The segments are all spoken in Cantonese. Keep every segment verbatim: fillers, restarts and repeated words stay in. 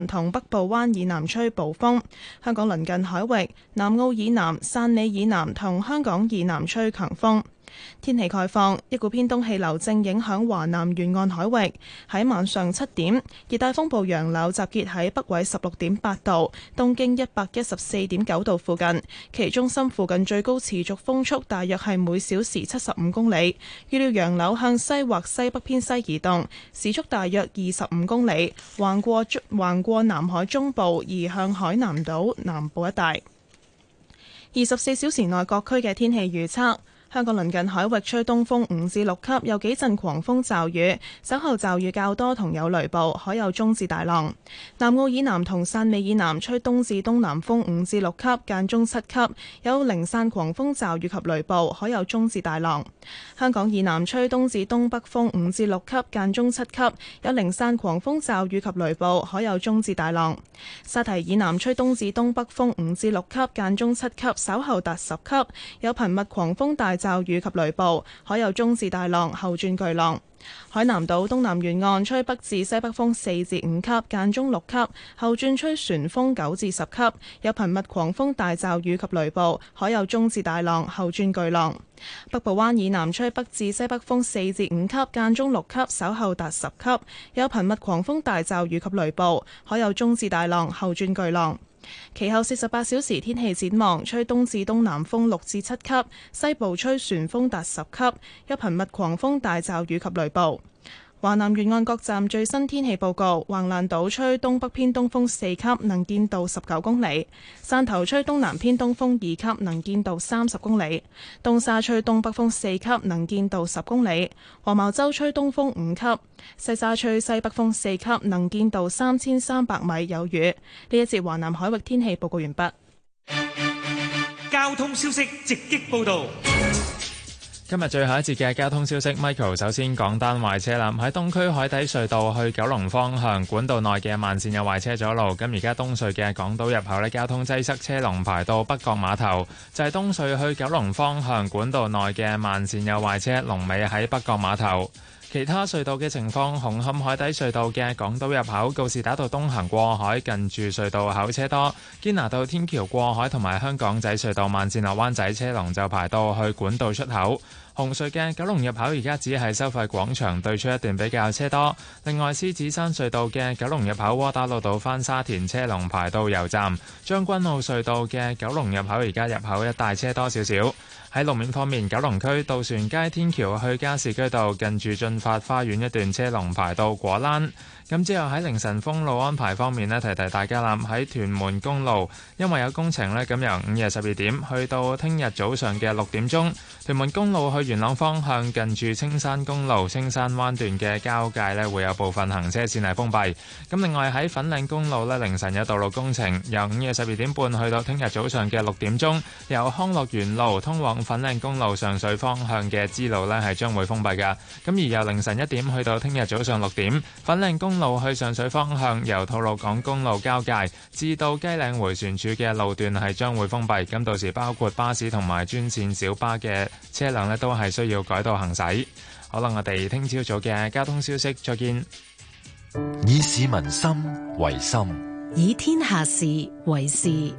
同北部灣以南吹暴風，香港鄰近海域、南澳以南、汕尾以南同香港以南吹強風。天氣概況，一股偏東氣流正影響華南沿岸海域。喺晚上七點，熱帶風暴楊柳集結喺北緯十六點八度、東經一百一十四點九度附近，其中心附近最高持續風速大約係每小時七十五公里。預料楊柳向西或西北偏西移動，時速大約二十五公里，橫過橫過南海中部，移向海南島南部一帶。二十四小時內各區嘅天氣預測。香港鄰近海域吹東風五至六級，有幾陣狂風驟雨，稍後驟雨較多同有雷暴，海有中至大浪。南澳以南同汕尾以南吹東至東南風五至六級，間中七級，有零散狂風驟雨及雷暴，海有中至大浪。香港以南吹東至東北風五至六級，間中七級，有零散狂風驟雨及雷暴，海有中至大浪。沙堤以南吹東至東北風五至六級，間中七級，稍後達十級，有頻密狂風大驟雨及雷暴，海有中至大浪，後轉巨浪。海南島東南沿岸吹北至西北風四至五級，間中六級，後轉吹旋風九至十級，有頻密狂風大驟雨及雷暴，海有中至大浪，後轉巨浪。北部灣以南吹北至西北風四至五級，間中六級，稍後達十級，有頻密狂風大驟雨及雷暴，海有中至大浪，後轉巨浪。其後四十八小時天氣展望，吹東至東南風六至七級，西部吹旋風達十級，有頻密狂風大驟雨及雷暴。華南沿岸各站最新天氣報告：橫瀾島吹東北偏東風四級，能見度十九公里；汕頭吹東南偏東風二級，能見度三十公里；東沙吹東北風四級，能見度十公里；黃茅洲吹東風五級；西沙吹西北風四級，能見度三千三百米，有雨。呢一節華南海域天氣報告完畢。 交通消息直擊報道。 今日最後一節嘅交通消息 ，Michael 首先講單壞車啦。喺東區海底隧道去九龍方向管道內嘅慢線有壞車阻路，咁而家東隧嘅港島入口呢，交通擠塞，車龍排到北角碼頭。就係、是、東隧去九龍方向管道內嘅慢線有壞車，龍尾喺北角碼頭。其他隧道嘅情況，紅磡海底隧道嘅港島入口告士打道東行過海，近住隧道口車多；堅拿道天橋過海同埋香港仔隧道慢線落灣仔車龍就排到去管道出口。紅隧嘅九龍入口而家只係收費廣場對出一段比較車多。另外，獅子山隧道嘅九龍入口窩打老道返沙田車龍排到油站。將軍澳隧道嘅九龍入口而家入口一帶車多少少。喺路面方面，九龍區渡船街天橋去加士居道近住進發花園一段車龍排到果欄。咁之後喺凌晨封路安排方面呢，提提大家啦，喺屯門公路因為有工程呢，咁由午夜十二點去到聽日早上嘅六點鐘，屯門公路去元朗方向近住青山公路青山灣段嘅交界呢，會有部分行車線係封閉。咁另外喺粉嶺公路呢，凌晨有道路工程，由午夜十二點半去到聽日早上嘅六點鐘，由康樂園路通往粉嶺公路上水方向嘅支路呢，係將會封閉㗎。咁而由凌晨一點去到聽日早上六點，粉嶺公路去上水方向由吐露港公路交界至到雞嶺迴旋處嘅路段係將會封閉。咁到時包括巴士同埋專線小巴嘅車輛呢，都係需要改道行駛。好啦，我哋聽朝早嘅交通消息再見。 以市民心為心， 以天下事為事。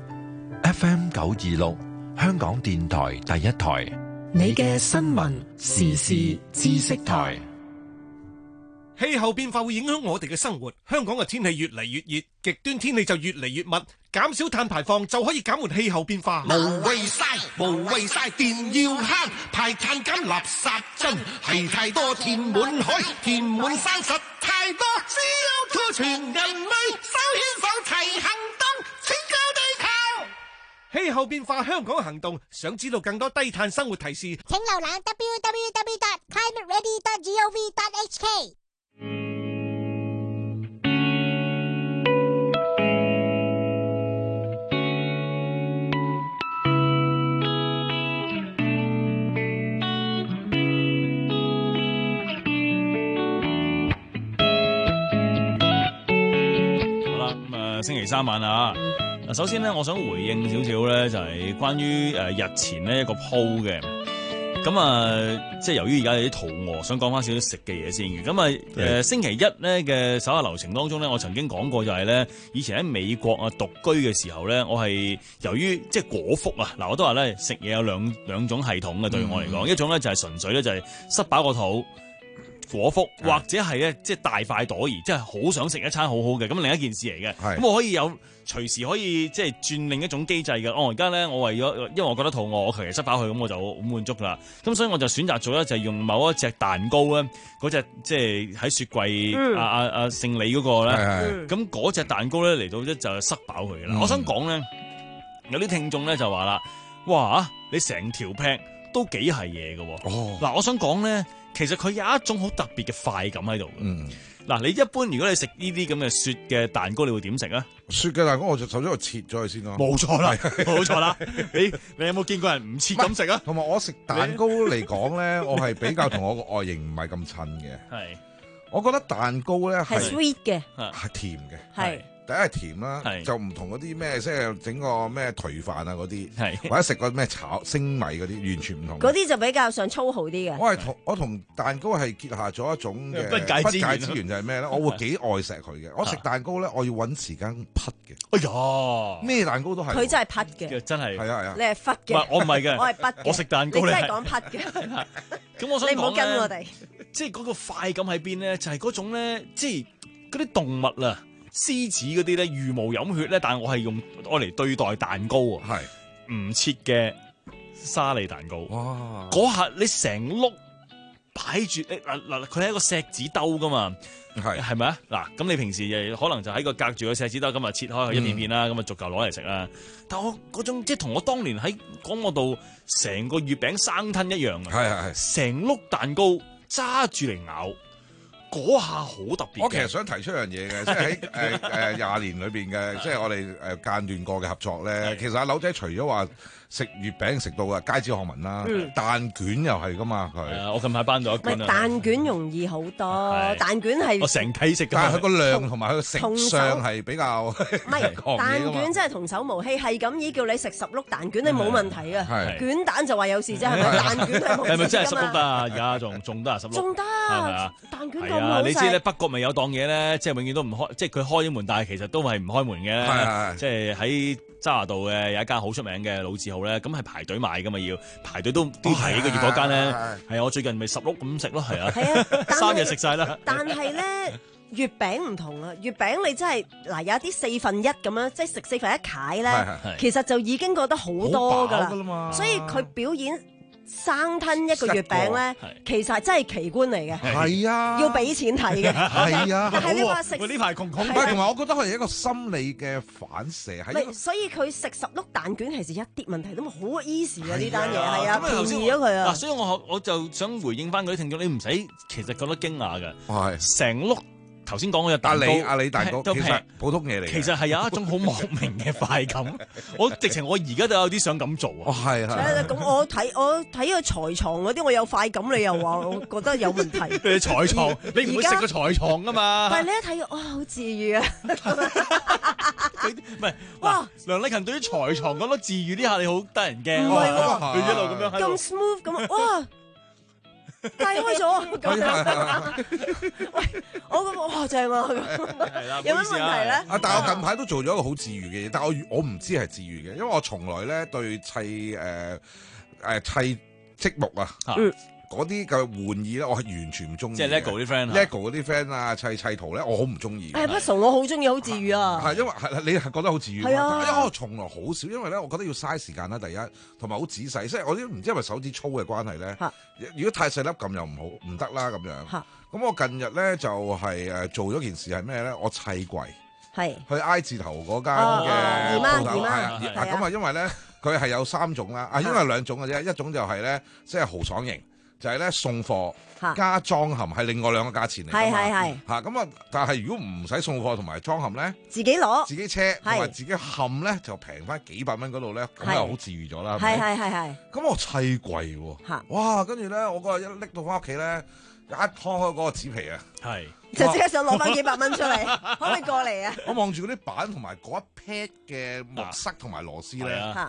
F M 九二六香港電台第一台， 你嘅新聞時事知識台。 氣候變化會影響我哋嘅生活，香港嘅天氣越嚟越熱，極端天氣就越嚟越密，減少碳排放就可以減緩氣候變化。 無謂嘥，無謂嘥，電要慳，排碳減垃圾真係太多，填滿海，填滿山，實太多 C O 二 全人類手牽手齊行動，拯救地球。 氣候變化香港行動，想知道更多低碳生活提示， 請瀏覽 w w w dot climate ready dot gov dot h k。 星期三晚啊，嗱，首先咧，我想回應少少咧，就係關於誒日前呢一個 po 嘅， 咁啊，即係由於而家有啲肚餓，想講翻少少食嘅嘢先嘅。咁啊，誒星期一咧嘅手下流程當中咧，我曾經講過就係咧，以前喺美國啊獨居嘅時候咧，我係由於即係果腹啊，嗱我都話咧食嘢有兩兩種系統嘅對我嚟講，嗯、一種咧就係純粹咧就係塞飽個肚。果腹或者係咧，即係大快朵頤，即係好想食一餐好好嘅，咁另一件事嚟嘅。咁我可以有隨時可以即係轉另一種機制嘅。哦，而家咧我為咗，因為我覺得肚餓，我求其塞飽佢，咁我就好滿足啦。咁所以我就選擇咗咧，就係用某一隻蛋糕咧，嗰隻即係喺雪櫃阿阿阿勝利嗰個咧，咁嗰隻蛋糕咧嚟到咧就塞飽佢啦。嗯、我想講咧，有啲聽眾咧就話啦，哇！你成條劈都幾係嘢嘅。哦，嗱，我想講咧。其實佢有一種好特別嘅快感喺度。嗯，嗱，你一般如果你食呢啲咁嘅雪嘅蛋糕，你會點食啊？ 雪嘅蛋糕，我就首先我切咗佢先咯。 冇錯啦，冇錯啦。你你有冇見過人唔切咁食啊？ 同埋我食蛋糕嚟講咧，我係比較同我個外形唔係咁襯嘅。係，我覺得蛋糕咧係 sweet 嘅， 係甜嘅。係。第一係甜啦，就唔同嗰啲咩，即係整個咩頹飯啊嗰啲，或者食個咩炒星米嗰啲，完全唔同。 嗰啲就比較上粗豪啲嘅。 我係同我同蛋糕係結下咗一種嘅不解之緣，就係咩咧？我會幾愛錫佢嘅。我食蛋糕咧，我要揾時間匹嘅。哎呀，咩蛋糕都係。 佢真係匹嘅， 真係。 係啊係啊。 你係忽嘅， 我唔係嘅， 我係筆嘅。 我食蛋糕你真係講匹嘅。 咁我想你唔好跟我哋。 即係嗰個快感喺邊咧？就係嗰種咧，即係嗰啲動物啊。獅子嗰啲咧，茹毛飲血咧，但係我係用我嚟對待蛋糕啊，係唔切嘅沙梨蛋糕。哇！嗰下你成碌擺住，嗱嗱，佢係一個錫紙兜噶嘛，係係咪啊？嗱，咁你平時誒可能就喺個隔住個錫紙兜咁啊，切開佢一片片啦，咁啊、嗯、逐嚿攞嚟食啦。但我嗰種即係同我當年喺廣播度成個月餅生吞一樣啊，係係係，成碌蛋糕揸住嚟咬。嗰下好特別。我其實想提出一樣嘢嘅，即係喺誒誒廿年裏邊嘅，即係我哋誒間斷過嘅合作咧。其實阿柳仔除咗話食月餅食到啊街知巷聞啦，蛋卷又係噶嘛佢。 我近排搬咗一卷啊。 蛋卷容易好多，蛋卷係我成體食㗎。 但係佢個量同埋佢個食相係比較唔係蛋卷真係童叟無欺，係咁依叫你食十碌蛋卷，你冇問題嘅。卷蛋就話有事啫，係咪？蛋卷係冇事㗎嘛。 係咪真係十碌啊？而家仲仲得啊十碌？ 仲得係咪啊？ 蛋卷咁啊！你知咧，北角咪有檔嘢咧，即係永遠都唔開，即係佢開咗門，但係其實都係唔開門嘅。係係，即係喺渣華道嘅有一間好出名嘅老字號咧，咁係排隊買噶嘛，要排隊都都睇嘅。嗰間咧係啊，我最近咪十碌咁食咯，係啊，係啊，三日食晒啦。 但係咧，月餅唔同啊，月餅你真係嗱有啲四分一咁樣，即係食四分一塊咧，其實就已經覺得好多噶啦，所以佢表演。生吞一個月餅咧，其實真係奇觀嚟嘅。 係啊， 要俾錢睇嘅。 係啊， 但係你話食呢排窮窮， 同埋我覺得佢係一個心理嘅反射。係， 所以佢食十碌蛋卷其實一啲問題都冇，好 easy 啊！呢單嘢係啊，便宜咗佢啊。 嗱，所以我我就想回應翻嗰啲聽眾，你唔使其實覺得驚訝嘅，係成碌。頭先講嗰隻蛋糕，阿李阿李蛋糕，其實普通嘢嚟。 其實係有一種好莫名嘅快感。我直情我而家都有啲想咁做啊。 哦，係係。 咁我睇我睇個財床嗰啲，我有快感，你又話我覺得有問題。 你財床，你唔會食個財床噶嘛？ 但係你一睇，哇，好治愈啊！ 唔係，哇！梁麗勤對於財床講得治愈呢下，你好得人驚。 唔係喎， 佢一路咁樣咁 smooth 咁啊，哇！解開咗咁樣，喂，我咁哇正啊，有乜問題咧？ 啊！但係我近排都做咗一個好治愈嘅嘢，但係我我唔知係治愈嘅，因為我從來咧對砌誒誒砌積木啊，嗰啲嘅玩意咧，我係完全唔中意。 即係 LEGO 啲 friend，LEGO 嗰啲 friend 啊，砌砌圖咧，我好唔中意。 誒，Puzzle 我好中意，好治愈啊！ 係因為係你係覺得好治愈， 係啊， 因為我從來好少，因為咧，我覺得要嘥時間啦，第一，同埋好仔細，即係我啲唔知係咪手指粗嘅關係咧。如果太細粒撳又唔好，唔得啦咁樣。咁我近日咧就係誒做咗件事係咩咧？我砌櫃，係去 I 字頭嗰間嘅鋪頭，係啊，咁啊，因為咧佢係有三種啦，啊，因為兩種嘅啫，一種就係咧即係豪爽型。就係咧送貨加裝嵌係另外兩個價錢嚟㗎嘛，係係係嚇咁啊！但係如果唔使送貨同埋裝嵌咧， 自己攞自己車同埋自己嵌咧，就平翻幾百蚊嗰度咧，咁又好治愈咗啦。 係係係係。 咁我砌櫃喎，哇！跟住咧，我嗰日一拎到翻屋企咧，一劏開嗰個紙皮啊，係就即刻想攞翻幾百蚊出嚟，可唔可以過嚟啊？ 我望住嗰啲板同埋嗰一 pad 嘅木塞同埋螺絲咧。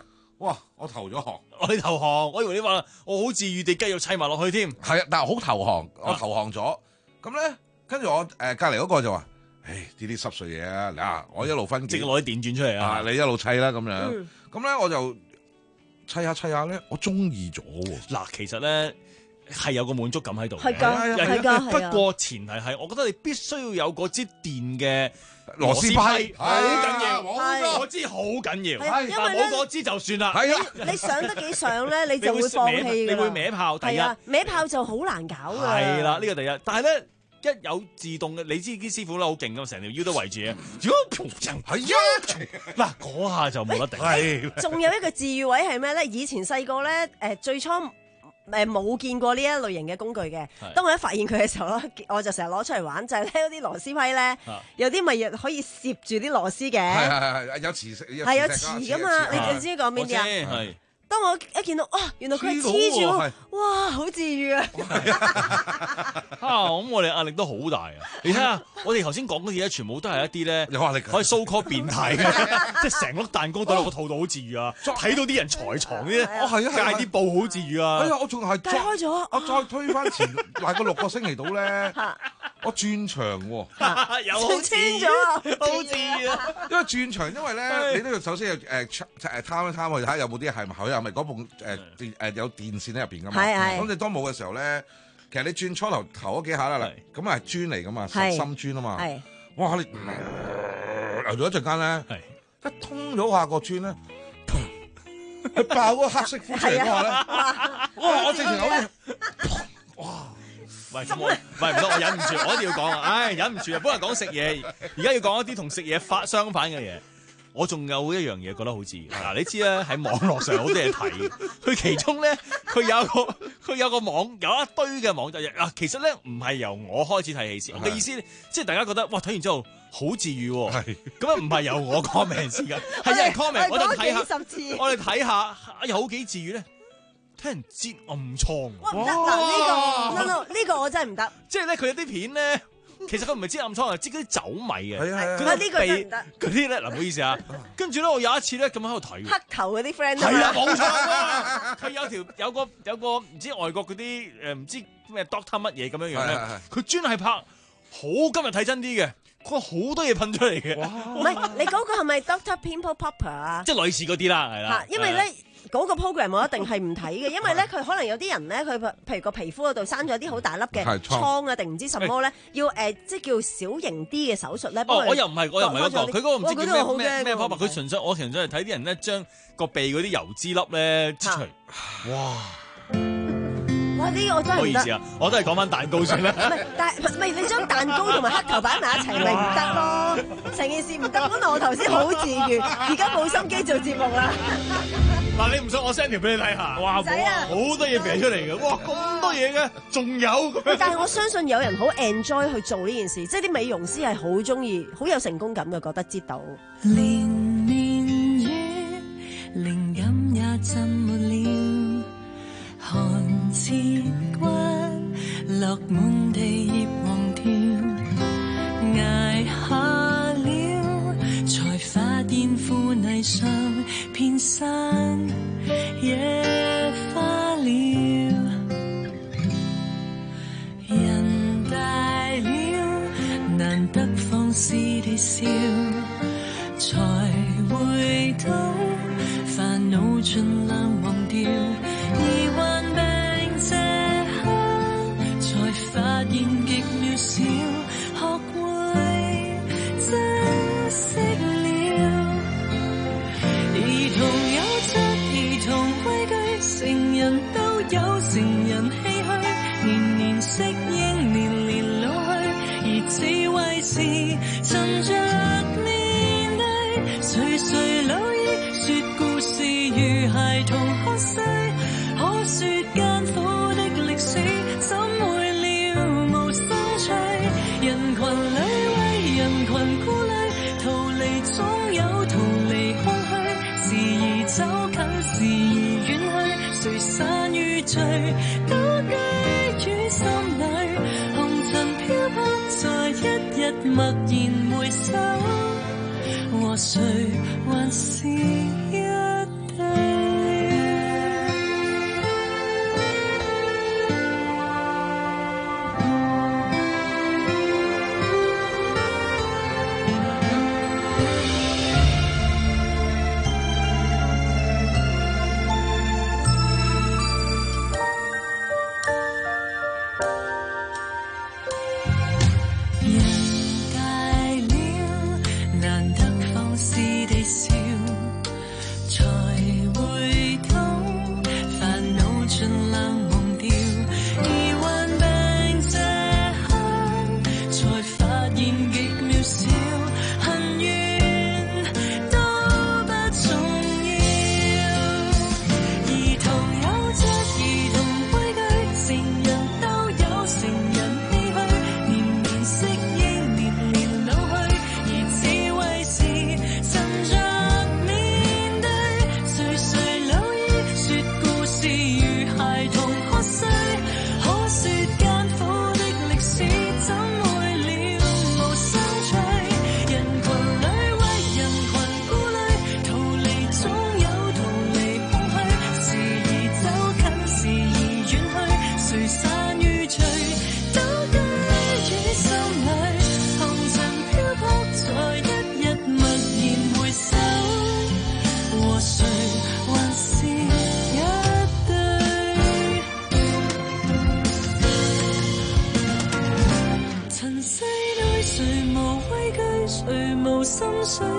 哇！我投咗降， 我哋投降，我以為你話我好自愈地繼續砌埋落去添。 係啊，但係好投降，我投降咗。咁咧，跟住我誒隔離嗰個就話：，唉，呢啲濕碎嘢啊！嗱，我一路分即係攞啲電鑽出嚟啊！ 你一路砌啦咁樣。咁咧我就砌下砌下咧，我中意咗喎。 嗱，其實咧係有個滿足感喺度嘅。係㗎，係㗎。 不過前提係，我覺得你必須要有嗰支電嘅螺絲批， 好緊要。 我知好緊要， 但係冇嗰支就算啦。 係啊， 你上得幾上咧，你就會放棄㗎。 你會歪炮，第一歪炮就好難搞㗎。 係啦，呢個第一。但係咧。一有自動嘅，你知啲師傅咧好勁㗎，成條腰都圍住嘅。如果係啊，嗱嗰下就冇得頂。係。 仲有一個治癒位係咩咧？以前細個咧，誒最初誒冇見過呢一類型嘅工具嘅。當我一發現佢嘅時候咧，我就成日攞出嚟玩，就係咧嗰啲螺絲批咧，有啲咪可以攝住啲螺絲嘅。 係係係，有磁石， 係有磁㗎嘛？你你知講邊啲啊？ 係。 當我一見到，哦，原來佢係黐住，哇，好治癒啊！ 啊，咁我哋壓力都好大啊！你睇下，我哋頭先講嘅嘢全部都係一啲咧，可以 so call 變態嘅，即係成粒蛋糕倒落個肚度好治癒啊！睇到啲人財藏啲， 哦係啊， 戒啲布好治癒啊！ 哎呀，我仲係戒開咗， 我再推翻前大概六個星期到咧，我轉場喎， 又好治咗，好治啊！ 因為轉場，因為咧，你都要首先要誒誒貪一貪去睇下有冇啲係咪係咪嗰部誒電誒有電線喺入邊噶嘛？ 係係。 咁你當冇嘅時候咧，其實你轉初頭頭嗰幾下啦，咁係磚嚟噶嘛，實心磚啊嘛。係。哇！你留咗一陣間咧，一通咗下個磚咧，佢爆嗰個黑色灰出嚟嗰下咧，哇！我直情好似哇！ 喂，我喂唔得，我忍唔住，我一定要講啊！唉，忍唔住啊！本來講食嘢，而家要講一啲同食嘢發相反嘅嘢。我仲有一樣嘢覺得好治癒嗱，你知啦，喺網絡上好多嘢睇，佢其中咧佢有個佢有個網有一堆嘅網站嗱，其實咧唔係由我開始睇起先，我嘅意思即係大家覺得哇睇完之後好治癒喎，咁啊唔係由我 comment 先㗎，係有人 comment，我就睇下，我哋睇下有好幾治癒咧，睇人擠暗瘡， 哇唔得嗱呢個 no no 呢個我真係唔得， 即係咧佢有啲片咧。其實佢唔係擠暗瘡啊，擠嗰啲酒米嘅。 係啊係啊，呢個真係唔得。 嗰啲咧嗱，唔好意思啊。跟住咧，我有一次咧咁喺度睇。 黑頭嗰啲 friend 係啊，冇錯啊。佢有條有個有個唔知外國嗰啲誒唔知咩 doctor 乜嘢咁樣樣咧。佢專係拍好今日睇真啲嘅，佢好多嘢噴出嚟嘅。 唔係你嗰個係咪 Doctor Pimple Popper 啊？ 即係類似嗰啲啦，係啦。 因為咧。嗰個 program 我一定係唔睇嘅，因為咧佢可能有啲人咧，佢譬如個皮膚嗰度生咗啲好大粒嘅瘡啊，定唔知什麼咧，要誒即係叫小型啲嘅手術咧。 哦，我又唔係，我又唔係嗰個，佢嗰個唔知叫咩咩 pop，佢純粹我純粹係睇啲人咧將個鼻嗰啲油脂粒咧擠出嚟，哇！ 哇！呢個我真係唔得。唔好意思啊，我都係講翻蛋糕先啦。 唔係，但係唔係你將蛋糕同埋黑頭擺埋一齊，咪唔得咯？成件事唔得。本來我頭先好治癒，而家冇心機做節目啦。 嗱，你唔信我 send 條俾你睇下，哇，好多嘢俾出嚟嘅，哇，咁多嘢嘅，仲有。 但係我相信有人好 enjoy 去做呢件事，即係啲美容師係好中意，好有成功感嘅，覺得知道。 連年月，靈感也浸沒了，寒刺骨，落滿地葉黃條，捱下了，才發現腐泥上遍山野花了，人大了，難得放肆地笑，才回到煩惱盡量忘掉，而患病這刻才發現極渺小，學會珍惜了。兒童有着兒童規矩，成人都有成人唏噓，年年適應，年年老去，而智慧是趁着面對，垂垂老矣，說故事如孩童喝水，可說艱苦的歷史，怎會了無生趣？人群裏為人群顧慮，逃離總有逃離空虛，時而走近，時而遠去，誰散與聚，都記於心裏，紅塵飄泊在一日默然回首，和誰還是一對。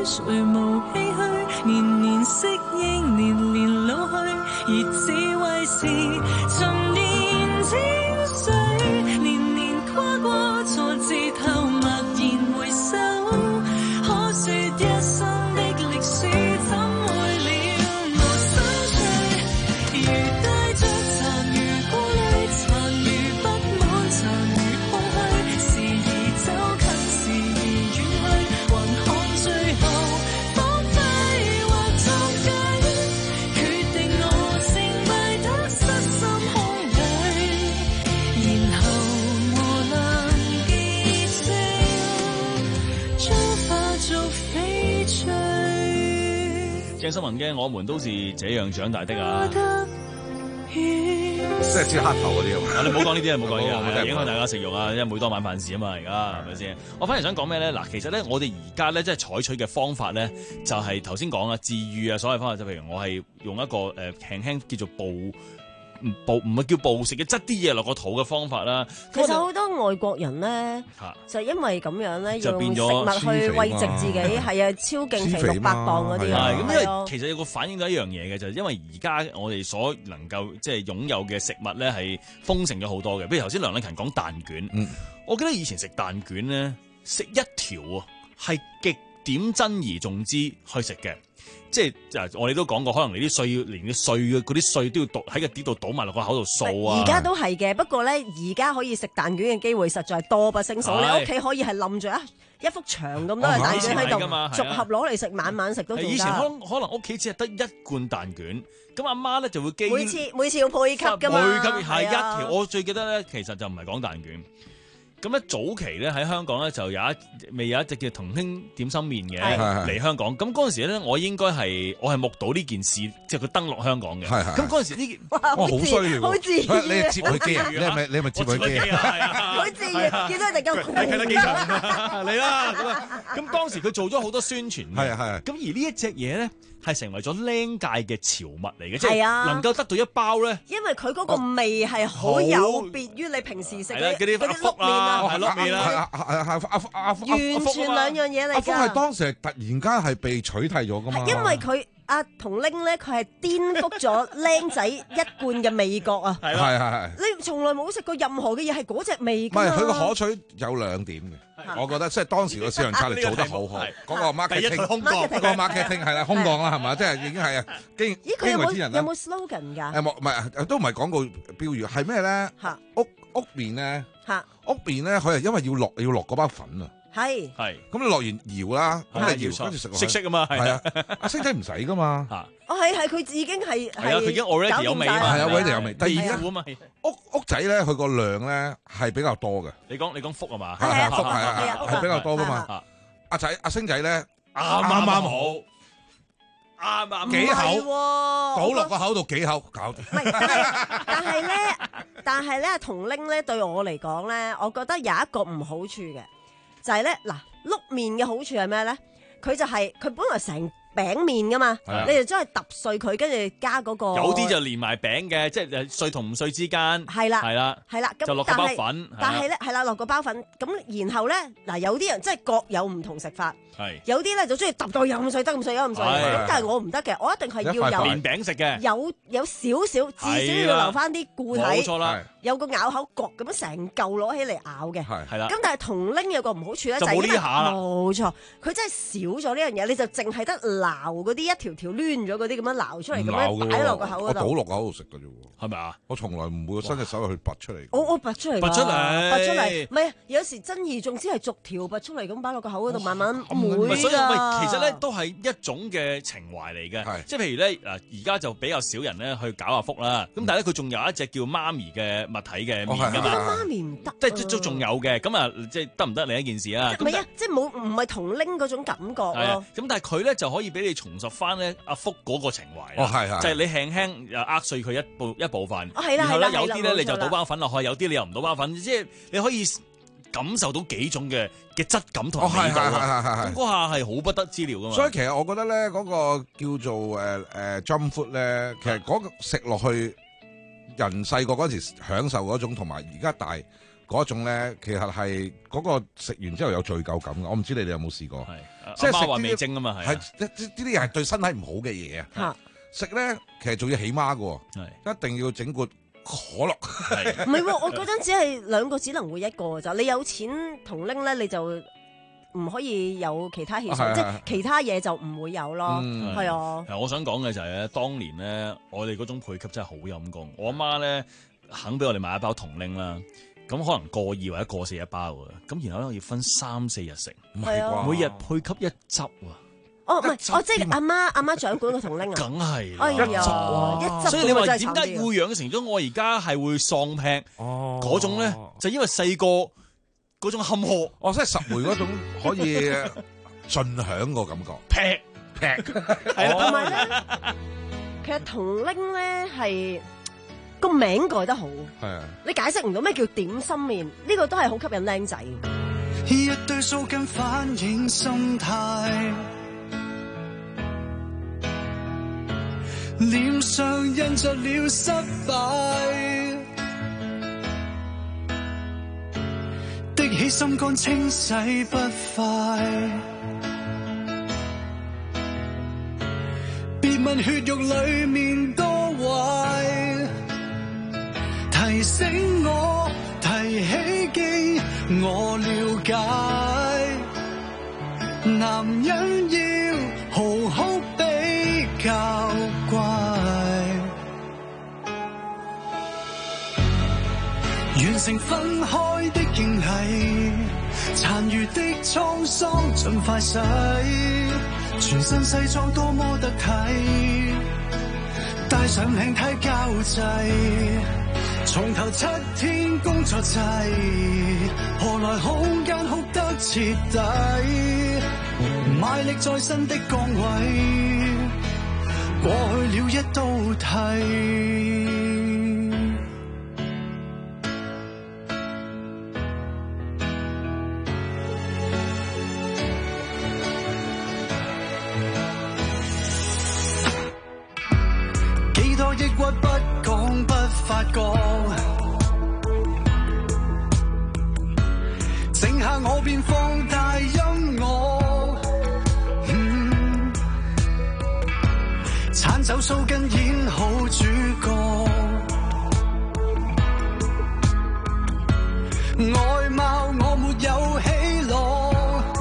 誰無唏噓，年年適應，年年老去，而智慧是尋年精髓，年年跨過挫折後默然回首，可說一生的歷史怎會了無心碎，如帶着殘餘顧慮，殘餘不滿，殘餘空虛，時而走近，時而遠去，還看最後荒廢或作緊，決定我成敗得失心空虛，然後磨難記性，將化做翡翠。 鄭秀文嘅《我們都是這樣長大的》啊， 即係似黑頭嗰啲啊！ 你唔好講呢啲啊，唔好講呢好啲，影響大家食肉啊！因為每當晚飯時啊嘛，而家係咪先？我反而想講咩咧？嗱，其實咧，我哋而家咧，即係採取嘅方法咧，就係頭先講啊，治愈啊，所謂方法就譬如我係用一個誒輕輕叫做暴暴唔係叫暴食嘅，執啲嘢落個肚嘅方法啦。 其實好多外國人咧，就因為咁樣咧， 就變用咗食物去慰藉自己，係啊，超勁肥六百磅嗰啲啊。 係咁，因為其實有個反映到一樣嘢嘅，就係因為而家我哋所能夠即係擁有嘅食物咧係豐盛咗好多嘅。譬如頭先梁禮勤講蛋卷， 嗯、我記得以前食蛋卷咧，食一條啊係極點珍而重之去食嘅。即係我哋都講過，可能你啲碎連啲碎嘅嗰啲碎都要倒喺個碟度倒埋落個口度掃啊！ 而家都係嘅，不過咧，而家可以食蛋卷嘅機會實在多不勝數。你屋企可以係冧住一一幅牆咁多嘅蛋卷喺度，逐盒攞嚟食，晚晚食都仲得。 以前可能可能屋企只係得一罐蛋卷，咁阿媽咧就會基每次每次要配給㗎嘛， 配給係一條。我最記得咧，其實就唔係講蛋卷。咁咧早期咧喺香港咧就有一未有一隻叫同興點心麵嘅嚟香港，咁嗰陣時咧我應該係我係目睹呢件事，即係佢登陸香港嘅。咁嗰陣時呢件哇好犀利喎！ 好自然， 你係接佢機啊？你係咪你係咪接佢機啊？ 好自然，見到你咁你睇得幾長嚟啦！咁啊，咁當時佢做咗好多宣傳嘅， 係啊係啊。 咁而呢一隻嘢咧係成為咗僆界嘅潮物嚟嘅，即係係能夠得到一包咧。 因為佢嗰個味係好有別於你平時食嘅嗰啲碌麵啊， 係碌麵啦， 係係係阿阿完全兩樣嘢嚟㗎。 阿福係當時係突然間係被取締咗㗎嘛。 因為佢阿童拎咧，佢係顛覆咗僆仔一貫嘅味覺啊！ 係係係。 你從來冇食過任何嘅嘢係嗰隻味㗎。 唔係佢個可取有兩點嘅，我覺得即係當時個市場策略做得好好。嗰個 marketing，嗰個 marketing 係啦，空降啦係嘛，即係已經係啊，驚驚為天人啦。 有冇 slogan 㗎？ 誒冇，唔係都唔係廣告標語，係咩咧？屋屋麵咧，屋麵咧，佢係因為要落要落嗰包粉啊。 係係， 咁你落完搖啦，咁你搖跟住食食食啊嘛， 係啊，阿星仔唔使噶嘛， 哦係係佢已經係係啊，佢已經 already 有味啊嘛， 係啊 already 有味。第二咧， 屋屋仔咧，佢個量咧係比較多嘅。 你講你講福啊嘛， 係啊福係啊係比較多噶嘛。阿仔阿星仔咧啱啱好，啱啱幾口倒落個口度幾口搞掂。 唔係，但係但係咧，但係咧，童拎咧對我嚟講咧，我覺得有一個唔好處嘅。就係咧，嗱碌麵嘅好處係咩咧？佢就係、是、佢本來成餅麵噶嘛，你就將佢揼碎佢，跟住加嗰、那個。 有啲就連埋餅嘅，即係碎同唔碎之間。係啦， 係啦， 係啦， 就落個包粉。 但係咧，係啦，落個包粉。咁然後咧，嗱有啲人即係各有唔同食法。 係有啲咧就中意揼到有咁碎得咁碎，有咁碎。咁但係我唔得嘅，我一定係要有連餅食嘅， 有有少少，至少要留翻啲固體。 冇錯啦， 有個咬口角咁樣成嚿攞起嚟咬嘅。 係啦。 咁但係童拎有個唔好處咧，就冇呢下啦。 冇錯，佢真係少咗呢樣嘢，你就淨係得撈嗰啲一條條攣咗嗰啲咁樣撈出嚟，咁樣擺落個口嗰度。 我倒落個口度食㗎啫喎， 係咪啊？ 我從來唔會伸隻手去拔出嚟。 我我拔出嚟， 拔出嚟， 拔出嚟。唔係，有時珍而重之係逐條拔出嚟咁擺落個口嗰度，慢慢會㗎。 其實咧都係一種嘅情懷嚟嘅，即係譬如咧嗱，而家就比較少人咧去搞阿福啦。咁但係咧佢仲有一隻叫媽咪嘅物體嘅麵㗎嘛。 媽咪唔得， 即係都仲有嘅。咁啊，即係得唔得另一件事啊？ 唔係啊，即係冇唔係童拎嗰種感覺咯。 咁但係佢咧就可以俾你重拾翻咧阿福嗰個情懷。 哦，係係。 就係你輕輕又壓碎佢一部一部分。 係啦， 然後咧有啲咧你就倒包粉落去，有啲你又唔倒包粉，即係你可以感受到幾種嘅嘅質感同味道啊！咁嗰下係好不得之了噶嘛。 所以其實我覺得咧，嗰個叫做誒誒 jump food 咧，其實嗰個食落去人細個嗰時享受嗰種，同埋而家大嗰嗰種咧，其實係嗰個食完之後有罪疚感嘅。我唔知你哋有冇試過？ 即係食話味精啊嘛，係係呢啲嘢係對身體唔好嘅嘢啊。食咧其實仲要起媽嘅，一定要整罐可樂。 唔係喎，我嗰陣只係兩個只能換一個咋。你有錢同拎咧，你就唔可以有其他嘢，即係其他嘢就唔會有咯。係啊。 我想講嘅就係咧，當年咧，我哋嗰種配給真係好陰功。我阿媽咧肯俾我哋買一包同拎啦。咁可能過二或者過四一包嘅，咁然後咧要分三四日食， 係啊， 每日配給一汁喎。 哦，唔係，哦，即係阿媽阿媽掌管個同拎啊。 梗係啦，一汁哇，一汁。 所以你話點解會養成咗我而家係會喪劈嗰種咧？就因為細個嗰種坎坷， 哦，即係十枚嗰種可以盡享個感覺， 劈劈係啦。同埋咧，其實同拎咧係。個名改得好，係啊！你解釋唔到咩叫點心麵，呢個都係好吸引靚仔。 一對數根反映心態，臉上印着了失敗，的起心肝清洗不快，別問血肉裡面多壞。提醒我，提起記，我了解。男人要好好比較乖，完成分開的驚喜，殘餘的滄桑盡快洗。全身西裝多麼得體，帶上領呔交際。從頭七天工作制，何來空間哭得徹底？賣力在新的崗位，過去了一刀剃。幾多抑鬱不講不發覺，整下我便放大音樂，嗯，鏟走鬚根演好主角，外貌我沒有起落，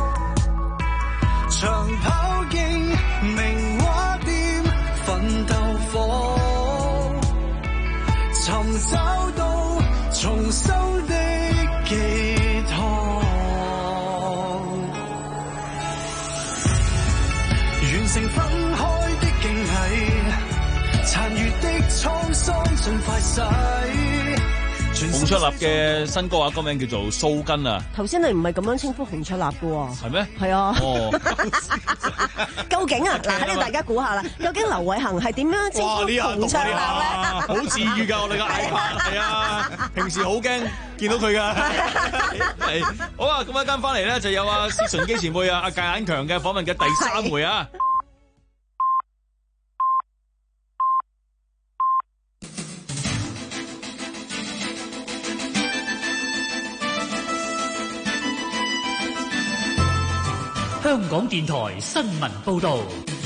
長跑徑名畫店奮鬥火。尋找到重修的寄託，完成分開的驚喜，殘餘的滄桑盡快洗。 洪卓立嘅新歌啊，歌名叫做《鬚根》啊。 頭先你唔係咁樣稱呼洪卓立嘅喎。 係咩？ 係啊。 哦。 究竟啊，嗱，喺度大家估下啦。究竟劉偉恒係點樣稱呼洪卓立咧？ 好治癒㗎，我哋嘅 iPad 係啊。平時好驚見到佢㗎。係。好啊，咁一間翻嚟咧就有啊薛純基前輩啊，阿界眼強嘅訪問嘅第三回啊。 香港電台新聞報導，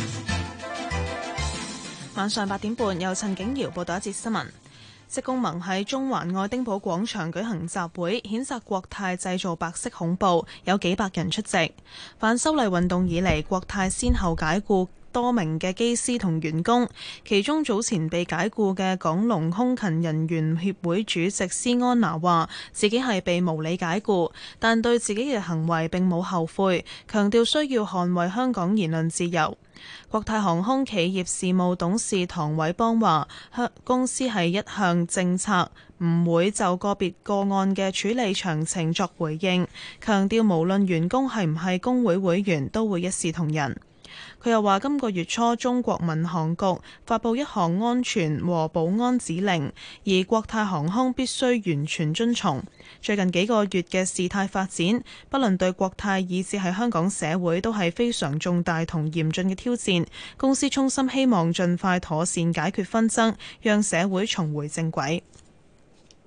晚上八點半由陳景瑤報道一節新聞。職工盟喺中環愛丁堡廣場舉行集會，譴責國泰製造白色恐怖，有幾百人出席。反修例運動以嚟，國泰先後解僱多名嘅機師同員工，其中早前被解僱嘅港龍空勤人員協會主席施安娜話自己係被無理解僱，但對自己嘅行為並冇後悔，強調需要捍衛香港言論自由。國泰航空企業事務董事唐偉邦話，公司係一項政策，唔會就個別個案嘅處理詳情作回應，強調無論員工係唔係工會會員都會一視同仁。佢又話：今個月初，中國民航局發布一項安全和保安指令，而國泰航空必須完全遵從。最近幾個月嘅事態發展，不論對國泰以至係香港社會都係非常重大同嚴峻嘅挑戰。公司衷心希望盡快妥善解決紛爭，讓社會重回正軌。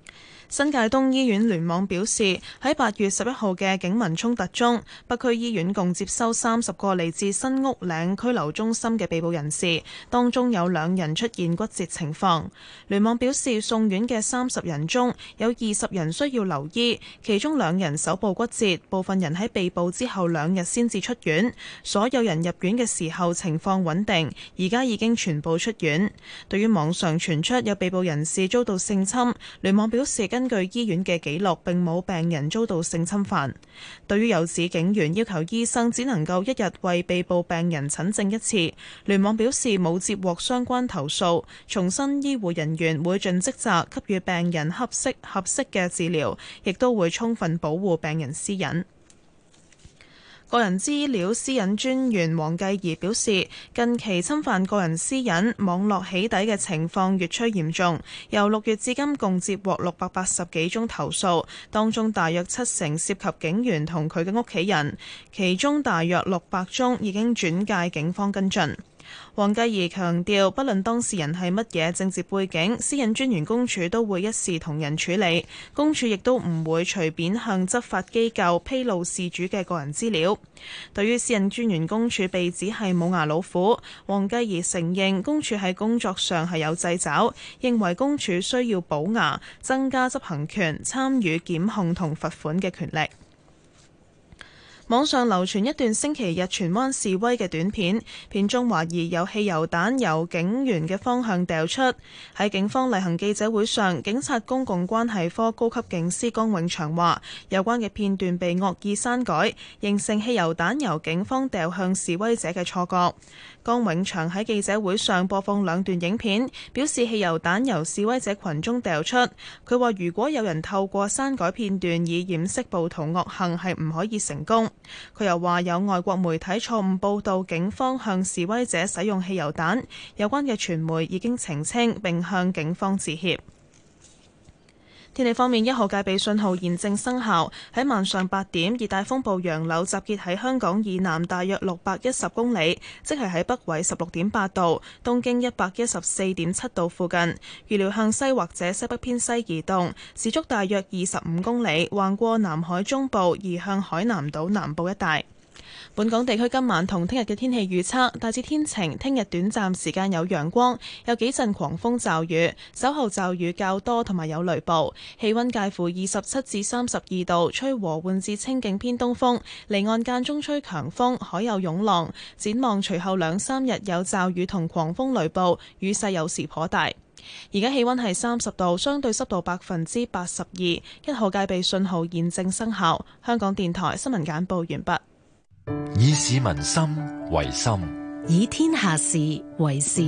新界東醫院聯網表示，喺八月十一號嘅警民衝突中，北區醫院共接收三十個嚟自新屋嶺拘留中心嘅被捕人士，當中有兩人出現骨折情況。聯網表示，送院嘅三十人中有二十人需要留醫，其中兩人手部骨折，部分人喺被捕之後兩日先至出院。所有人入院嘅時候情況穩定，而家已經全部出院。對於網上傳出有被捕人士遭到性侵，聯網表示，根據醫院嘅記錄，並冇病人遭到性侵犯。對於有指警員要求醫生只能夠一日為被捕病人診症一次，聯網表示冇接獲相關投訴，重申醫護人員會盡職責給予病人合適合適嘅治療，亦都會充分保護病人私隱。個人資料私隱專員黃繼儀表示，近期侵犯個人私隱、網絡起底嘅情況越趨嚴重。由六月至今共接獲六百八十幾宗投訴，當中大約七成涉及警員同佢嘅屋企人，其中大約六百宗已經轉介警方跟進。黃繼儀強調，不論當事人係乜嘢政治背景，私隱專員公署都會一視同仁處理，公署亦都唔會隨便向執法機構披露事主嘅個人資料。對於私隱專員公署被指係冇牙老虎，黃繼儀承認公署喺工作上係有掣肘，認為公署需要補牙，增加執行權、參與檢控同罰款嘅權力。網上流傳一段星期日荃灣示威嘅短片，片中懷疑有汽油彈由警員嘅方向掉出。喺警方例行記者會上，警察公共關係科高級警司江永祥話，有關嘅片段被惡意刪改，形成汽油彈由警方掉向示威者嘅錯覺。江永祥喺記者會上播放兩段影片，表示汽油彈由示威者群中掉出。佢話如果有人透過刪改片段以掩飾暴徒惡行，係唔可以成功。佢又話有外國媒體錯誤報導警方向示威者使用汽油彈，有關嘅傳媒已經澄清並向警方致歉。天氣方面，一號戒備信號現正生效。喺晚上八點，熱帶風暴楊柳集結喺香港以南大約六百一十公里，即係喺北緯十六點八度、東經一百一十四點七度附近。預料向西或者西北偏西移動，時速大約二十五公里，橫過南海中部，移向海南島南部一帶。本港地區今晚同聽日嘅天氣預測大致天晴，聽日短暫時間有陽光，有幾陣狂風驟雨，稍後驟雨較多同埋有雷暴，氣溫介乎二十七至三十二度，吹和緩至清勁偏東風，離岸間中吹強風，海有湧浪。展望隨後兩三日有驟雨同狂風雷暴，雨勢有時頗大。而家氣溫係三十度，相對濕度百分之八十二，一號戒備信號現正生效。香港電台新聞簡報完畢。 以市民心為心， 以天下事為事。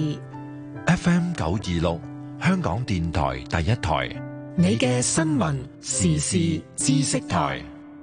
F M 九二六，香港電台第一台， 你嘅新聞時事知識台。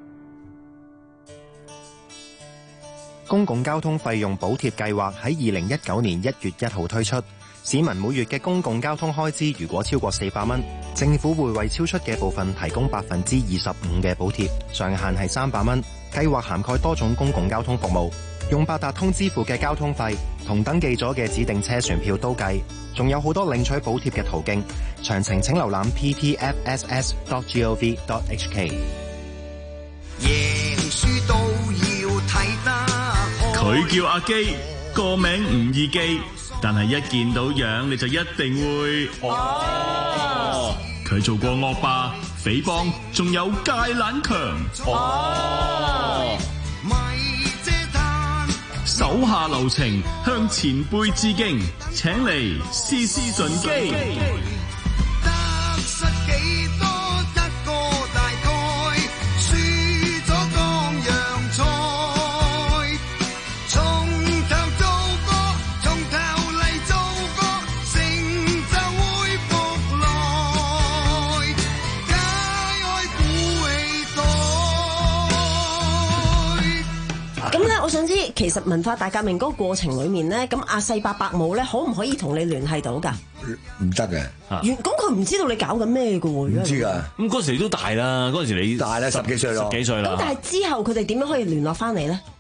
公共交通費用補貼計劃喺二零一九年一月一號推出。市民每月嘅公共交通開支如果超過四百蚊，政府會為超出嘅部分提供百分之二十五嘅補貼，上限係三百蚊。計劃涵蓋多種公共交通服務，用八達通支付嘅交通費同登記咗嘅指定車船票都計，仲有好多領取補貼嘅途徑。詳情請瀏覽 p p f s s dot gov dot h k。 贏輸都要睇得開。 佢叫阿基，個名唔易記，但係一見到樣你就一定會哦。佢做過惡霸、匪幫，仲有芥蘭強。哦，手下留情，向前輩致敬，請嚟試試順機。得失幾多得個大概，輸咗當樣菜。從頭做過，從頭嚟做過，成就會復來。解開鼓氣袋。 咁咧，我想知其實文化大革命嗰個過程裏面咧，咁阿世伯伯母咧，可唔可以同你聯繫到㗎？ 唔得嘅。 咁佢唔知道你搞緊咩㗎喎？ 唔知㗎。 咁嗰時你都大啦，嗰陣時你大啦，十幾歲咯， 十幾歲啦。 咁但係之後佢哋點樣可以聯絡翻你咧？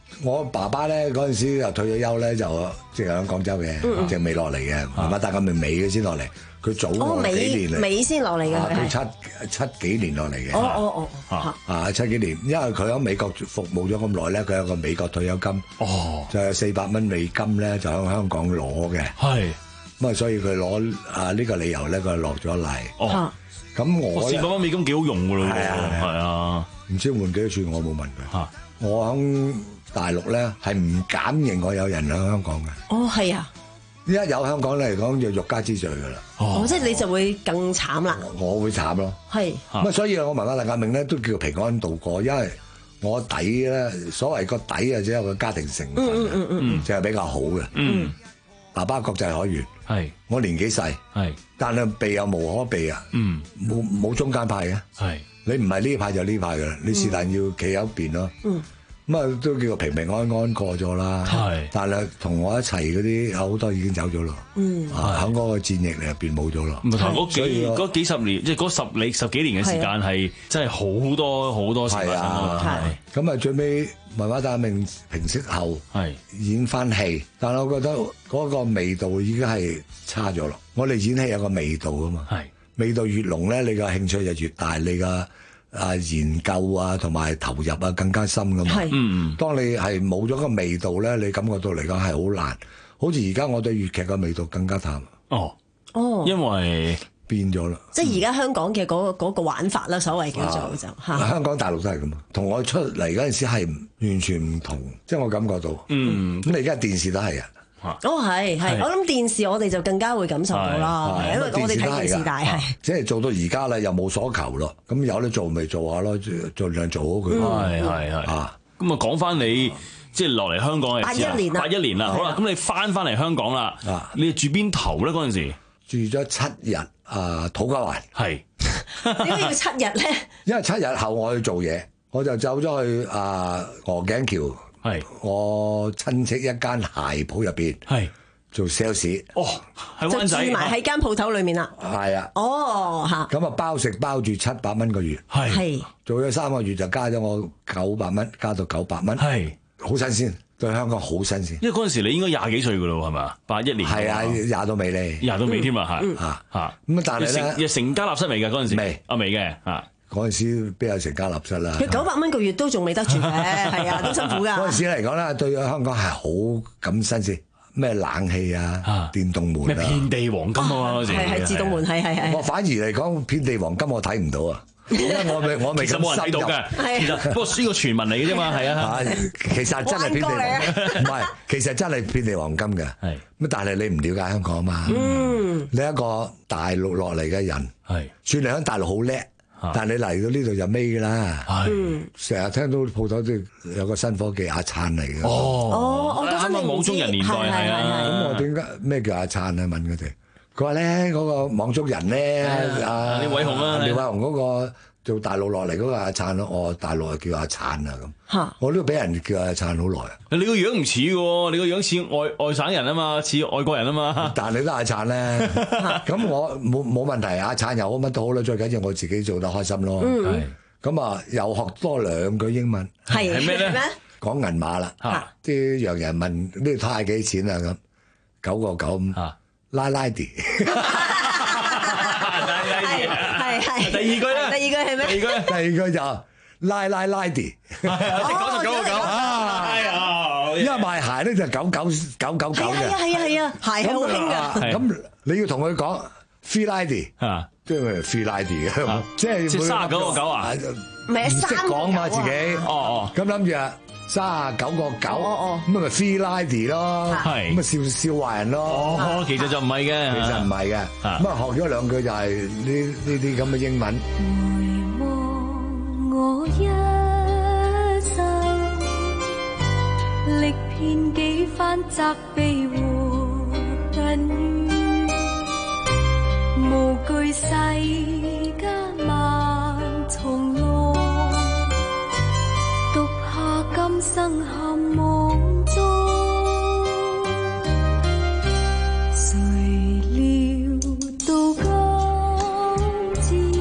我爸爸咧嗰陣時又退咗休咧，就即係喺廣州嘅， 嗯嗯即係未落嚟嘅。媽媽大概咪尾嘅先落嚟，佢早我幾年嚟， 尾先落嚟嘅， 佢七七幾年落嚟嘅。 哦哦哦， 啊七幾年，因為佢喺美國服務咗咁耐咧，佢有個美國退休金， 哦， 就有四百蚊美金咧，就喺香港攞嘅。 係咁啊，所以佢攞啊呢個理由咧，佢落咗嚟。 哦， 咁我四百蚊美金幾好用㗎咯， 係啊係啊， 唔知換幾多錢，我冇問佢。嚇，我喺大陸咧係唔敢認我有人喺香港嘅。 哦，係啊。 一有香港嚟講就欲加之罪噶啦。 哦，即係你就會更慘啦。 我會慘咯。係。咁啊，所以我文化大革命咧都叫平安度過，因為我底咧所謂個底啊，只有個家庭成分， 嗯嗯嗯就係比較好嘅。嗯。爸爸國際海員。係。我年紀細。係。但係避又無可避啊。嗯。冇冇中間派嘅。係。你唔係呢派就呢派噶啦，你是但要企喺一邊咯。嗯。咁啊，都叫做平平安安過咗啦。係，但係同我一齊嗰啲有好多已經走咗咯。嗯，喺嗰個戰役入邊冇咗咯。 唔同嗰幾嗰幾十年，即係嗰十你十幾年嘅時間係真係好多好多事發生啊。 係，咁啊最尾文化大革命平息後，係演翻戲，但係我覺得嗰個味道已經係差咗咯。我哋演戲有個味道啊嘛，係味道越濃咧，你個興趣就越大，你個啊研究啊同埋投入啊更加深噶嘛。係，嗯，當你係冇咗個味道咧，你感覺到嚟講係好難。好似而家我對粵劇嘅味道更加淡。 哦， 哦， 因為變咗啦。 即係而家香港嘅嗰個嗰個玩法啦，所謂叫做就嚇。 香港大陸都係咁啊，同我出嚟嗰陣時係完全唔同，即係我感覺到。嗯，咁你而家電視都係啊。 哦，係係，我諗電視我哋就更加會感受到啦，因為我哋睇電視大係， 即係做到而家啦，又冇所求咯，咁有得做咪做下咯，盡量做好佢。 係係係啊，咁啊講翻你即係落嚟香港嘅八一年啦， 八一年啦，好啦，咁你翻翻嚟香港啦，你住邊頭咧嗰陣時？ 住咗七日啊，土瓜灣。係點解要七日咧？ 因為七日後我去做嘢，我就走咗去啊鵝頸橋。係我親戚一間鞋鋪入邊，係做 sales。哦， 喺灣仔，就住埋喺間鋪頭裏面啦。 係啊。 哦，吓。 咁啊，包食包住七百蚊個月。係。係。做咗三個月就加咗我九百蚊，加到九百蚊。係。好新鮮，對香港好新鮮。 因為嗰陣時你應該廿幾歲噶咯，係嘛？八一年。 係啊，廿到尾咧。 廿到尾添啊，係。吓吓。咁但係咧， 成成家立室未噶嗰陣時？未，啊未嘅啊。 嗰陣時邊有成家立室啦？ 佢九百蚊個月都仲未得住嘅，係啊，都辛苦噶。 嗰陣時嚟講咧，對香港係好咁新鮮，咩冷氣啊、電動門啊， 咩遍地黃金啊嘛嗰時。 係係自動門，係係係。 我反而嚟講，遍地黃金我睇唔到啊，因為我未我未咁冇人睇到嘅。其實不過呢個傳聞嚟嘅啫嘛，係啊。 其實真係遍地黃金，唔係，其實真係遍地黃金嘅。係咁，但係你唔了解香港啊嘛。嗯。你一個大陸落嚟嘅人，係算你喺大陸好叻。但係你嚟到呢度就尾噶啦，成日聽到鋪頭都有個新伙計阿燦嚟嘅。 哦，我啱啱網中人年代係啊， 咁我點解咩叫阿燦啊？問佢哋，佢話咧嗰個網中人咧，阿廖偉雄啊， 廖偉雄嗰個做大陸落嚟嗰個阿燦咯，我大陸係叫阿燦啊咁。嚇！我都俾人叫阿燦好耐啊。 你個樣唔似喎，你個樣似外外省人啊嘛，似外國人啊嘛。 但係你都阿燦咧，咁我冇冇問題，阿燦又好乜都好啦，最緊要我自己做得開心咯。係咁啊，又學多兩句英文。 係係咩咧？ 講銀碼啦，啲洋人問呢套係幾錢啊咁，九個九咁，拉拉啲。 係係。 第二句咧？ 第二句係咩？ 第二句第二句就拉拉拉啲。 係啊，九十九個九啊！係啊， 因為賣鞋咧就九九九九九嘅。 係啊係啊係啊，鞋係好興㗎。 咁你要同佢講 free lady 啊，即係 free lady 嘅，即係即係三十九個九啊？ 唔係啊， 唔識講嘛自己。 哦哦。 咁諗住啊，三十九個九，咁咪 free lady 咯，咁咪笑笑壞人咯。 哦，其實就唔係嘅， 其實唔係嘅。咁啊學咗兩句就係呢呢啲咁嘅英文。 回望我一生，歷遍幾番責備和恨怨，無懼世間萬重浪，獨下今生陷網中。誰料到今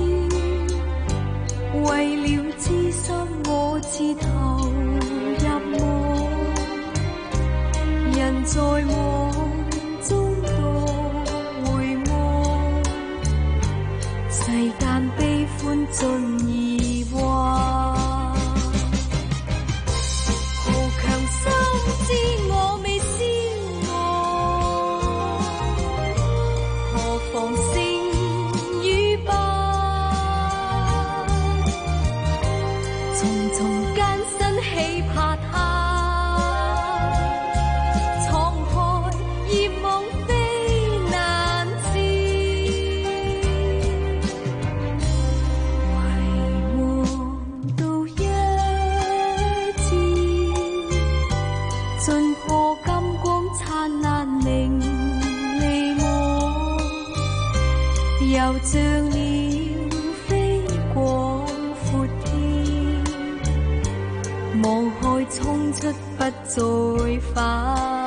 朝，為了知心我自投入夢。 明離我，又像鳥飛過闊天，望海衝出不再返。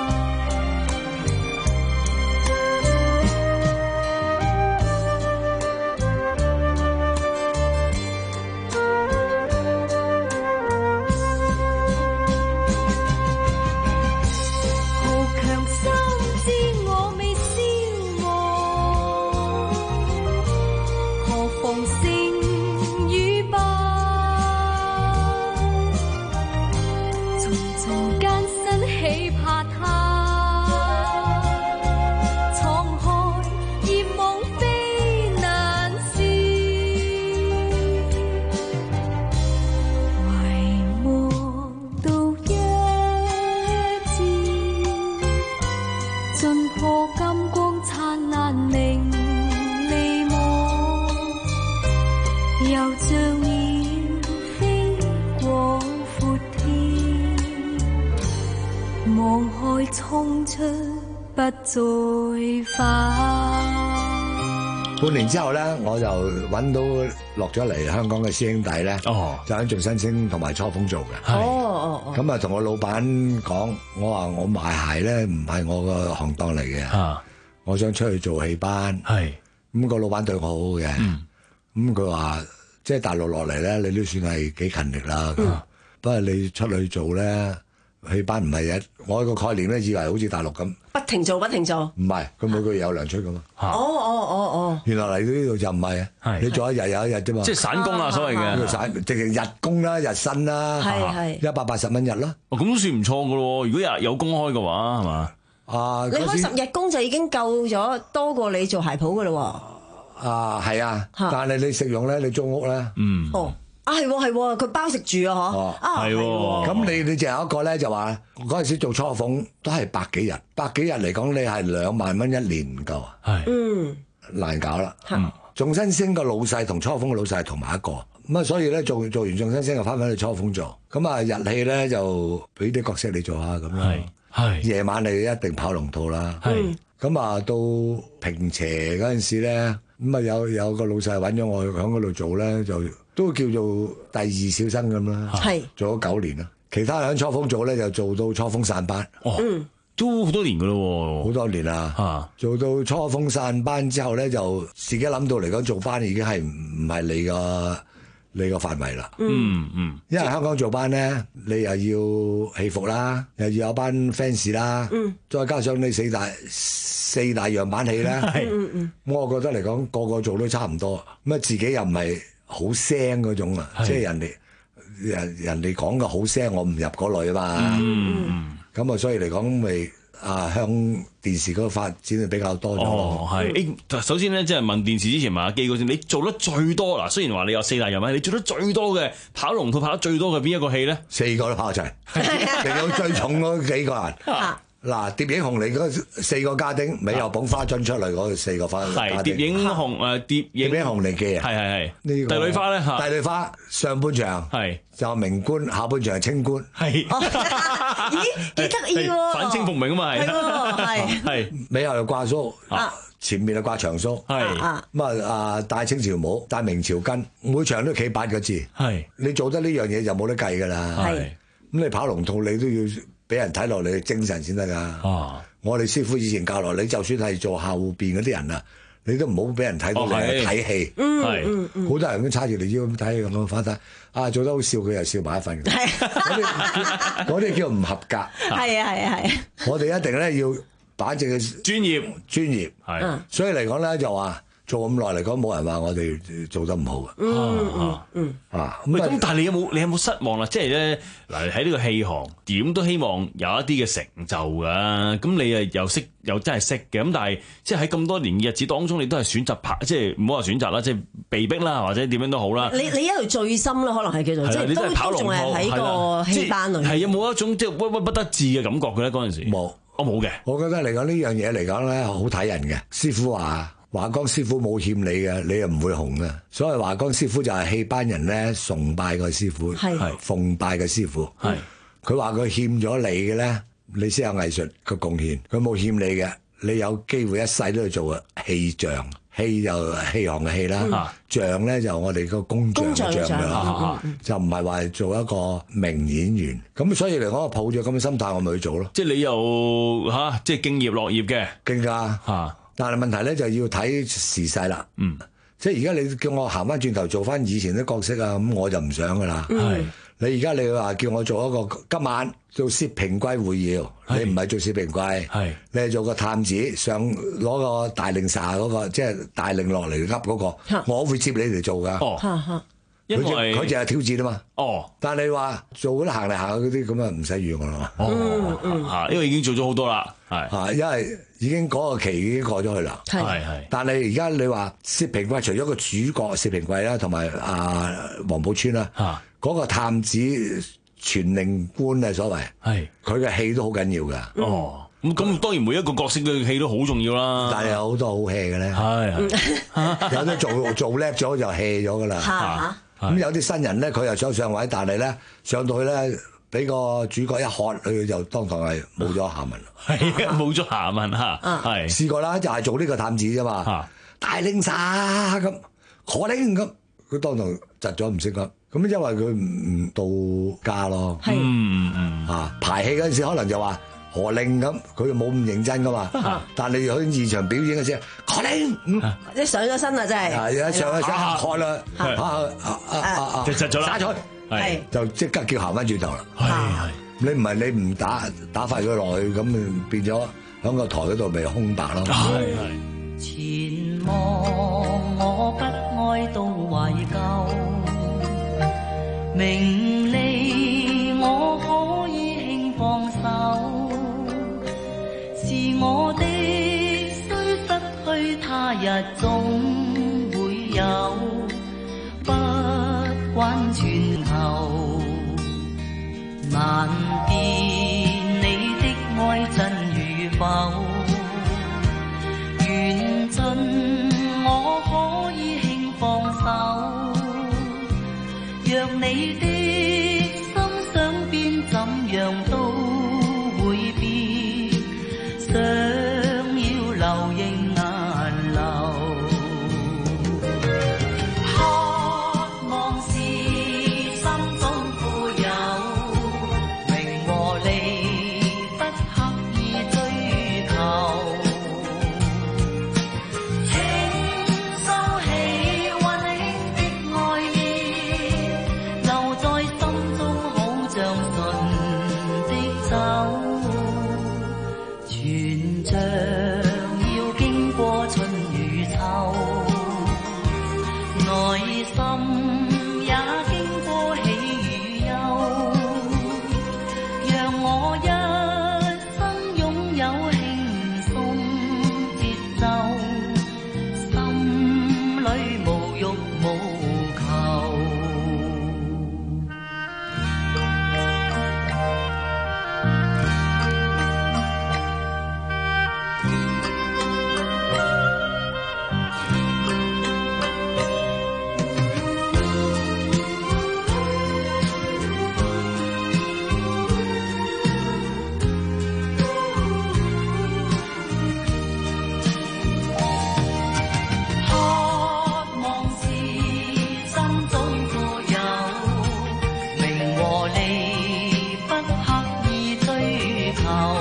衝出不再返。 半年之後咧，我就揾到落咗嚟香港嘅師兄弟咧，哦、就喺眾新星同埋初風做嘅。 哦哦哦。咁啊，同我老闆講，我話我賣鞋咧唔係我個行當嚟嘅，啊、我想出去做戲班。係。咁個老闆對我好好嘅，咁佢話即係大陸落嚟咧，你都算係幾勤力啦。嗯、不過你出去做咧。戲班唔係嘅，我個概念咧以為好似大陸咁， 不停做不停做。 唔係，佢每個月有糧出噶嘛。 哦哦哦哦。原來嚟到呢度就唔係，你做一日有一日啫嘛。 即係散工啦，所謂嘅。 散，直情日工啦，日薪啦， 係係一百八十蚊日啦。 哦，咁都算唔錯噶咯。如果日有公開嘅話，係嘛？ 啊， 你開十日工就已經夠咗多過你做鞋鋪噶咯。 啊，係啊，但係你食用咧，你租屋咧， 嗯。 哦。啊係喎係喎，佢包食住啊嗬，啊係喎。 咁你你就有一個咧就話嗰陣時做初鳳都係百幾日，百幾日嚟講你係兩萬蚊一年唔夠啊，係，嗯，難搞啦。眾新星個老細同初鳳個老細係同埋一個，咁啊所以咧做做完眾新星就翻返去初鳳做，咁啊日戲咧就俾啲角色你做下咁樣，係係夜晚你一定跑龍套啦，係，咁啊到平斜嗰陣時咧，咁啊有有個老細揾咗我喺嗰度做咧就。都叫做第二小生咁啦，係做咗九年啦。其他人喺初風做咧，就做到初風散班。 哦，嗯，都好多年噶咯， 好多年啦。啊，做到初風散班之後咧，就自己諗到嚟講做班已經係唔唔係你個你個範圍啦。 嗯嗯， 因為香港做班咧，你又要戲服啦，又要有班 fans 啦，嗯，再加上你四大四大樣板戲啦，係，嗯嗯，我覺得嚟講個個做都差唔多，咁啊自己又唔係。好聲嗰種啊，即係人哋人人哋講嘅好聲，我唔入嗰類啊嘛。嗯，咁啊，所以嚟講咪啊，向電視嗰個發展係比較多咗。 哦，係。誒，首先咧，即係問電視之前問阿基嗰先，你做得最多嗱？雖然話你有四大人物，你做得最多嘅跑龍套跑得最多嘅邊一個戲咧？ 四個都跑齊，仲有最重嗰幾個人。嗱，蝶影紅嚟嗰四個家丁，尾又捧花樽出嚟嗰四個花係蝶影紅誒，蝶影紅嚟嘅， 係係係。呢個帝女花咧嚇， 帝女花上半場係就明官，下半場係清官，係。 咦，幾得意喎！ 反清復明啊嘛，係。 係係。尾後又掛鬚，前面又掛長鬚，係。咁啊啊，戴清朝帽，戴明朝巾，每場都企八個字，係。你做得呢樣嘢就冇得計㗎啦，係。咁你跑龍套你都要。俾人睇落你精神先得噶。啊！我哋師傅以前教落你，就算係做後邊嗰啲人啊，你都唔好俾人睇到你睇戲。係，好多人都叉住條腰咁睇咁樣反睇。啊，做得好笑，佢又笑埋一份。係，嗰啲叫唔合格。 係啊係啊係啊！ 我哋一定咧要擺正嘅專業專業。係，所以嚟講咧就話。做咁耐嚟講，冇人話我哋做得唔好嘅。 嗯嗯嗯啊咁，但係你有冇你有冇失望啦？即係咧嗱，喺呢個戲行點都希望有一啲嘅成就㗎。咁你誒又識又真係識嘅。咁但係即係喺咁多年嘅日子當中，你都係選擇拍，即係唔好話選擇啦，即係被逼啦，或者點樣都好啦。 你你一路最深啦，可能係叫做即係都都仲係喺個戲班裏。 係有冇一種即係鬱鬱不得志嘅感覺嘅咧？嗰陣時冇，我冇嘅。 我覺得嚟講呢樣嘢嚟講咧，好睇人嘅。師傅話。華光師傅冇欠你嘅，你又唔會紅嘅。所以華光師傅就係戲班人咧崇拜個師傅，係奉拜嘅師傅。係佢話佢欠咗你嘅咧， 你先有藝術嘅貢獻，佢冇欠你嘅，你有機會一世都去做氣象。氣就氣行嘅氣啦，象咧就我哋個工匠嘅匠啦，就唔係話做一個名演員。咁所以嚟講，我抱住咁嘅心態，我咪去做咯。 即係你又嚇，即係敬業樂業嘅， 敬㗎嚇。但係問題咧就要睇時勢啦。嗯，即係而家你叫我行翻轉頭做翻以前啲角色啊，咁我就唔想㗎啦。係你而家你話叫我做一個今晚做薛平貴會要，你唔係做薛平貴，係你係做個探子，上攞個大令撒嗰個，即係大令落嚟噏嗰個，我會接你嚟做㗎。 哦，因為佢就係挑戰啊嘛。 哦， 但係你話做嗰啲行嚟行去嗰啲咁啊，唔使預我啦。 哦，嗯嚇，因為已經做咗好多啦，係嚇，因為已經嗰個期已經過咗去啦。 係係。 但係而家你話薛平貴，除咗個主角薛平貴啦，同埋阿王寶釧啦，嚇嗰個探子。傳令官啊，所謂係佢嘅戲都好緊要㗎。 哦，咁咁當然每一個角色嘅戲都好重要啦。 但係有好多好 hea 嘅咧，係有啲做做叻咗就 hea 咗㗎啦。咁有啲新人咧，佢又想上位，但係咧上到去咧，俾個主角一喝，佢就當堂係冇咗下文。 係啊，冇咗下文嚇。係試過啦，就係做呢個探子啫嘛。大令撒咁，可令咁，佢當堂窒咗唔識噏。咁因為佢唔到家咯， 嗯嗯啊排戲嗰陣時可能就話何令咁，佢就冇咁認真噶嘛。但係你喺現場表演嘅時候，何令， 即係上咗身啦，真係。 係啊，上咗身開啦，啊啊啊就窒咗啦， 灑彩，係就即刻叫行翻轉頭啦。係係，你唔係你唔打打發佢落去，咁變咗喺個台嗰度咪空白咯。係係。 前望我不愛到懷舊。名利我可以輕放手，是我的雖失去他日總會有，不關全球，難辨你的愛真與否，緣盡我可以輕放手，若你的心想變怎樣都會變，想要流仍難流，渴望是心中富有，名和利不刻意追求，請收起溫馨的愛意，留在心中好像純的酒，全像要經過春與秋，內心也經過喜與憂，讓我一生擁有輕鬆節奏，心裏無欲無求。渴望是心中富有，名和利不刻意追求，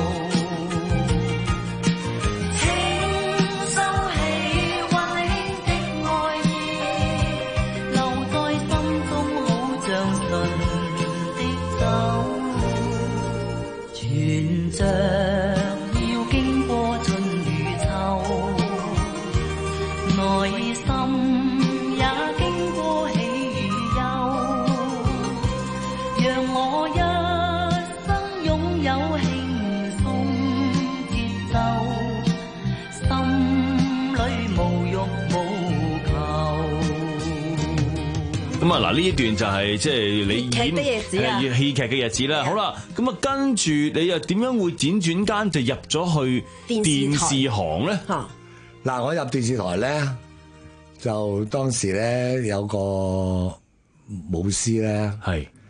請收起溫馨的愛意，留在心中好像純的酒，全像要經過春與秋，內心也經過喜與憂，讓我一生擁有輕鬆節奏，心裏無欲無求。 咁啊嗱，呢一段就係即係你劇的日子啊演戲劇嘅日子啦。好啦，咁啊跟住你又點樣會輾轉間就入咗去電視行咧？ 嗱，我入電視台咧，就當時咧有個舞獅咧， 係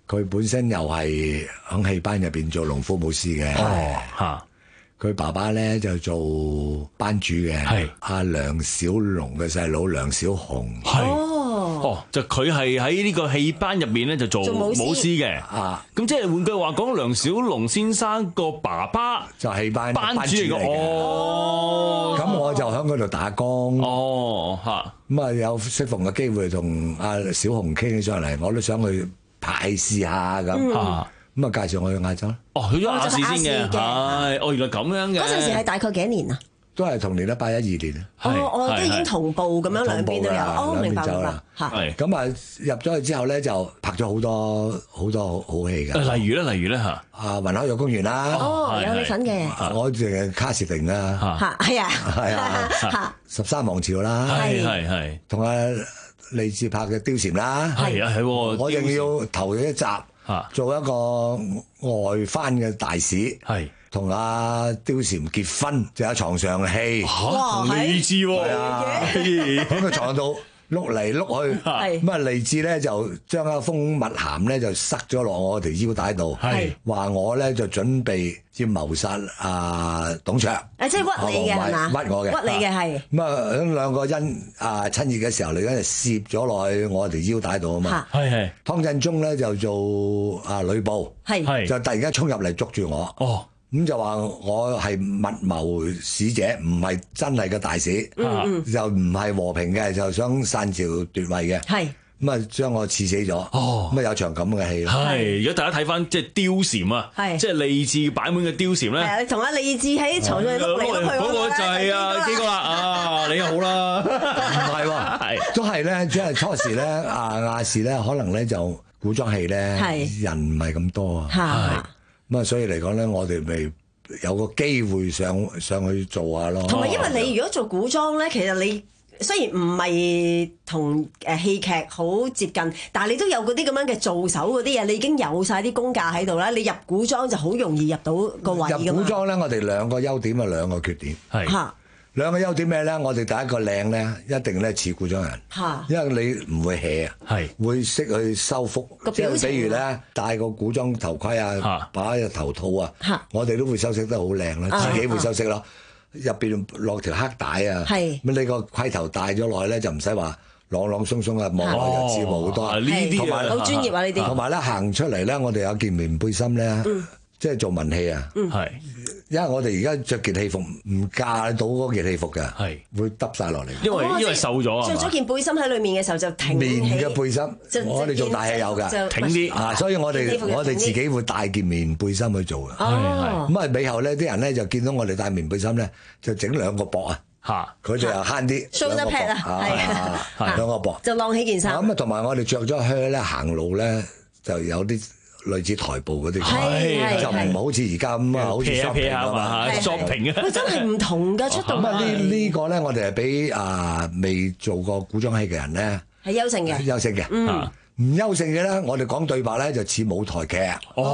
佢本身又係喺戲班入邊做農夫武師嘅。 哦，嚇！ 佢爸爸咧就做班主嘅，係阿梁小龍嘅細佬梁小紅。 係哦，就佢係喺呢個戲班入面咧就做武師嘅。啊，咁即係換句話講，梁小龍先生個爸爸就係班班主嚟嘅。哦， 咁我就喺嗰度打工。 哦，嚇！ 咁啊有適逢嘅機會同阿小紅傾起上嚟，我都想去拍戲試下咁。啊！咁啊，介紹我去亞洲。 哦，去咗亞視先嘅，係哦，原來咁樣嘅。 嗰陣時係大概幾年啊？ 都係同年啦，八一二年啊。 哦，我都已經同步咁樣兩邊都有。哦，明白明白。嚇， 咁啊入咗去之後咧，就拍咗好多好多好戲嘅。 例如咧，例如咧嚇， 啊雲海洋公園啦。 哦，有你份嘅。 我淨係卡士定啦。 嚇，係啊。 係啊。十三王朝啦。 係係係。同阿利智拍嘅貂蟬啦。 係啊係。 我仲要頭一集。做一個外番嘅大使，係同阿貂蟬結婚，就喺床上戲， 哇，勵志喎， 喺個床度碌嚟碌去，咁啊勵志咧就將一封密函咧就塞咗落我條腰帶度，話我咧就準備要謀殺阿董卓， 誒即係屈你嘅係嘛？ 屈我嘅， 屈你嘅係。 咁啊喺兩個因啊親熱嘅時候，你嗰陣攝咗落去我條腰帶度啊嘛，係係。湯鎮宗咧就做啊呂布，係就突然間衝入嚟捉住我。哦。咁就話我係密謀使者，唔係真係嘅大使，嗯、就唔係和平嘅，就想篡朝奪位嘅。係咁啊，將我刺死咗。哦，咁啊有場咁嘅戲咯。 係，如果大家睇翻即係貂蟬啊，即係勵志版本嘅貂蟬咧。係同阿勵志喺床上碌嚟碌去。 嗰個就係啊基哥啦，啊你又好啦。 唔係喎，係都係咧，即係初時咧，啊亞視咧，可能咧就古裝戲咧，人唔係咁多啊。咁啊，所以嚟講咧，我哋咪有個機會上上去做下咯。 同埋，因為你如果做古裝咧，其實你雖然唔係同誒戲劇好接近，但係你都有嗰啲咁樣嘅做手嗰啲嘢，你已經有晒啲功架喺度啦。你入古裝就好容易入到個位㗎嘛。入古裝咧，我哋兩個優點啊，兩個缺點係。嚇。兩個優點咩咧？我哋第一個靚咧，一定咧似古裝人，因為你唔會 hea 啊，係會識去修復，即係比如咧戴個古裝頭盔啊，擺個頭套啊，我哋都會修飾得好靚啦，自己會修飾咯。入邊落條黑帶啊，咁你個盔頭戴咗落去咧，就唔使話朗朗鬆鬆啊，望落就似好多。呢啲同埋好專業啊！呢啲同埋咧行出嚟咧，我哋有件棉背心咧，即係做文戲啊，係。因為我哋而家着件戲服唔架到嗰件戲服嘅，係會耷晒落嚟。 因為因為瘦咗啊， 着咗件背心喺裏面嘅時候就挺起。 棉嘅背心，我哋做大戲有㗎， 挺啲啊，所以我哋我哋自己會帶件棉背心去做嘅。哦，咁啊尾後咧啲人咧就見到我哋帶棉背心咧，就整兩個膊啊，嚇，佢哋又慳啲。 shoulder pad 啊， 係兩個膊就晾起件衫。 咁啊，同埋我哋着咗靴咧行路咧就有啲。類似台步嗰啲，就唔好似而家咁啊，好似 shopping 咁啊 ，shopping 啊， 真係唔同㗎出到。 咁啊，呢呢個咧，我哋係俾啊未做過古裝戲嘅人咧， 係優勝嘅， 優勝嘅。嗯，唔優勝嘅咧，我哋講對白咧就似舞台劇。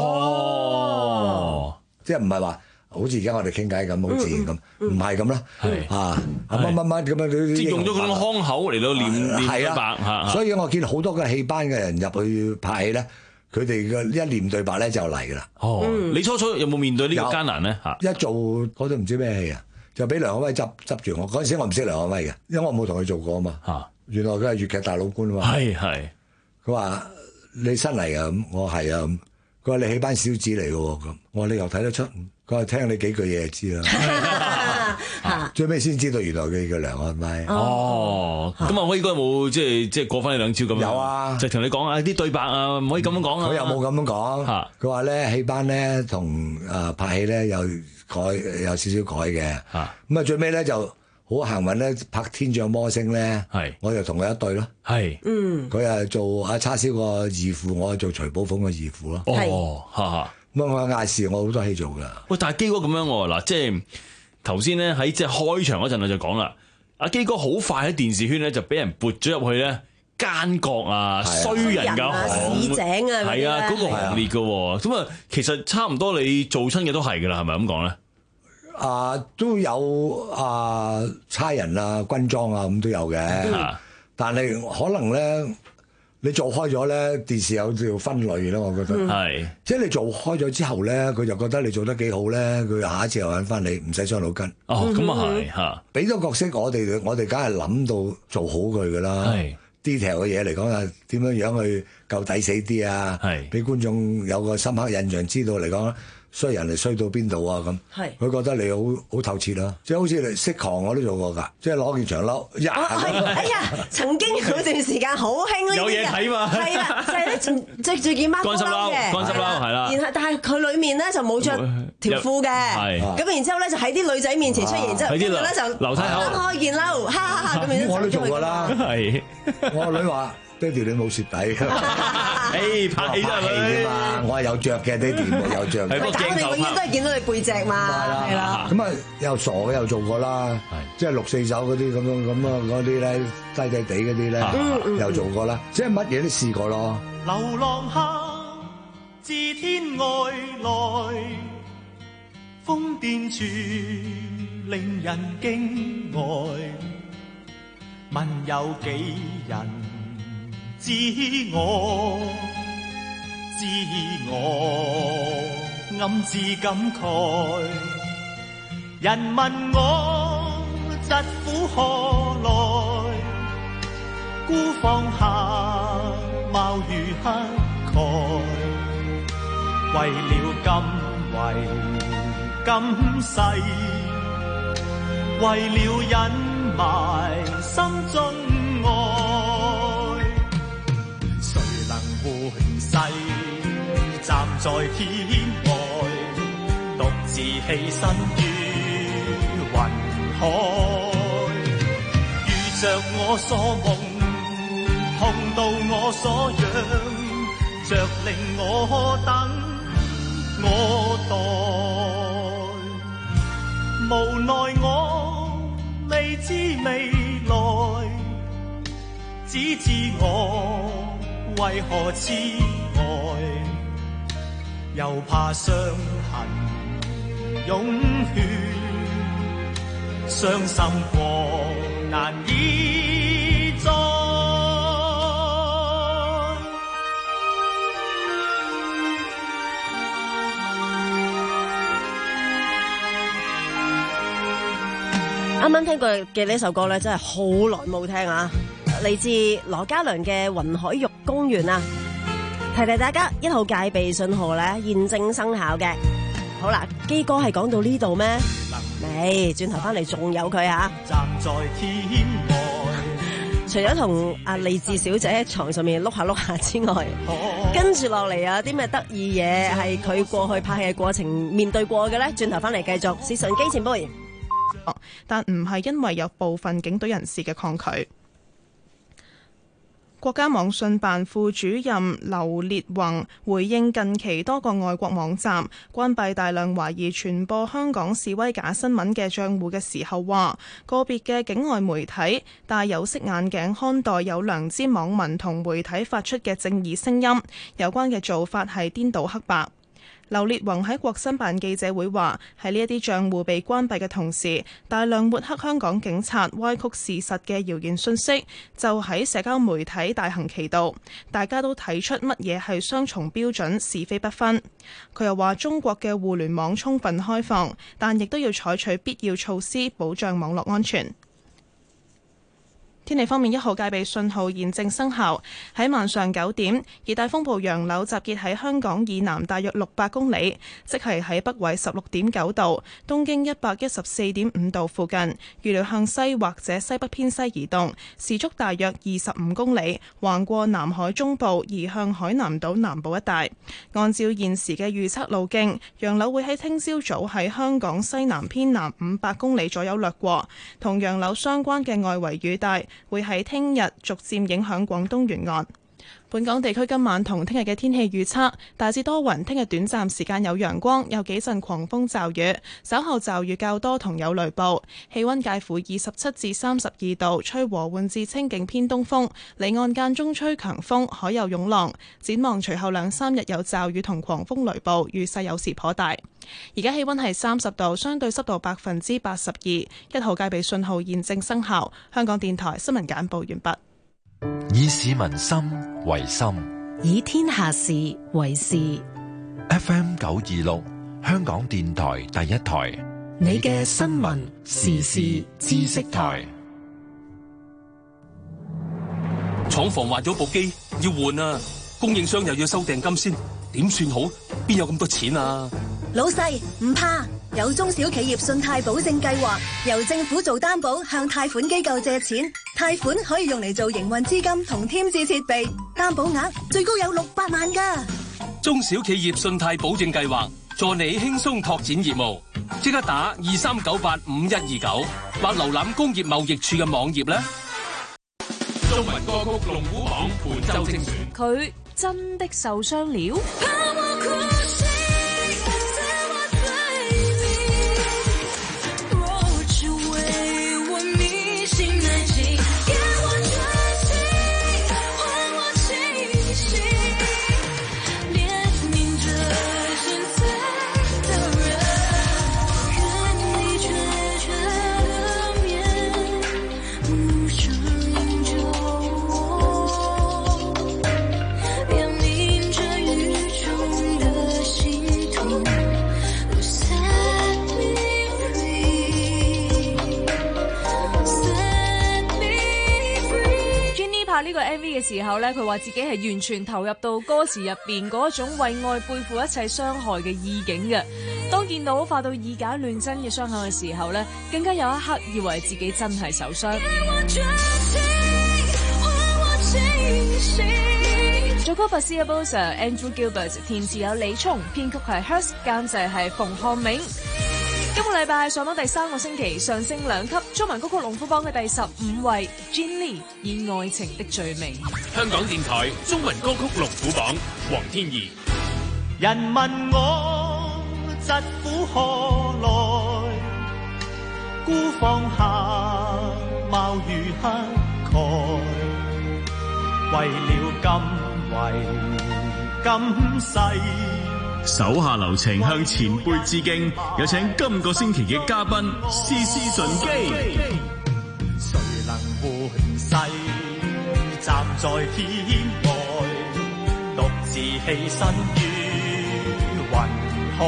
哦，即係唔係話好似而家我哋傾偈咁好自然咁，唔係咁啦。係啊，乜乜乜咁樣， 即係用咗嗰種腔口嚟到練練對白嚇。 所以我見好多嘅戲班嘅人入去拍戲咧。佢哋嘅一念對白咧就嚟㗎啦。哦， 你初初有冇面對呢個艱難咧？嚇， 一做嗰都唔知咩戲啊，就俾梁漢威執執住我。嗰陣時我唔識梁漢威嘅，因為我冇同佢做過啊嘛。嚇，原來佢係粵劇大老倌啊嘛。係係。佢話你新嚟㗎咁，我係啊咁。佢話你戲班小子嚟㗎喎咁，我話你又睇得出。佢話聽你幾句嘢就知啦。最尾先知道原來佢叫梁漢威。 哦，咁啊，威哥有冇即係即係過翻你兩招咁樣？有啊，就同你講啊啲對白啊，唔可以咁樣講啊。 佢又冇咁樣講。佢話咧戲班咧同啊拍戲咧有改有少少改嘅。咁啊最尾咧就好幸運咧拍《天降魔星》咧，我就同佢一對咯。係，嗯，佢係做阿叉燒個二父，我係做徐寶鳳個二父咯。 哦，嚇嚇。 咁我亞視我好多戲做㗎。 喂，但係基哥咁樣喎，嗱，即係頭先咧喺即係開場嗰陣我就講啦，阿基哥好快喺電視圈咧就俾人撥咗入去咧奸角啊、衰人㗎行， 市井啊， 係啊，嗰個行列㗎喎。咁啊，其實差唔多你做親嘅都係㗎啦，係咪咁講咧？ 啊，都有啊，差人啊、軍裝啊咁都有嘅，但係可能咧。 你做開咗咧，電視有叫分類咯，我覺得係、嗯， 即係你做開咗之後咧，佢就覺得你做得幾好咧，佢下一次又揾翻你，唔使傷腦筋。 哦，咁啊係嚇， 俾咗角色我哋，我哋梗係諗到做好佢噶啦。係 detail 嘅嘢嚟講啊，點樣樣去夠抵死啲啊？係俾觀眾有個深刻印象，知道嚟講。衰人嚟衰到邊度啊？咁，佢覺得你好好透徹啦，即係好似你識狂我都做過㗎，即係攞件長褸，呀！ 哎呀，曾經有段時間好興呢啲嘅， 有嘢睇嘛？ 係啦，就係咧著住件孖褸嘅， 乾濕褸係啦。 然後但係佢裡面咧就冇着條褲嘅，咁然之後咧就喺啲女仔面前出現，然之後跟住咧就樓梯口開件褸，哈哈哈咁樣。 我都做過啦， 係我個女話。爹哋你冇蝕底，誒拍戲啫嘛，我係有着嘅，爹哋冇有着。 但係我哋永遠都係見到你背脊嘛，係啦。 咁啊又傻嘅又做過啦，即係六四手嗰啲咁樣咁啊嗰啲咧低低地嗰啲咧又做過啦，即係乜嘢都試過咯。 流浪客自天外來，瘋癲處令人驚呆，問有幾人？知我，知我，暗自感慨。人問我疾苦何來，孤芳下貌如乞丐。為了今為今世，為了隱埋心中愛。永世站在天外，獨自犧牲於雲海。遇着我所夢，碰到我所仰，着令我等我待。無奈我未知未來，只知我為何痴呆，又怕傷痕湧血，傷心過難以再。 啱啱聽過嘅呢首歌咧，真係好耐冇聽啊！嚟自羅嘉良嘅《雲海玉公園》啊，提提大家，一號戒備信號咧現正生效嘅。好啦，基哥係講到呢度咩？未，轉頭翻嚟仲有佢啊！站在天外，除咗同阿利智小姐喺床上面碌下碌下之外，跟住落嚟啊，啲咩得意嘢係佢過去拍戲嘅過程面對過嘅咧？轉頭翻嚟繼續視訊機前輩， 但唔係因為有部分警隊人士嘅抗拒。國家網信辦副主任劉烈宏回應近期多個外國網站關閉大量懷疑傳播香港示威假新聞嘅賬戶嘅時候話，個別嘅境外媒體戴有色眼鏡看待有良知網民同媒體發出嘅正義聲音，有關嘅做法係顛倒黑白。劉烈宏喺國新辦記者會話：喺呢一啲賬戶被關閉嘅同時，大量抹黑香港警察、歪曲事實嘅謠言訊息就喺社交媒體大行其道，大家都睇出乜嘢係雙重標準、是非不分。佢又話：中國嘅互聯網充分開放，但亦都要採取必要措施保障網絡安全。天氣方面，一號戒備信號現正生效。喺晚上九點，熱帶風暴楊柳集結喺香港以南大約六百公里，即係喺北緯十六點九度、東經一百一十四點五度附近。預料向西或者西北偏西移動，時速大約二十五公里，橫過南海中部，移向海南島南部一帶。按照現時嘅預測路徑，楊柳會喺聽朝早喺香港西南偏南五百公里左右掠過，同楊柳相關嘅外圍雨帶會喺聽日逐漸影響廣東沿岸。本港地區今晚同聽日嘅天氣預測大致多雲，聽日短暫時間有陽光，有幾陣狂風驟雨，稍後驟雨較多同有雷暴。氣溫介乎二十七至三十二度，吹和緩至清勁偏東風，離岸間中吹強風，海有湧浪。展望隨後兩三日有驟雨同狂風雷暴，雨勢有時頗大。而家氣溫係三十度，相對濕度百分之八十二，一號戒備信號現正生效。香港電台新聞簡報完畢。 以市民心為心， 以天下事為事。 F M 九二六，香港電台第一台， 你嘅新聞時事知識台。 廠房壞咗部機要換啊，供應商又要收訂金先，點算好？邊有咁多錢啊？ 老細唔怕，有中小企業信貸保證計劃，由政府做擔保向貸款機構借錢，貸款可以用嚟做營運資金同添置設備，擔保額最高有六百萬㗎。 中小企業信貸保證計劃，助你輕鬆拓展業務，即刻打二三九八五一二九或瀏覽工業貿易處嘅網頁啦。 中文歌曲龍虎榜伴奏精選， 佢真的受傷了。 呢個 M V 嘅時候呢，佢話自己係完全投入到歌詞入邊嗰種為愛背負一切傷害嘅意境嘅。當見到化到以假亂真嘅傷口嘅時候呢，更加有一刻以為自己真係受傷。作曲 Basia Bosa、Andrew Gilbert， 填詞有李聰，編曲係 Hurst， 監製係馮漢明。今個禮拜上榜第三個星期，上升兩級，中文歌曲龍虎榜嘅第十五位 ，Gin Lee 以愛情的罪名。 香港電台中文歌曲龍虎榜，黃天怡。 人問我疾苦何來，孤芳下貌如乞丐，為了今為今世。 手下留情，向前輩致敬。有請今個星期嘅嘉賓絲絲順基。 誰能換世站在天外，獨自犧牲於雲海。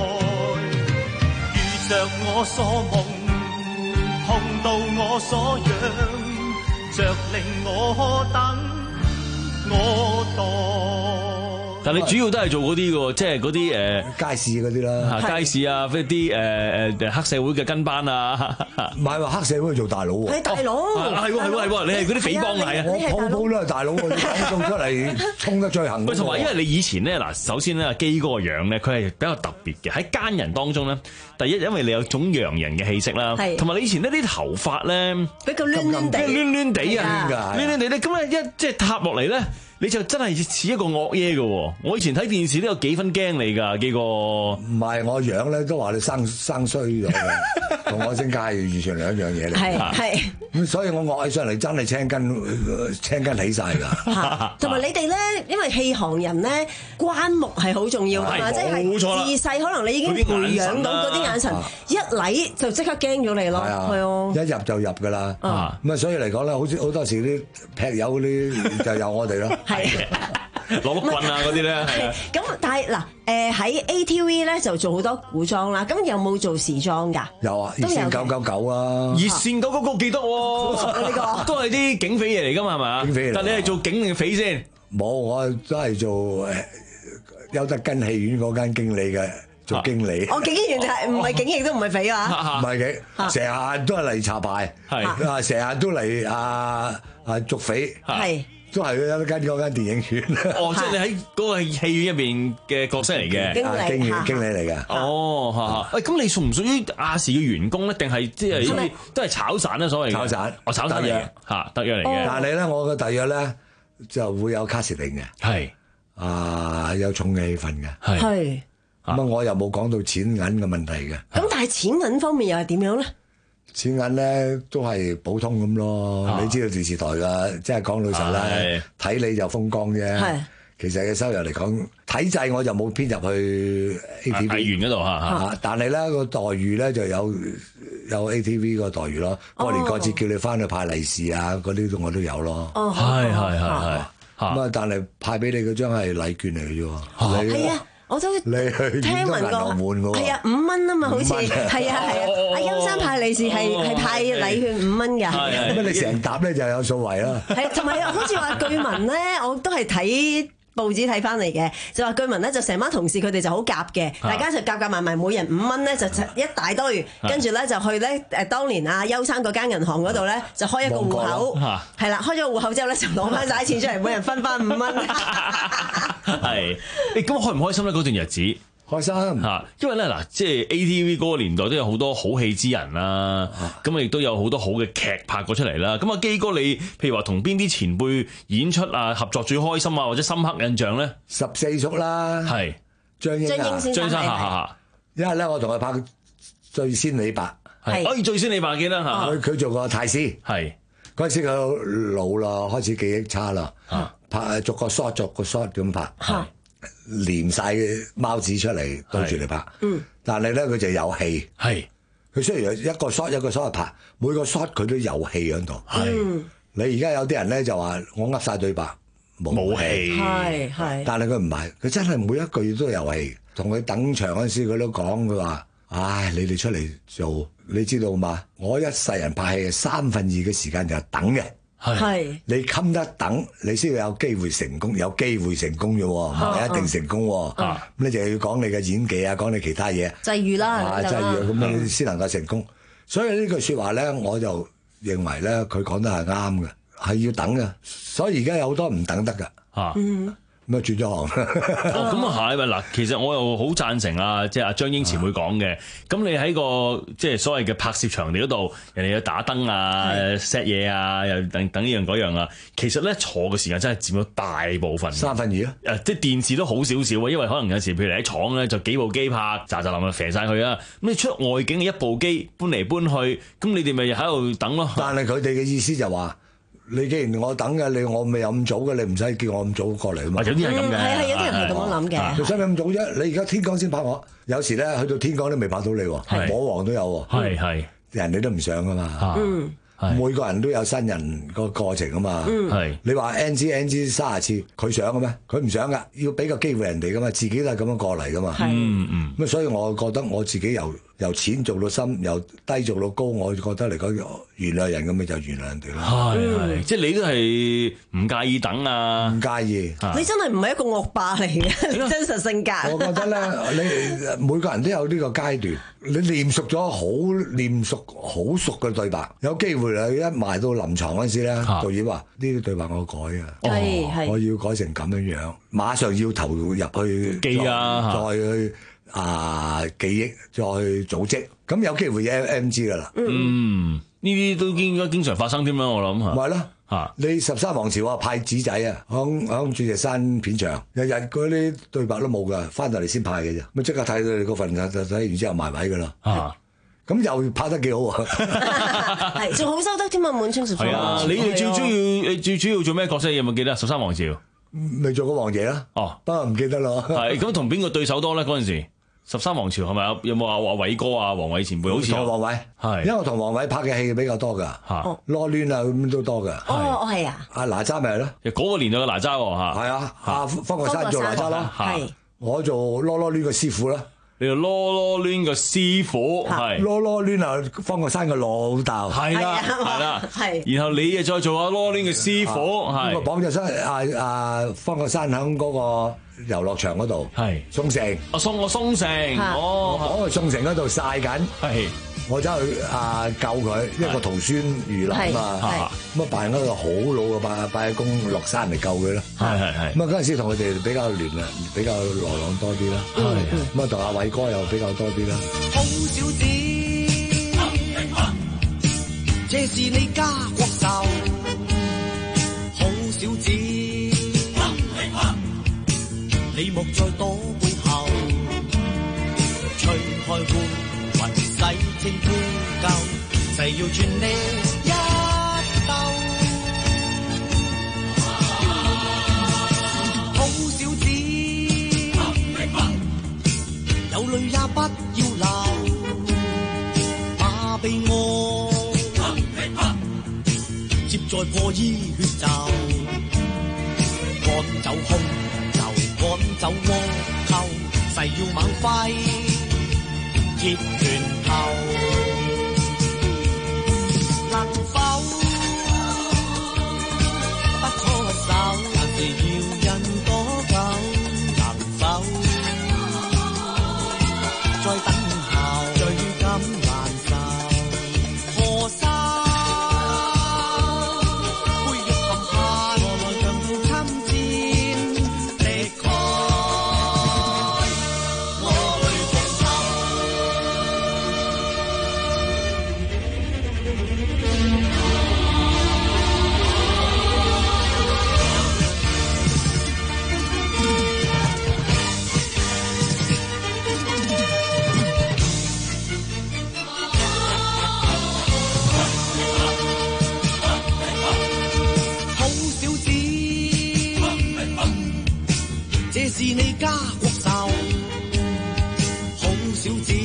遇着我所夢，碰到我所仰，着令我等我待。 但你主要都係做嗰啲嘅，即係嗰啲誒街市嗰啲啦， 街市啊，嗰啲誒誒黑社會嘅跟班啊， 唔係話黑社會做大佬喎， 係大佬， 係喎係喎係喎，你係嗰啲匪幫係啊， 我鋪鋪都係大佬，我講送出嚟衝得最行。 喂，同埋因為你以前咧嗱，首先咧阿基嗰個樣咧，佢係比較特別嘅，喺奸人當中咧，第一因為你有種洋人嘅氣息啦，同埋你以前呢啲頭髮咧比較攣攣地， 攣攣地啊，攣攣地咧，咁啊一即係塌落嚟咧。你就真係似一個惡耶嘅喎！我以前睇電視都有幾分驚你㗎，幾個唔係我樣咧，都話你生生衰咗嘅，同我性格係完全兩樣嘢嚟。 係係咁，所以我惡起上嚟真係青筋青筋起晒㗎。 同埋你哋咧，因為戲行人咧，關目係好重要㗎嘛，即係自細可能你已經培養到嗰啲眼神，一嚟就即刻驚咗你咯。係啊， 一入就入㗎啦。咁啊，所以嚟講咧，好似好多時啲劈友嗰啲就有我哋咯。 係攞碌棍啊嗰啲咧， 咁但係嗱，誒喺 A T V 咧就做好多古裝啦，咁有冇做時裝㗎？ 有啊，熱線九九九啊， 熱線九九九記得喎，呢個都係啲警匪嘢嚟㗎嘛，係咪？警匪嚟，但你係做警定匪先？ 冇，我都係做誒邱德根戲院嗰間經理嘅。做經理， 我警員就係唔係警亦都唔係匪啊， 唔係嘅，成日都係嚟查牌，係成日都嚟啊啊捉匪， 係都係嗰間嗰間電影院。 哦，即係你喺嗰個戲院入邊嘅角色嚟嘅， 經理經理經理嚟嘅。 哦，喂，咁你屬唔屬於亞視嘅員工咧？定係即係都係炒散咧？所謂炒散， 我炒散嚟嘅嚇，特約嚟嘅。 但係咧，我嘅特約咧就會有 casting 嘅， 係啊有重嘅氣氛嘅， 係。 咁啊，我又冇講到錢銀嘅問題嘅。 咁但係錢銀方面又係點樣咧？ 錢銀咧都係普通咁咯。你知道電視台㗎，即係講老實啦，睇你就風光啫。 其實嘅收入嚟講，體制我就冇編入去 A T V 藝員嗰度嚇， 但係咧個待遇咧就有有 A T V 個待遇咯。過年過節叫你翻去派利是啊，嗰啲我都有咯。 哦，係係係係。 咁啊，但係派俾你嗰張係禮券嚟嘅啫喎。 係啊。我都你去聽聞過，係啊，五蚊啊嘛，好似係啊係啊，阿邱生派利是係係派禮券五蚊㗎。 咁你成沓咧就有數為啦。 係，同埋好似話據聞咧，我都係睇報紙睇翻嚟嘅，就話據聞咧就成班同事佢哋就好夾嘅，大家就夾夾埋埋，每人五蚊咧就一大堆，跟住咧就去咧誒當年阿邱生嗰間銀行嗰度咧就開一個戶口，係啦，開咗個戶口之後咧就攞翻晒錢出嚟，每人分翻五蚊。 係，誒咁開唔開心咧？嗰段日子開心嚇，因為咧嗱，即係 A T V 嗰個年代都有好多好戲之人啦，咁啊亦都有好多好嘅劇拍過出嚟啦。咁啊基哥你譬如話同邊啲前輩演出啊合作最開心啊或者深刻印象咧？ 十四叔啦， 係張英啊， 張生下下， 因為咧我同佢拍最先李白， 係，可以最先李白記得嚇， 佢佢做過太師， 係嗰陣時佢老啦，開始記憶差啦，拍逐個 shot 逐個 shot 咁拍。連晒貓紙出嚟對住你拍，嗯、但係咧佢就有戲，係佢雖然一個 shot 一個 shot 拍，每個 shot 佢都有戲喺度。係你而家有啲人咧就話我噏晒對白冇戲，係係，但係佢唔係，佢真係每一句都有戲。同佢等場嗰陣時，佢都講佢話：唉，你哋出嚟做，你知道嘛？我一世人拍戲三分二嘅時間就係等嘅。係，你襟得等，你先有機會成功，有機會成功啫喎，唔係一定成功喎。咁你就要講你嘅演技啊，講你其他嘢， 際遇啦， 際遇咁樣先能夠成功。所以呢句説話咧，我就認為咧，佢講得係啱嘅，係要等嘅。所以而家有好多唔等得㗎。嚇。咁啊轉咗行， 咁啊係咪嗱？其實我又好贊成啊，即係阿張英前輩講嘅。咁你喺個即係所謂嘅拍攝場地嗰度，人哋要打燈啊、set 嘢啊，又等等呢樣嗰樣啊。其實咧坐嘅時間真係佔咗大部分， 三分二啊。 誒，即係電視都好少少啊，因為可能有時譬如你喺廠咧就幾部機拍，喳喳臨啊肥晒佢啊。咁你出外景嘅一部機搬嚟搬去，咁你哋咪喺度等咯。 但係佢哋嘅意思就話。你既然我等嘅，你我未有咁早嘅，你唔使叫我咁早過嚟啊嘛。 有啲人咁嘅， 係係有啲人係咁樣諗嘅。 你使咩咁早啫？你而家天光先拍我，有時咧去到天光都未拍到你喎，摸黃都有喎。係係，人哋都唔想噶嘛。嗯。每個人都有新人個過程啊嘛，係你話 N G N G 三十次，佢想嘅咩？佢唔想噶，要俾個機會人哋噶嘛，自己都係咁樣過嚟噶嘛。嗯嗯，咁所以我覺得我自己由由淺做到深，由低做到高，我覺得嚟講原諒人咁咪就原諒人哋咯。 係係，即係你都係唔介意等啊？ 唔介意。 你真係唔係一個惡霸嚟嘅，真實性格。 我覺得咧，你每個人都有呢個階段，你練熟咗好練熟好熟嘅對白，有機會。一埋到臨床嗰陣時咧，導演話：呢啲對白我改啊，哦、我要改成咁樣樣，馬上要投入去記啊， 再去啊記憶，再去組織，咁有機會 M M G 噶啦。 嗯，呢啲都應該經常發生添啦，我諗嚇。 咪係咯嚇，你十三王朝啊派紙仔啊，響響鑽石山片場，日日嗰啲對白都冇噶，翻到嚟先派嘅啫，咪即刻睇到你嗰份就睇完之後埋位噶啦。啊咁又拍得幾好啊！ 係仲好收得添啊，滿清十三王朝。 係啊，你哋最主要，你最主要做咩角色？有冇記得？十三王朝未做過王爺啦。哦，不過唔記得咯。 係咁，同邊個對手多咧？嗰陣時十三王朝係咪有有冇話話偉哥啊、黃偉前輩？好似同黃偉係，因為我同黃偉拍嘅戲比較多㗎。嚇，囉攣啊咁都多㗎。 哦，係啊。 阿哪吒咪係咯， 嗰個年代嘅哪吒喎嚇。 係啊，阿方國珊做哪吒咯。係，我做囉囉攣嘅師傅啦。 你就囉囉攣個師傅，係囉囉攣啊！方國珊個老豆， 係啦，係啦，係。然後你又再做下囉攣嘅師傅，係。 咁啊，綁咗身啊啊！方國珊喺嗰個遊樂場嗰度，係宋城， 啊宋我宋城，哦， 我喺宋城嗰度曬緊，係。我走去啊救佢，一個徒孫遇難啊嘛，咁啊扮嗰個好老嘅拜拜公落山嚟救佢啦，係係係。咁啊嗰陣時同佢哋比較聯絡，比較來往多啲啦，係。咁啊同阿偉哥又比較多啲啦。 好小子，這是你家國仇。好小子，你莫再躲背後，吹開碗。洗清污垢，誓要傳你一兜。好小要留，把悲哀接在破衣血袖，趕走空就趕走倭寇，誓要猛揮鐵拳頭，能否不搓手？但是要忍多久？能否再等候？最感難受，何生杯玉含下，何來強調參戰力開我淚狂好小子，這是你家國仇。好小子，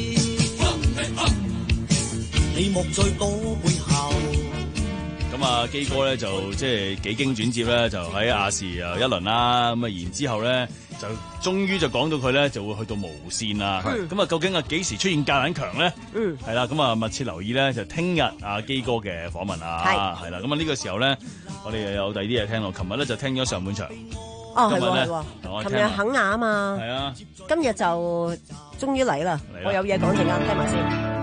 你莫再躲背後。 咁啊，基哥咧就即係幾經轉接咧，就喺亞視又一輪啦。咁啊，然之後咧就終於就講到佢咧就會去到無線啦。咁啊，究竟啊幾時出現夾硬強咧？嗯，係啦。咁啊，密切留意咧，就聽日阿基哥嘅訪問啊。係係啦。咁啊，呢個時候咧，我哋又有第二啲嘢聽咯。琴日咧就聽咗上半場。 哦，係今日呢喎係喎，琴同我聽下日肯亞啊嘛， 係啊， 今日就終於嚟啦，我有嘢講陣間聽埋先。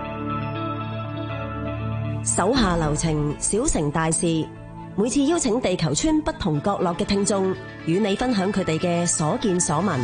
手下留情，小成大事。每次邀請地球村不同角落嘅聽眾，與你分享佢哋嘅所見所聞。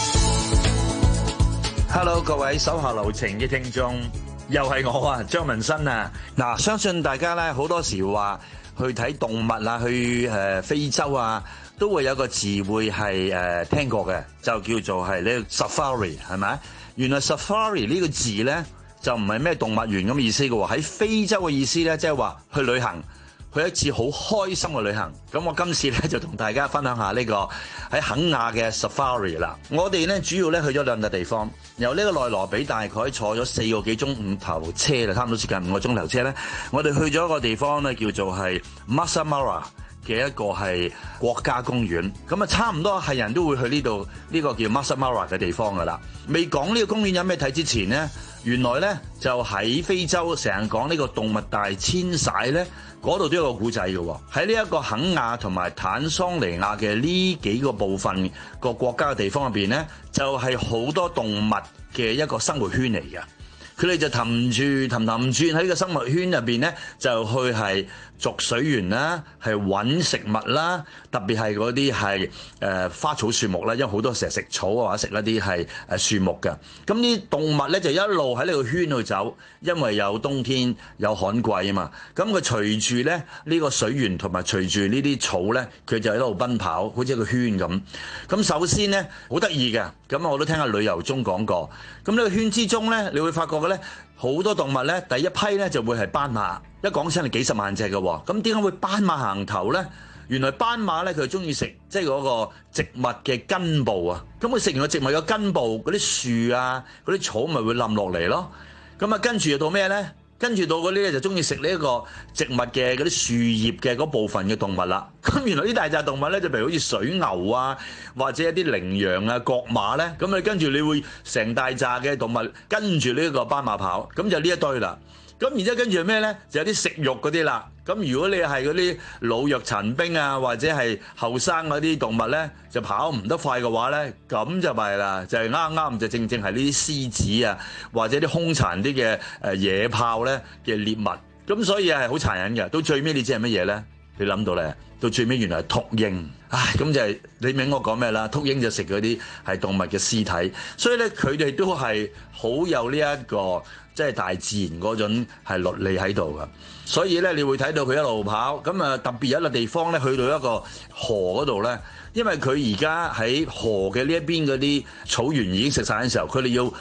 Hello， 各位手下留情嘅聽眾，又係我啊，張文新啊。嗱，相信大家咧好多時話去睇動物啊，去誒、呃、非洲啊，都會有個字會係誒、呃、聽過嘅，就叫做係呢個 safari 係咪？原來 safari 呢個字咧就唔係咩動物園咁嘅意思嘅喎，喺非洲嘅意思咧，即係話去旅行。去一次好開心嘅旅行，咁我今次咧就同大家分享下呢個喺肯亞嘅 Safari 啦。我哋咧主要咧去咗兩笪地方，由呢個內羅比大概坐咗四個幾鐘五頭車啦，差唔多接近五個鐘頭車咧。我哋去咗一個地方咧叫做係 Masai Mara 嘅一個係國家公園，咁啊差唔多係人都會去呢度呢個叫 Masai Mara 嘅地方噶啦。未講呢個公園有咩睇之前呢，原來咧就喺非洲成日講呢個動物大遷徙咧。嗰度都有個古仔嘅喎，喺呢一個肯亞同埋坦桑尼亞嘅呢幾個部分個國家嘅地方入邊咧，就係、是、好多動物嘅一個生活圈嚟嘅。佢哋就氹住氹氹轉喺呢個生活圈入邊咧，就去係逐水源啦，係揾食物啦，特別係嗰啲係誒花草樹木啦，因為好多成日食草或者食一啲係誒樹木嘅。咁呢啲動物咧就一路喺呢個圈度走，因為有冬天有旱季啊嘛。咁佢隨住咧呢個水源同埋隨住呢啲草咧，佢就喺度奔跑，好似一個圈咁。咁首先咧好得意嘅，咁我都聽下旅遊中講過。咁呢個圈之中咧，你會發覺嘅咧好多動物咧，第一批咧就會係斑馬。一講親係幾十萬隻嘅喎，咁點解會斑馬行頭咧？原來斑馬咧佢中意食即係嗰個植物嘅根部啊，咁佢食完個植物嘅根部，嗰啲樹啊、嗰啲草咪會冧落嚟咯。咁啊跟住又到咩咧？跟住到嗰啲咧就中意食呢一個植物嘅嗰啲樹葉嘅嗰部分嘅動物啦。咁原來啲大隻動物咧就譬如好似水牛啊，或者一啲羚羊啊、角馬咧，咁你跟住你會成大紮嘅動物跟住呢個斑馬跑，咁就呢一堆啦。咁然之後跟住係咩咧？就有啲食肉嗰啲啦。咁如果你係嗰啲老弱殘兵啊，或者係後生嗰啲動物咧，就跑唔得快嘅話咧，咁就咪啦，就係啱啱就正正係呢啲獅子啊，或者啲兇殘啲嘅誒野豹咧嘅獵物。咁所以係好殘忍嘅。到最尾你知係乜嘢咧？你諗到咧？到最尾原來係禿鷹。唉，咁就係、是、你明我講咩啦？禿鷹就食嗰啲係動物嘅屍體，所以咧佢哋都係好有呢、這、一個。即係大自然嗰種係律例喺度噶，所以咧你會睇到佢一路跑，咁啊特別有一個地方咧，去到一個河嗰度咧，因為佢而家喺河嘅呢一邊嗰啲草原已經食晒嘅時候，佢哋要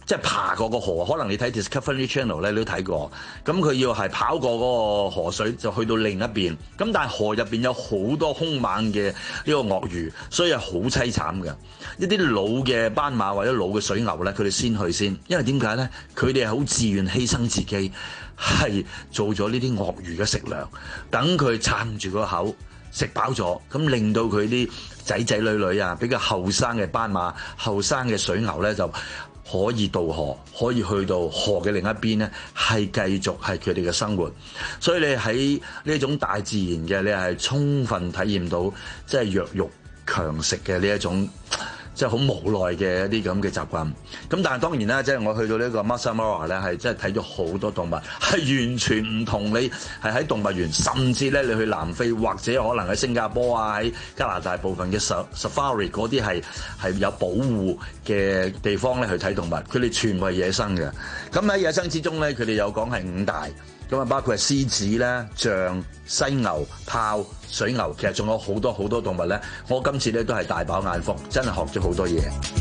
即係爬過個河，可能你睇 Discovery Channel 咧，你都睇過。咁佢要係跑過嗰個河水，就去到另一邊。咁但係河入邊有好多兇猛嘅呢個鱷魚，所以係好凄慘嘅。一啲老嘅斑馬或者老嘅水牛咧，佢哋先去先，因為點解咧？佢哋係好自願犧牲自己，係做咗呢啲鱷魚嘅食糧，等佢撐住個口食飽咗，咁令到佢啲仔仔女女啊，比較後生嘅斑馬、後生嘅水牛咧就可以渡河，可以去到河嘅另一邊咧，係繼續係佢哋嘅生活。所以你喺呢一種大自然嘅，你係充分體驗到即係弱肉強食嘅呢一種，即係好無奈嘅一啲咁嘅習慣。咁但係當然啦，即係我去到呢個 Masai Mara 咧，係真係睇咗好多動物，係完全唔同你係喺動物園，甚至咧你去南非或者可能喺新加坡啊，喺加拿大部分嘅 Safari 嗰啲係係有保護嘅地方咧去睇動物，佢哋全部係野生嘅。咁喺野生之中咧，佢哋有講係五大。咁啊，包括係獅子啦、象、犀牛、豹、水牛，其實仲有好多好多動物咧。我今次咧都係大飽眼福，真係學咗好多嘢。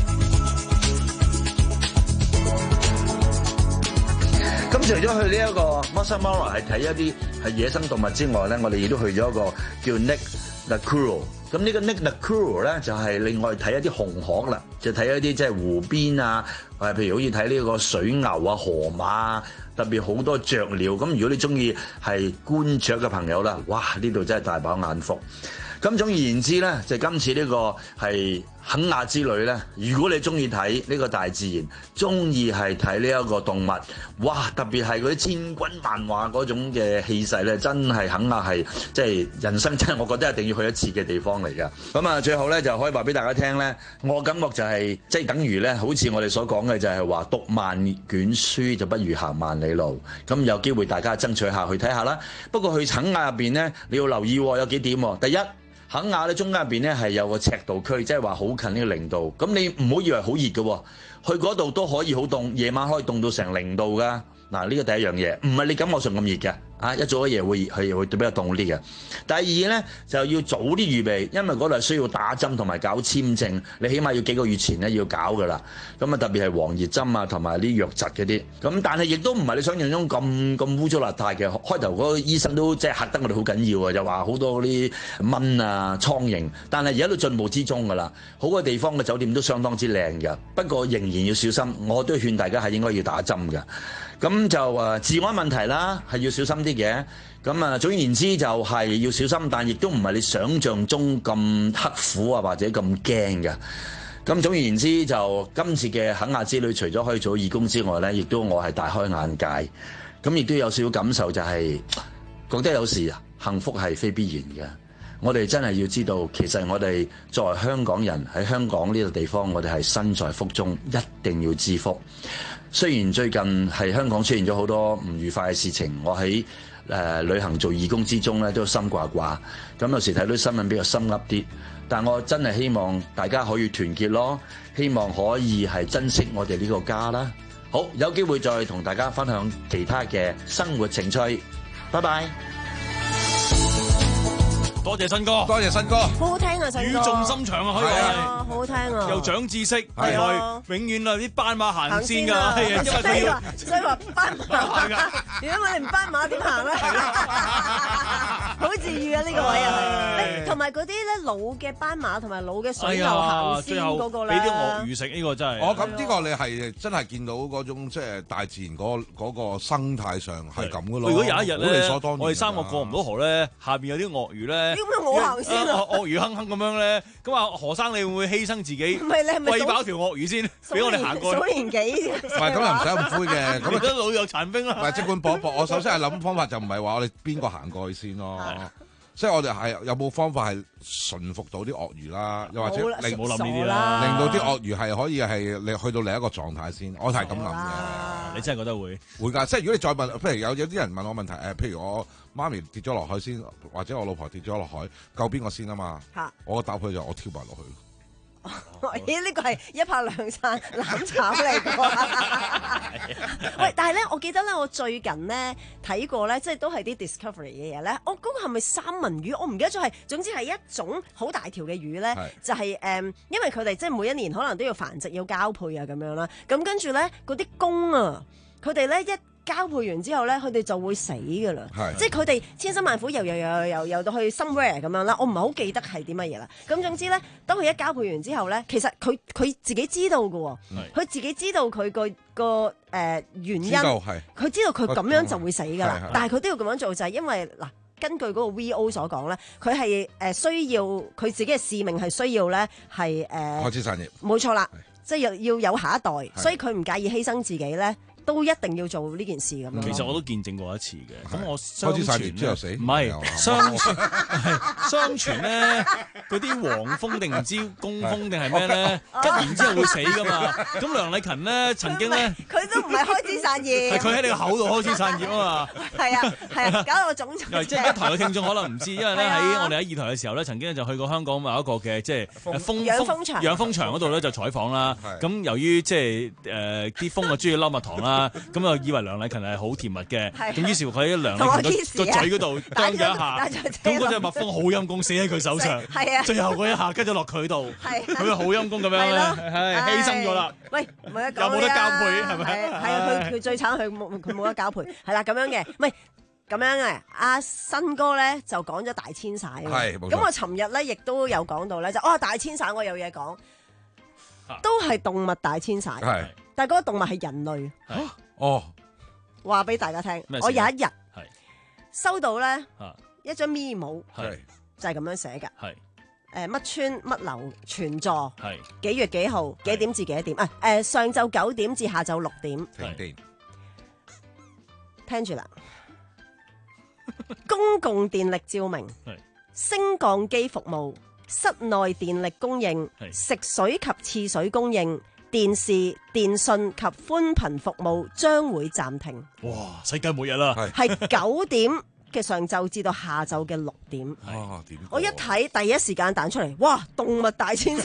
咁除咗去呢一個 Masai Mara 係睇一啲係野生動物之外咧，我哋亦都去咗一個叫 Lake Nakuru。咁呢個 Lake Nakuru 咧就係另外睇一啲紅鶴啦，就睇一啲即係湖邊啊，誒譬如好似睇呢個水牛啊、河馬啊。特別好多雀鳥，咁如果你中意係觀雀嘅朋友啦，哇！呢度真係大飽眼福。咁總而言之咧，就今次呢個係肯亞之旅咧。如果你中意睇呢個大自然，中意係睇呢一個動物，哇！特別係嗰啲千軍萬馬嗰種嘅氣勢咧，真係肯亞係即係人生真係我覺得一定要去一次嘅地方嚟㗎。咁啊，最後咧就可以話俾大家聽咧，我感覺就係即係等於咧，好似我哋所講嘅就係話讀萬卷書就不如行萬里路。咁有機會大家爭取下去睇下啦。不過去肯亞入邊咧，你要留意有幾點。第一，肯亞咧中間入邊咧係有個赤道區，即係話好近呢個零度。咁你唔好以為好熱嘅，去嗰度都可以好凍，夜晚可以凍到成零度噶。嗱，呢個第一樣嘢，唔係你感覺上咁熱嘅。啊！一早一夜會係會比較凍啲嘅。第二咧就要早啲預備，因為嗰度係需要打針同埋搞簽證，你起碼要幾個月前咧要搞噶啦。咁啊特別係黃熱針啊同埋啲瘧疾嗰啲。咁但係亦都唔係你想象中咁咁污糟邋遢嘅。開頭嗰個醫生都即係嚇得我哋好緊要啊，又話好多嗰啲蚊啊蒼蠅。但係而家都進步之中噶啦，好嘅地方嘅酒店都相當之靚嘅。不過仍然要小心，我都勸大家係應該要打針嘅。咁就誒治安問題啦，係要小心啲嘅。咁啊，總言之就係要小心，但亦都唔係你想象中咁刻苦啊，或者咁驚嘅。咁總言之就今次嘅肯亞之旅，除咗可以做義工之外呢，亦都我係大開眼界。咁亦都有少少感受，就係覺得有時幸福係非必然嘅。我哋真係要知道，其實我哋作為香港人喺香港呢個地方，我哋係身在福中，一定要知福。雖然最近係香港出現咗好多唔愉快嘅事情，我喺誒、呃、旅行做義工之中咧都心掛掛。咁有時睇到新聞比較心噏啲，但我真係希望大家可以團結咯，希望可以係珍惜我哋呢個家啦。好，有機會再同大家分享其他嘅生活情趣。拜拜。 多謝新哥， 多謝新哥， 好好聽啊！新歌語重心長啊，可以話係， 好好聽啊！ 又長知識， 係原來啊永遠啊啲斑馬行先㗎，係啊，因為所佢要以話，所以話斑馬， 係㗎如果我哋唔斑馬點行咧？好治愈啊！呢個位啊，同埋嗰啲咧老嘅斑馬同埋老嘅水牛行先嗰個咧， 俾啲鱷魚食呢個真係。 我咁呢個你係真係見到嗰種即係大自然嗰嗰個生態上係咁嘅咯。 如果有一日咧，我哋三個過唔到河咧，下邊有啲鱷魚咧， 點解我行先啊？ 鱷魚坑坑咁樣咧，咁啊何生你會唔會犧牲自己？ 唔係你係咪餵飽條鱷魚先，俾我哋行過？ 數年紀， 唔係咁又唔使咁灰嘅，咁而家老幼殘兵啦。 唔係即管搏一搏，我首先係諗方法，就唔係話我哋邊個行過去先咯。即係我哋係有冇方法係馴服到啲鱷魚啦，又或者令冇諗呢啲啦， 令到啲鱷魚係可以係你去到另一個狀態先，我係咁諗嘅。 你真係覺得會會㗎？即係如果你再問，譬如有有啲人問我問題，誒，譬如我媽咪跌咗落海先，或者我老婆跌咗落海，救邊個先啊嘛？嚇！我答佢就我跳埋落去。 咦？呢個係一拍兩散攬炒嚟㗎。喂，但係咧，我記得咧，我最近咧睇過咧，即係都係啲 discovery 嘅嘢咧。我嗰個係咪三文魚？我唔記得咗係，總之係一種好大條嘅魚咧，就係、是、誒、嗯，因為佢哋即係每一年可能都要繁殖、要交配啊咁樣啦。咁跟住咧，嗰啲公啊，佢哋咧一交配完之後咧，佢哋就會死噶啦，即係佢哋千辛萬苦游游游游游到去 somewhere 咁樣啦，我唔係好記得係啲乜嘢啦。咁總之咧，當佢一交配完之後咧，其實佢佢自己知道嘅，佢自己知道佢個個誒原因，佢知道佢咁樣就會死噶啦。但係佢都要咁樣做，就係因為嗱，根據嗰個 V O 所講咧，佢係誒需要佢自己嘅使命係需要咧係誒開枝散葉， 冇錯啦，即係要要有下一代，所以佢唔介意犧牲自己咧。都一定要做呢件事咁樣。 其實我都見證過一次嘅，咁我相開枝散葉之後死， 唔係相傳係相傳咧，嗰啲黃蜂定唔知工蜂定係咩咧，吉完之後會死噶嘛。咁梁禮勤咧曾經咧， 佢都唔係開枝散葉， 係佢喺你個口度開枝散葉啊嘛。 係啊係啊，搞到我腫咗。 即係一台嘅聽眾可能唔知，因為咧喺我哋喺二台嘅時候咧，曾經就去過香港某一個嘅即係蜂養蜂場養蜂場嗰度咧就採訪啦。咁由於即係誒啲蜂啊中意撈蜜糖啦。咁就以為梁禮勤係好甜蜜嘅，咁於是佢喺梁禮勤個個嘴嗰度啄咗一下，咁嗰隻蜜蜂好陰公死喺佢手上，最後嗰一下跟咗落佢度，佢好陰公咁樣咧，係犧牲咗啦。 喂，有冇得交配係咪？ 係啊，佢佢最慘，佢冇佢冇得交配，係啦咁樣嘅，唔係咁樣嘅。阿新哥咧就講咗大遷徙，咁我尋日咧亦都有講到咧，就哦大遷徙我有嘢講，都係動物大遷徙，但係嗰個動物係人類。 哦， 話俾大家聽，我有一日收到咧一張 memo，就係咁樣寫㗎。誒乜村乜樓全座，幾月幾號幾點至幾點？啊誒上晝九點至下晝六點停電。聽住啦，公共電力照明、升降機服務、室內電力供應、食水及廁水供應。電視、電訊及寬頻服務將會暫停。 哇！世界末日啦！ 係九點嘅上晝至到下晝嘅六點。 啊，點？ 我一睇第一時間彈出嚟，哇！動物大遷徙。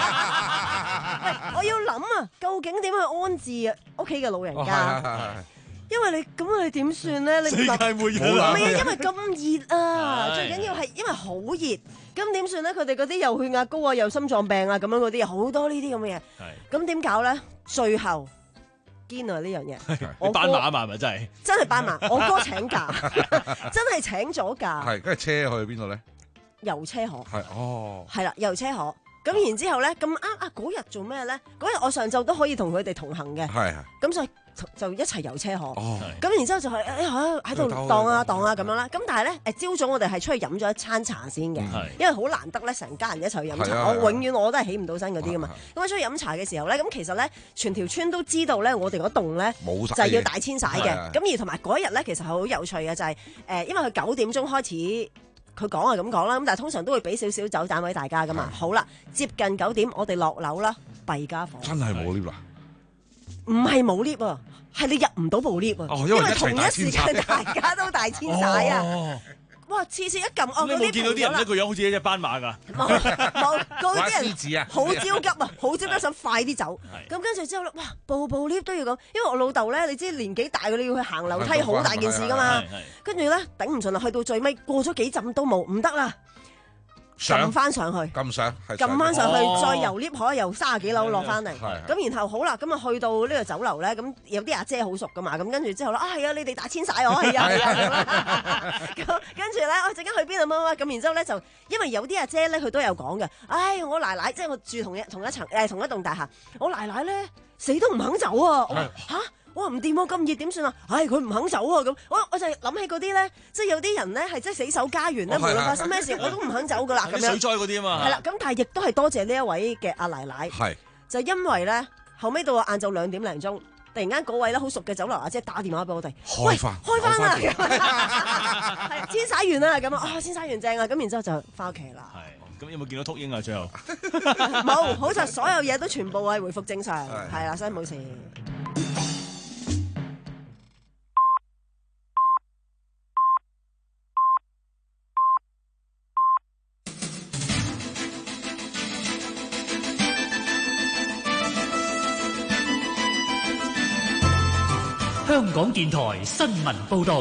我要諗啊，究竟點去安置啊屋企嘅老人家？哦、因為你咁你點算咧？你世界末日啦！唔係啊，因為咁熱啊，最緊要係因為好熱。咁點算咧？佢哋嗰啲又血壓高啊，又心臟病啊，咁樣嗰啲，好多呢啲咁嘅嘢。咁點搞咧？最後堅啊呢樣嘢， 我斑馬啊嘛，係咪真係？ 真係斑馬，我哥請假，真係請咗假。 係，跟住車去邊度咧？ 遊車河。 係哦。係啦，遊車河。咁然之後咧，咁啱啊嗰日做咩咧？嗰日我上晝都可以同佢哋同行嘅。係。咁所以就一齊遊車河。哦。咁然之後就係誒喺度蕩啊蕩啊咁樣啦。咁但係咧誒朝早我哋係出去飲咗一餐茶先嘅，因為好難得咧成家人一齊去飲茶。我永遠我都係起唔到身嗰啲噶嘛。咁我出去飲茶嘅時候咧，咁其實咧全條村都知道咧，我哋嗰棟咧就係要大遷徙嘅。咁而同埋嗰日咧，其實係好有趣嘅，就係誒，因為佢九點鐘開始。佢講係咁講啦，咁但係通常都會俾少少走盞位大家噶嘛。好啦，接近九點，我哋落樓啦，弊家伙。 真係冇 lift 啦？ 唔係冇 lift 啊，係你入唔到部 lift 啊。 哦，因為同一時間大家都大遷徙啊。哦、哇！次次一撳，哦， 你冇見到啲人一個樣好似一隻斑馬㗎？ 冇冇，嗰啲人獅子啊， 好焦急啊，好焦急想快啲走。咁跟住之後咧，哇！部部 lift 都要咁，因為我老豆咧，你知年紀大，佢哋要去行樓梯，好大件事㗎嘛。跟住咧頂唔順啦，去到最尾過咗幾陣都冇，唔得啦。撳翻上去， 撳上， 撳翻上去，再由 lift 可以由三十幾樓落翻嚟。咁然後好啦，咁啊去到呢個酒樓咧，咁有啲阿姐好熟噶嘛，咁跟住之後咧，啊係啊，你哋大遷徙我係啊係啊咁，跟住咧我陣間去邊啊乜乜咁，然之後咧就因為有啲阿姐咧佢都有講嘅，唉我奶奶即係我住同一同一層誒同一棟大廈，我奶奶咧死都唔肯走啊，嚇！哇唔掂喎，咁熱點算啊？唉，佢唔肯走啊咁，我我就諗起嗰啲咧，即係有啲人咧係即係死守家園咧，無論發生咩事我都唔肯走噶啦咁樣。 水災嗰啲啊嘛。 係啦，咁但係亦都係多謝呢一位嘅阿奶奶。係。就因為咧，後尾到晏晝兩點零鐘，突然間嗰位咧好熟嘅酒樓阿姐打電話俾我哋， 開翻， 開翻啦，係遷徙完啦咁啊，遷徙完正啊，咁然之後就翻屋企啦。 係。咁有冇見到禿鷹啊？最後冇，好在所有嘢都全部係回復正常，係啦，所以冇事。 港電台新聞報導。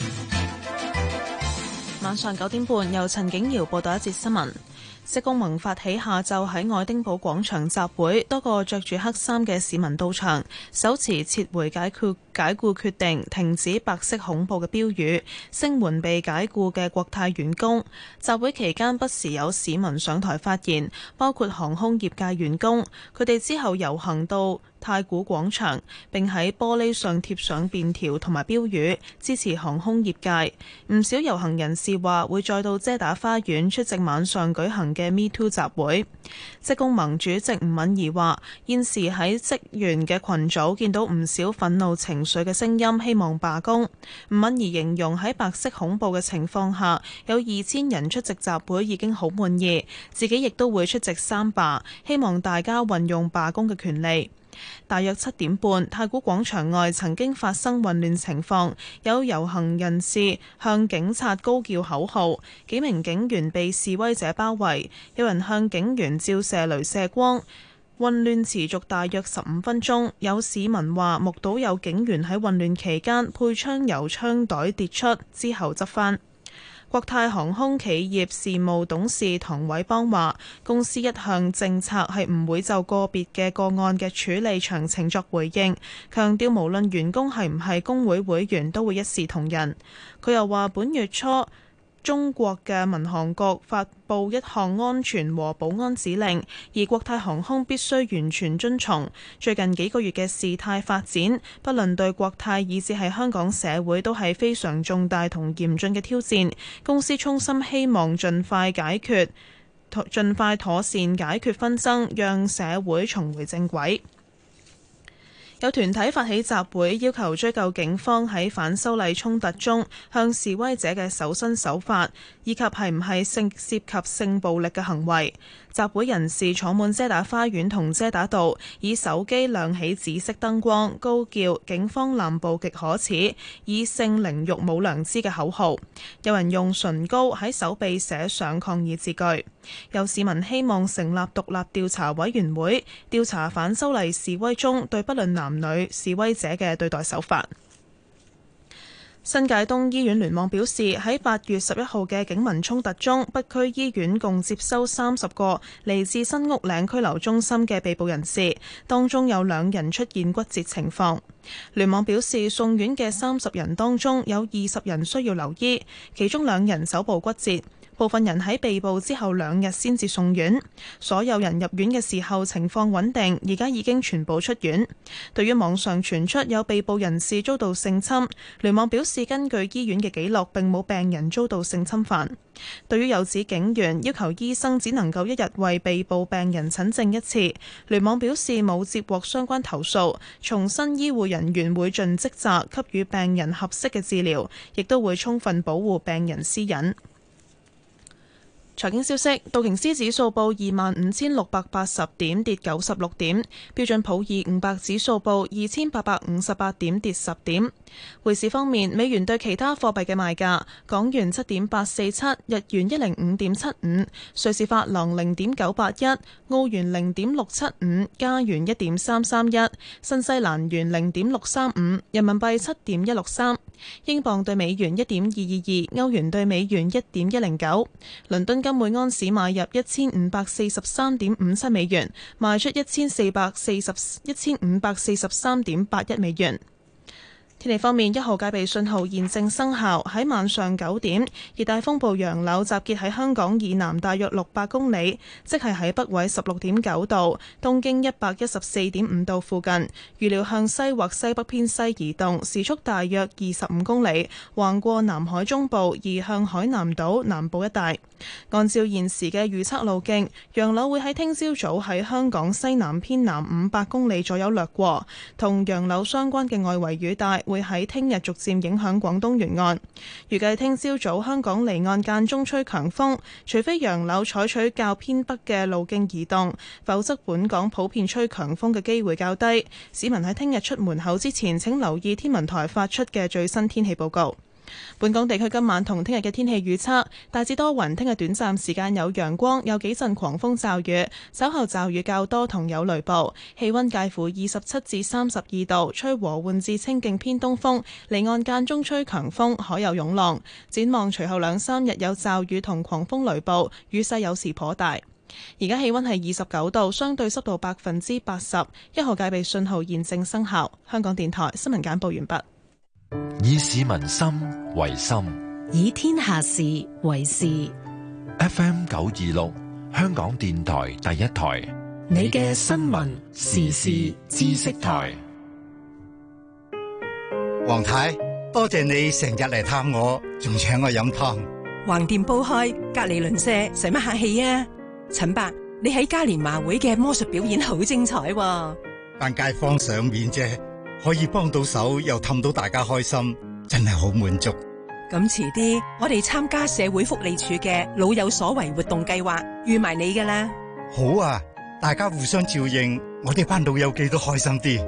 晚上九點半，由陳景瑤報道一節新聞。職工盟發起下晝喺愛丁堡廣場集會，多個着住黑衫嘅市民到場，手持撤回解決解僱決定、停止白色恐怖嘅標語，聲援被解僱嘅國泰員工。集會期間不時有市民上台發言，包括航空業界員工。佢哋之後遊行到太古廣場，並喺玻璃上貼上便條同埋標語，支持航空業界。唔少遊行人士話會再到遮打花園出席晚上舉行嘅 Me Too 集會。職工盟主席吳敏儀話：現時喺職員嘅群組見到唔少憤怒情緒嘅聲音，希望罷工。吳敏儀形容喺白色恐怖嘅情況下，有二千人出席集會已經好滿意，自己亦都會出席三罷，希望大家運用罷工嘅權利。大約七點半，太古廣場外曾經發生混亂情況，有遊行人士向警察高叫口號，幾名警員被示威者包圍，有人向警員照射雷射光。混亂持續大約十五分鐘，有市民話目睹有警員喺混亂期間配槍由槍袋跌出，之後執返。國泰航空企業事務董事唐偉邦話：公司一向政策係唔會就個別嘅個案嘅處理詳情作回應，強調無論員工係唔係工會會員都會一視同仁。佢又話本月初，中國嘅民航局發布一項安全和保安指令，而國泰航空必須完全遵從。最近幾個月嘅事態發展，不論對國泰以至係香港社會都係非常重大同嚴峻嘅挑戰。公司衷心希望盡快解決，盡快妥善解決紛爭，讓社會重回正軌。有團體發起集會，要求追究警方喺反修例衝突中向示威者嘅搜身手法，以及係唔係性涉及性暴力嘅行為。集會人士坐滿遮打花園同遮打道，以手機亮起紫色燈光，高叫警方濫捕極可恥，以性凌辱冇良知嘅口號。有人用唇膏喺手臂寫上抗議字句。有市民希望成立獨立調查委員會，調查反修例示威中對不論男女示威者嘅對待手法。新界東醫院聯網表示，喺八月十一號嘅警民衝突中，北區醫院共接收三十個嚟自新屋嶺拘留中心嘅被捕人士，當中有兩人出現骨折情況。聯網表示，送院嘅三十人當中有二十人需要留醫，其中兩人手部骨折。部分人喺被捕之後兩日先至送院，所有人入院嘅時候情況穩定，而家已經全部出院。對於網上傳出有被捕人士遭到性侵，聯網表示根據醫院嘅記錄並冇病人遭到性侵犯。對於有指警員要求醫生只能夠一日為被捕病人診症一次，聯網表示冇接獲相關投訴，重申醫護人員會盡職責給予病人合適嘅治療，亦都會充分保護病人私隱。財經消息，道瓊斯指數報二萬五千六百八十點，跌九十六點；標準普爾五百指數報二千八百五十八點，跌十點。匯市方面，美元對其他貨幣嘅賣價：港元七點八四七，日元一零五點七五，瑞士法郎零點九八一，澳元零點六七五，加元一點三三一，新西蘭元零點六三五，人民幣七點一六三，英鎊對美元一點二二二，歐元對美元一點一零九，倫敦金每安士買入一千五百四十三點五七美元，賣出一千四百四十一千五百四十三點八一美元。天氣方面，一號戒備信號現正生效。喺晚上九點，熱帶風暴楊柳集結喺香港以南大約六百公里，即係喺北緯十六點九度、東經一百一十四點五度附近。預料向西或西北偏西移動，時速大約二十五公里，橫過南海中部，移向海南島南部一帶。按照現時嘅預測路徑，楊柳會喺聽朝早喺香港西南偏南五百公里左右掠過，同楊柳相關嘅外圍雨帶會喺聽日逐漸影響廣東沿岸。預計聽朝早香港離岸間中吹強風，除非楊柳採取較偏北嘅路徑移動，否則本港普遍吹強風嘅機會較低。市民喺聽日出門口之前，請留意天文台發出嘅最新天氣報告。 本港地區今晚同聽日嘅天氣預測大致多雲，聽日短暫時間有陽光，有幾陣狂風驟雨，稍後驟雨較多同有雷暴，氣溫介乎二十七至三十二度，吹和緩至清勁偏東風，離岸間中吹強風，海有湧浪。展望隨後兩三日有驟雨同狂風雷暴，雨勢有時頗大。而家氣溫係二十九度，相對濕度百分之八十，一號戒備信號現正生效。香港電台新聞簡報完畢。 以市民心為心， 以天下事為事。 F M 九二六，香港電台第一台， 你嘅新聞時事知識台。 黃太，多謝你成日嚟探我，仲請我飲湯。 橫掂煲開，隔籬鄰舍，使乜客氣啊？陳伯，你喺嘉年華會嘅魔術表演好精彩喎， 扮街坊賞面啫。可以幫到手又氹到大家開心，真係好滿足。 咁遲啲我哋參加社會福利署嘅老有所為活動計劃，預埋你㗎啦。 好啊，大家互相照應，我哋班老友記都開心啲。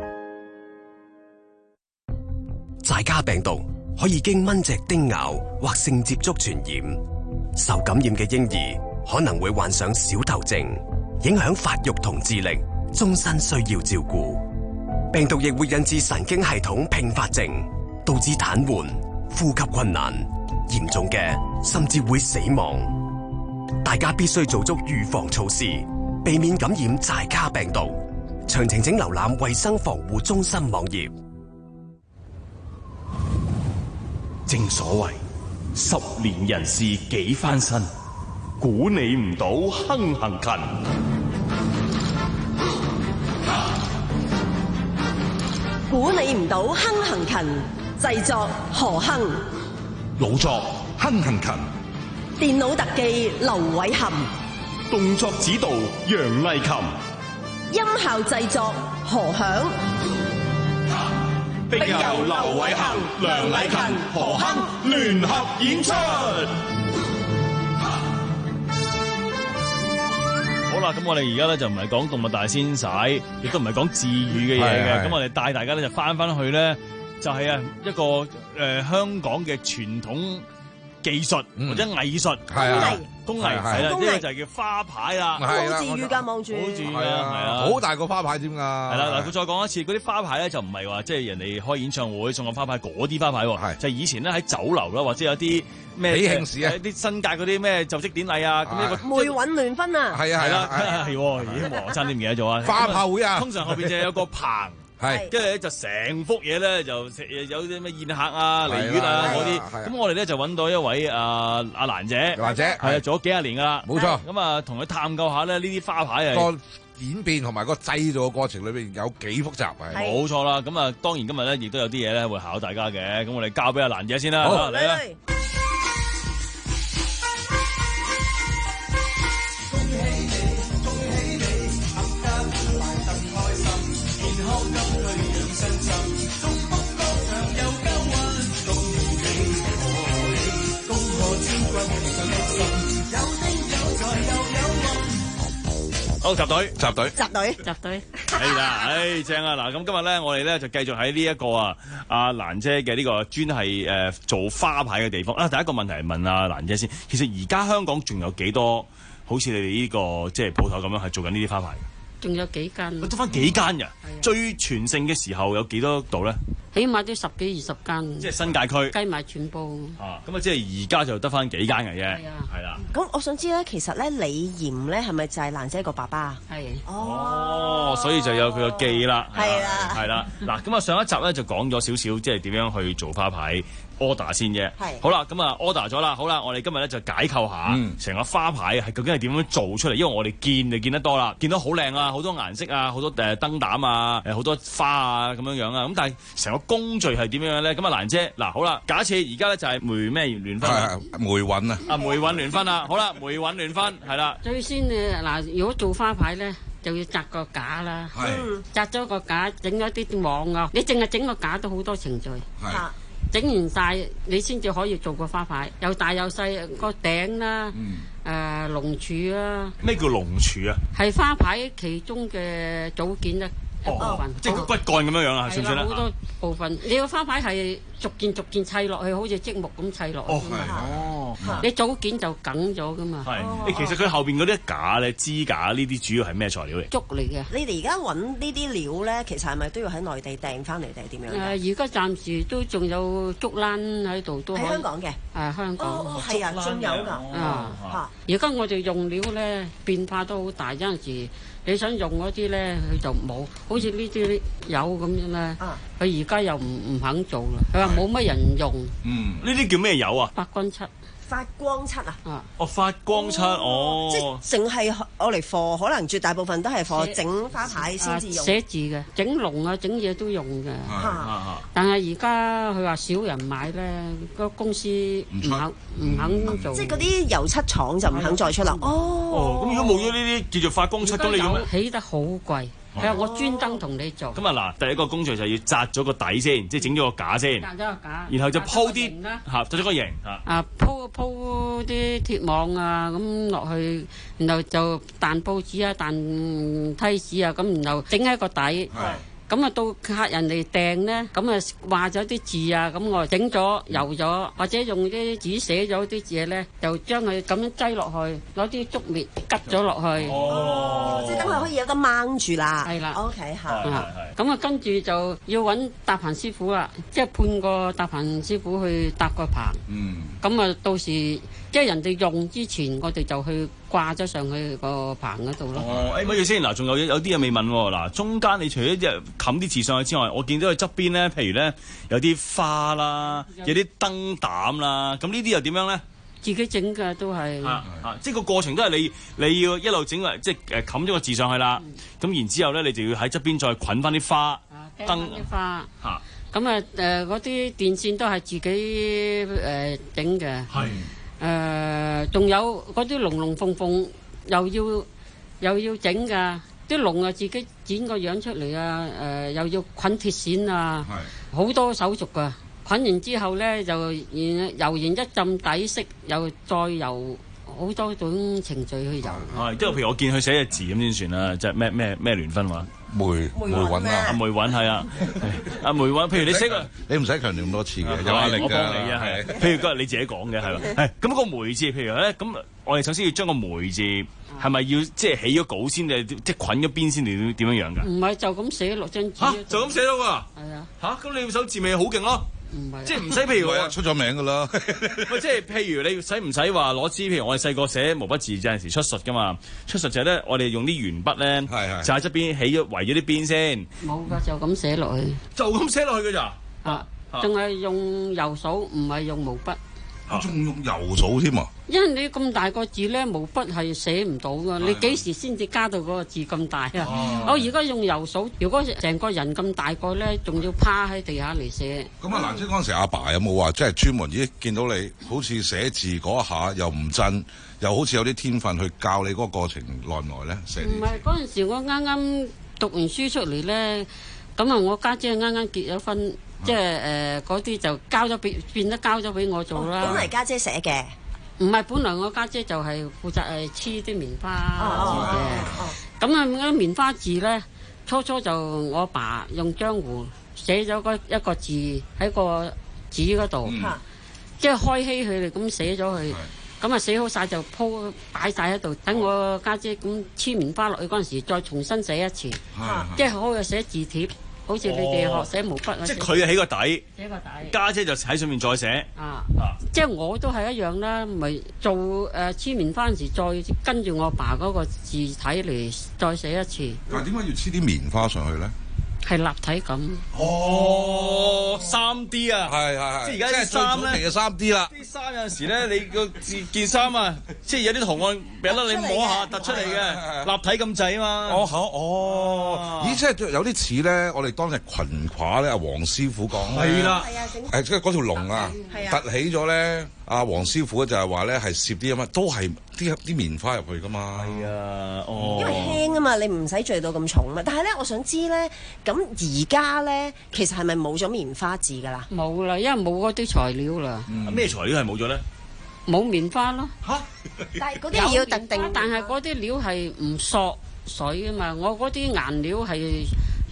寨卡病毒可以經蚊隻叮咬或性接觸傳染，受感染嘅嬰兒可能會患上小頭症，影響發育同智力，終身需要照顧。病毒亦會引致神經系統併發症，導致癱瘓、呼吸困難，嚴重嘅甚至會死亡。大家必須做足預防措施，避免感染寨卡病毒。詳情請瀏覽衛生防護中心網頁。 正所謂十年人事幾翻身，估你唔到亨行勤。 估你唔到亨行勤，製作何亨， 老作亨行勤， 電腦特技劉偉含， 動作指導楊麗琴， 音效製作何響， 並由劉偉含、梁麗琴、何亨聯合演出。 好啦，咁我哋而家咧就唔係講動物大遷徙，亦都唔係講治愈嘅嘢嘅，咁我哋帶大家咧就翻翻去咧，就係啊一個誒、呃、香港嘅傳統技術、嗯、或者藝術， 係啊， 工藝係啦，呢個就係叫花牌啦， 好治愈㗎，望住， 好治愈㗎，係啊， 好大個花牌添㗎，係啦，嗱，佢再講一次，嗰啲花牌咧就唔係話即係人哋開演唱會送個花牌嗰啲花牌喎，就係以前咧喺酒樓啦，或者有啲咩喜慶事啊， 啲新界嗰啲咩就職典禮啊，咁呢個梅韻聯婚啊， 係啊係啦，係喎，咦，黃生點唔記得咗啊？ 花炮會啊， 通常後邊就有個棚。係，跟住咧就成幅嘢咧就有啲咩宴客啊、離院啊嗰啲，咁我哋咧就揾到一位阿阿蘭姐， 蘭姐係做咗幾廿年噶啦， 冇錯。 咁啊同佢探究下咧呢啲花牌啊個演變同埋個製造嘅過程裏邊有幾複雜係， 冇錯啦。咁啊當然今日咧亦都有啲嘢咧會考大家嘅，咁我哋交俾阿蘭姐先啦，好嚟啦。好，集隊，集隊， 集隊， 集隊， 係啦，唉，正啊！嗱，咁今日咧，我哋咧就繼續喺呢一個啊，阿蘭姐嘅呢個專係誒做花牌嘅地方啊。第一個問題係問阿蘭姐先，其實而家香港仲有幾多好似你哋呢個即係鋪頭咁樣係做緊呢啲花牌？ 仲有幾間？ 得翻幾間㗎？最全盛嘅時候有幾多度咧？ 起碼都十幾二十間。 即係新界區計埋全部。 啊，咁啊，即係而家就得翻幾間嘅啫。係啊， 係啦。 咁我想知咧，其實咧李嚴咧係咪就係蘭姐個爸爸？ 係。 哦，所以就有佢個記啦。 係啦。 係啦。嗱，咁啊上一集咧就講咗少少，即係點樣去做花牌。order 先啫， 係好啦，咁啊 order 咗啦，好啦，我哋今日咧就解構下成個花牌係究竟係點樣做出嚟，因為我哋見就見得多啦，見到好靚啊，好多顏色啊，好多誒燈膽啊，誒好多花啊咁樣樣啊，咁但係成個工序係點樣咧？咁啊蘭姐，嗱好啦，假設而家咧就係梅咩聯婚啊？ 梅韻啊， 啊梅韻聯婚啦，好啦，梅韻聯婚係啦。 最先誒嗱，如果做花牌咧，就要紮個架啦，紮咗個架，整咗啲網啊，你淨係整個架都好多程序。係。整完晒，你先至可以做個花牌，有大有細，個頂啦，誒、嗯呃、龍柱啦。 咩叫龍柱啊？ 係花牌其中嘅組件一一部分。 哦、即係個骨幹咁樣樣啊，算唔算咧？ 好多部分，你個花牌係逐件逐件砌落去，好似積木咁砌落去。 哦，係哦。 你組件就梗咗噶嘛。 係。其實佢後邊嗰啲架咧，支架呢啲主要係咩材料嚟？ 竹嚟嘅。 你哋而家揾呢啲料咧，其實係咪都要喺內地訂翻嚟定係點樣？ 誒，而家暫時都仲有竹欄喺度，都喺香港嘅。 誒，香港。 哦，係啊，仲有㗎。 啊。而家我哋用料咧變化都好大，有陣時你想用嗰啲咧，佢就冇，好似呢啲油咁樣咧，佢而家又唔唔肯做啦，佢話冇乜人用。 嗯，呢啲叫咩油啊？ 發光漆。 發光漆啊！ 啊， 哦，發光漆哦， 即係淨係我嚟貨，可能絕大部分都係貨整花牌先至用。 寫字嘅，整龍啊，整嘢都用嘅。但係而家佢話少人買咧，個公司唔肯唔肯做。 即係嗰啲油漆廠就唔肯再出啦。 哦，咁如果冇咗呢啲叫做發光漆，咁你用咩？ 起得好貴。係啊，我專登同你做。 咁啊嗱，第一個工序就要紮咗個底先，即係整咗個架先。 紮咗個架。 然後就鋪啲嚇，紮咗個形嚇。 啊，鋪鋪啲鐵網啊，咁落去，然後就彈報紙啊，彈梯紙啊，咁然後整喺個底。係。咁啊，到客人嚟訂咧，咁啊畫咗啲字啊，咁我整咗油咗，或者用啲紙寫咗啲字咧，就將佢咁樣擠落去，攞啲竹篾拮咗落去。 哦，即係等佢可以有得掹住啦。 係啦。 OK 嚇。 係係。咁啊，跟住就要揾搭棚師傅啦，即係判個搭棚師傅去搭個棚。嗯。咁啊，到時即係人哋用之前，我哋就去掛咗上去個棚嗰度咯。 哦，誒，乜嘢先？嗱，仲有有啲嘢未問喎。嗱，中間你除咗即係冚啲字上去之外，我見到佢側邊咧，譬如咧有啲花啦，有啲燈膽啦，咁呢啲又點樣咧？ 自己整嘅都係。 啊啊！即係個過程都係你你要一路整嚟，即係誒冚咗個字上去啦。咁、嗯、然之後咧，你就要喺側邊再捆翻啲花燈啲花嚇。咁啊誒，嗰啲電線都係自己誒整嘅。係。誒，仲有嗰啲龍龍鳳鳳又要又要整㗎，啲龍啊自己剪個樣出嚟啊！誒，又要捆鐵線啊，好多手續㗎。捆完之後咧，就然油完一浸底色，又再油好多種程序去油。 係，即係譬如我見佢寫隻字咁先算啦，即係咩咩咩聯分話。 梅梅韻啊， 阿梅韻係啊，阿梅韻。譬如你寫個， 你唔使強調咁多次嘅，有壓力㗎。 我幫你啊，係。譬如嗰日你自己講嘅係嘛，係咁個梅字，譬如咧，咁我哋首先要將個梅字係咪要即係起咗稿先定即係捆咗邊先定點樣樣㗎？ 唔係就咁寫落張紙。 嚇，就咁寫到㗎？ 係啊。 嚇，咁你手字咪好勁咯？ 唔係， 即係唔使譬如話出咗名㗎啦。 喂，即係譬如你使唔使話攞支？譬如我哋細個寫毛筆字有陣時出術㗎嘛，出術就係咧，我哋用啲鉛筆咧，就喺側邊起咗圍咗啲邊先。 冇㗎，就咁寫落去。 就咁寫落去㗎咋？ 啊，仲係用油掃，唔係用毛筆。 仲用油掃添啊！ 因為你咁大個字咧，毛筆係寫唔到噶。你幾時先至加到嗰個字咁大啊？我而家用油掃，如果成個人咁大個咧，仲要趴喺地下嚟寫。 咁啊，蘭姐嗰陣時，阿爸有冇話即係專門咦見到你好似寫字嗰一下又唔震，又好似有啲天分去教你嗰個過程耐唔耐咧？寫字。 唔係嗰陣時，我啱啱讀完書出嚟咧，咁啊，我家姐啱啱結咗婚。即係誒嗰啲就交咗俾變得交咗俾我做啦。 本嚟家姐寫嘅， 唔係本來我家姐就係負責誒黐啲棉花字嘅。咁啊嗰啲棉花字咧，初初就我爸用漿糊寫咗嗰一個字喺個紙嗰度，嗯、即係開稀佢哋咁寫咗佢。咁啊寫好晒就鋪擺晒喺度，等我家姐咁黐棉花落去嗰陣時，再重新寫一次，即係好嘅寫字帖。好似你哋學寫毛筆啊！ 即係佢起個底， 寫個底， 家姐就喺上面再寫。 啊啊！即係我都係一樣啦，咪做誒黐棉花嗰陣時，再跟住我爸嗰個字體嚟再寫一次。 但係點解要黐啲棉花上去咧？ 係立體感。 哦，三 D 啊，係係係，即係而家啲衫咧， 嘅三 D 啦。 啲衫有陣時咧，你個件衫啊，即係有啲圖案，俾得你摸下突出嚟嘅，立體咁滯啊嘛。 哦，好，哦，咦，即係有啲似咧，我哋當日裙褂咧，阿黃師傅講。 係啦， 誒，即係嗰條龍啊，突起咗咧，阿黃師傅就係話咧，係攝啲咁啊，都係啲啲棉花入去噶嘛。 係啊，哦。 因為輕啊嘛，你唔使墜到咁重啊。但係咧，我想知咧，咁而家咧，其實係咪冇咗棉花字㗎啦？ 冇啦，因為冇嗰啲材料啦。 咩材料係冇咗咧？ 冇棉花咯。 嚇！但係嗰啲要特定， 但係嗰啲料係唔索水啊嘛。我嗰啲顏料係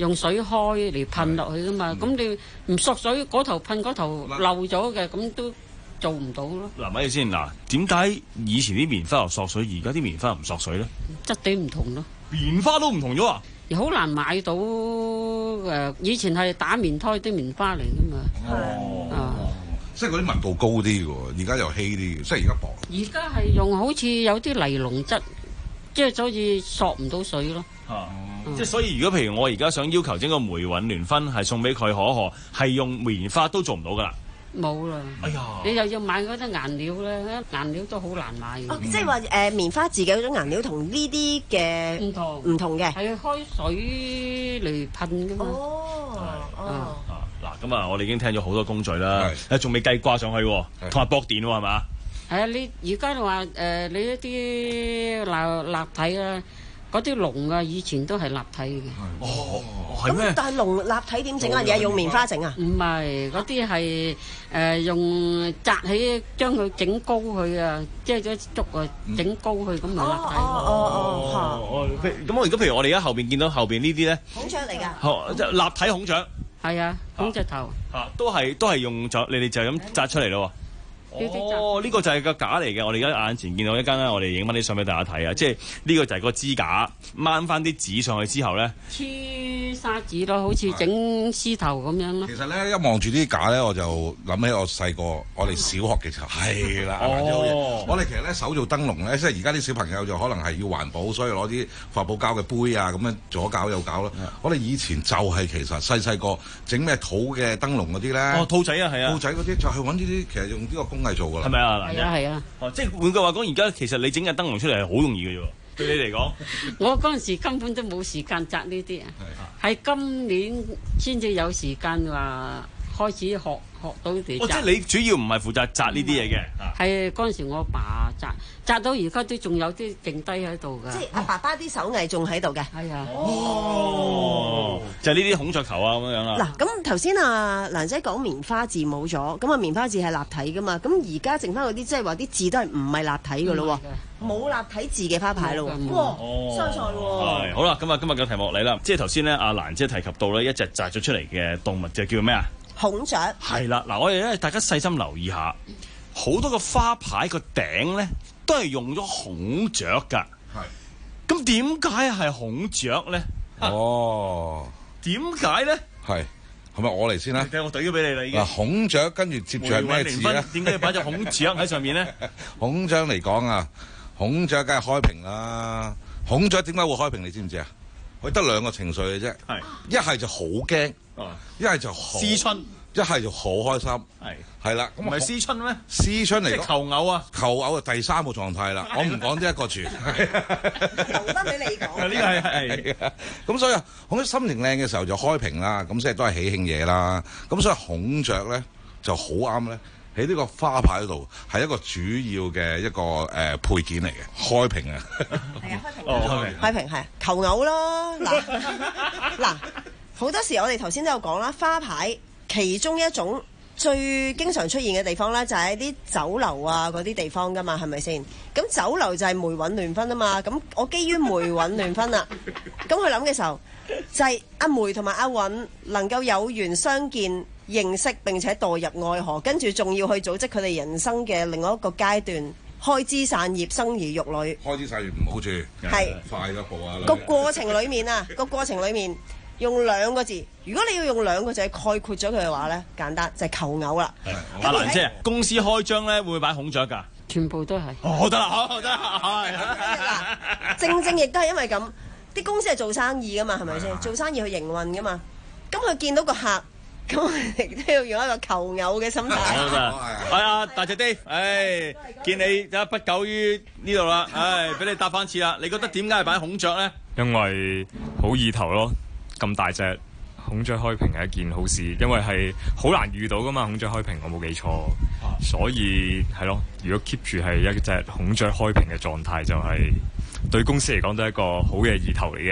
用水開嚟噴落去噶嘛，咁、嗯、你唔索水嗰頭噴嗰頭漏咗嘅，咁都做唔到咯。 嗱，咪先嗱，點解以前啲棉花又索水，而家啲棉花唔索水咧？ 質地唔同咯， 棉花都唔同咗啊！ 好難買到誒、呃，以前係打棉胎啲棉花嚟噶嘛。 哦， 啊、 即係嗰啲密度高啲嘅喎，而家又稀啲嘅，即係而家薄。 而家係用好似有啲尼龍質，即係所以索唔到水咯。 啊嗯、即係所以，如果譬如我而家想要求整個梅韻聯芬係送俾佢可賀，係用棉花都做唔到噶啦。 冇啦，哎呀！你又要買嗰啲顏料咧，顏料都好難買嘅。 哦，即係話誒棉花自己嗰種顏料同呢啲嘅唔同， 唔同嘅， 係開水嚟噴嘅嘛。 哦，哦。 嗱，咁啊，我哋已經聽咗好多工序啦，誒，仲未計掛上去，同埋駁電喎，係嘛？ 係啊，你而家話誒，你一啲立立體啊。嗰啲籠啊，以前都係立體嘅。 哦，係咩？ 但係籠立體點整啊？而係用棉花整啊？ 唔係，嗰啲係誒用紮起，將佢整高佢啊，即係咗竹啊，整高佢咁咪立體。 哦哦哦咁我而家譬如我哋而家後邊見到後邊呢啲咧， 孔雀嚟㗎。 哦，即係立體孔雀。 係啊，孔雀頭。 啊，都係都係用就你哋就係咁紮出嚟咯。哦，呢、這個就係個架嚟嘅。我哋而家眼前見到一間咧，我哋影翻啲相俾大家睇啊。即係呢個就係個支架，掹翻啲紙上去之後咧， 黐砂紙咯，好似整獅頭咁樣咯。 其實咧，一望住呢啲架咧，我就諗起我細個，我哋小學嘅時候係啦。哦，我哋其實咧手做燈籠咧，即係而家啲小朋友就可能係要環保，所以攞啲發泡膠嘅杯啊，咁樣左搞右搞咯。我哋以前就係其實細細個整咩土嘅燈籠嗰啲咧。 哦，兔仔啊，係啊， 兔仔嗰啲就係揾呢啲，其實用呢個工藝做㗎啦。 係咪啊？ 係啊係啊。 哦，即係換句話講，而家其實你整嘅燈籠出嚟係好容易嘅啫喎，對你嚟講。 我嗰陣時根本都冇時間紮呢啲啊，係今年先至有時間話開始學學到啲紮。 哦，即係你主要唔係負責紮呢啲嘢嘅。 係嗰陣時我爸紮，紮到而家都仲有啲剩低喺度㗎。 即係阿爸爸啲手藝仲喺度嘅。 係啊。 哦。就係呢啲孔雀頭啊咁樣啦。 嗱，咁頭先啊蘭姐講棉花字冇咗，咁啊棉花字係立體㗎嘛，咁而家剩翻嗰啲即係話啲字都係唔係立體㗎咯喎，冇立體字嘅花牌咯喎。哇，生菜喎。 係好啦，咁啊今日嘅題目嚟啦，即係頭先咧阿蘭姐提及到咧一隻摘咗出嚟嘅動物就叫咩啊？ 孔雀。 係啦，嗱我哋咧大家細心留意下，好多個花牌個頂咧都係用咗孔雀㗎。係。咁點解係孔雀咧？ 哦。 點解咧？ 係係咪我嚟先啦？ 我對咗俾你啦已經。嗱， 孔雀跟住接住係咩字咧？ 點解要擺隻孔雀喺上面咧？ 孔雀嚟講啊，孔雀梗係開屏啦。孔雀點解會開屏？你知唔知啊？佢得兩個情緒嘅啫。係一係就好驚，一係就好思春， 一係就好開心。係係啦，咁唔係思春咩？ 思春嚟講， 求偶啊！ 求偶係第三個狀態啦。我唔講呢一個住， 留得俾你講。 呢個係係咁，所以孔雀心情靚嘅時候就開屏啦。咁即係都係喜慶嘢啦。咁所以孔雀咧就好啱咧，喺呢個花牌度係一個主要嘅一個誒、呃、配件嚟嘅，開屏啊。 係啊，開屏。哦，開屏。開屏係求偶咯。嗱嗱，好多時我哋頭先都有講啦，花牌其中一種最經常出現嘅地方咧，就係啲酒樓啊嗰啲地方噶嘛，係咪先？咁酒樓就係梅韻聯芬啊嘛。咁我基於梅韻聯芬啦，咁佢諗嘅時候就係、是、阿梅同埋阿韻能夠有緣相見、認識並且墮入愛河，跟住仲要去組織佢哋人生嘅另外一個階段，開枝散葉、生兒育女。開枝散葉唔好住，係快一步啊！ 個過程裡面啊，個過程裡面。用兩個字，如果你要用兩個字概括咗佢嘅話咧，簡單就係、是、求偶啦。 阿蘭姐，公司開張咧會唔會擺孔雀㗎？ 全部都係。 好得啦，好得啦， 嗱，正正亦都係因為咁，啲公司係做生意㗎嘛，係咪先？做生意去營運㗎嘛，咁佢見到個客，咁亦都要用一個求偶嘅心態。 好得，係啊，大隻啲，唉，見你而家不久於呢度啦，唉，俾你答翻次啦。你覺得點解係擺孔雀咧？ 因為好意頭咯。咁大隻孔雀開屏係一件好事，因為係好難遇到噶嘛。孔雀開屏我冇記錯，啊、所以係咯。如果 keep 住係一隻孔雀開屏嘅狀態，就係、是、對公司嚟講都係一個好嘅意頭嚟嘅。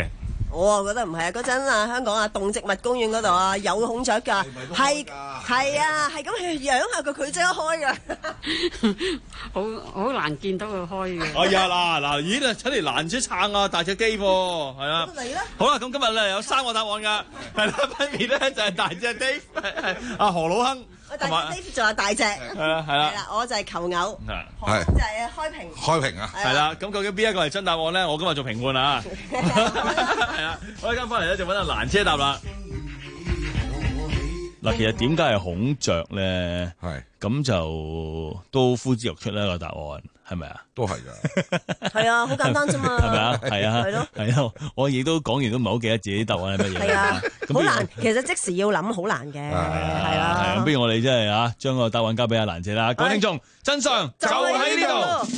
我啊覺得唔係啊，嗰陣啊香港啊動植物公園嗰度啊有孔雀㗎，係係啊係咁去養下佢，佢即刻開㗎， 好好難見到佢開嘅。 哎呀嗱嗱，咦啊出嚟攔車撐啊大隻機喎，係啊。 嚟啦！ 好啦，咁今日咧有三個答案㗎，係啦，分別咧就係大隻 Dave， 阿何老亨。 大隻 Dave 仲有大隻，係啦係啦， 係啦，我就係球牛， 係就係開屏， 開屏啊， 係啦，咁究竟邊一個係真答案咧？我今日做評判啊，係啊，我一間翻嚟咧就揾阿蘭姐答啦。嗱，其實點解係孔雀咧？係咁就都呼之欲出啦個答案，係咪啊？ 都係㗎， 係啊，好簡單啫嘛， 係咪啊？係啊， 係咯， 係啊，我亦都講完都唔係好記得自己答案係乜嘢。 係啊，好難，其實即時要諗好難嘅，係啦。 係咁，不如我哋真係啊，將個答案交俾阿蘭姐啦。各位聽眾，真相就喺呢度。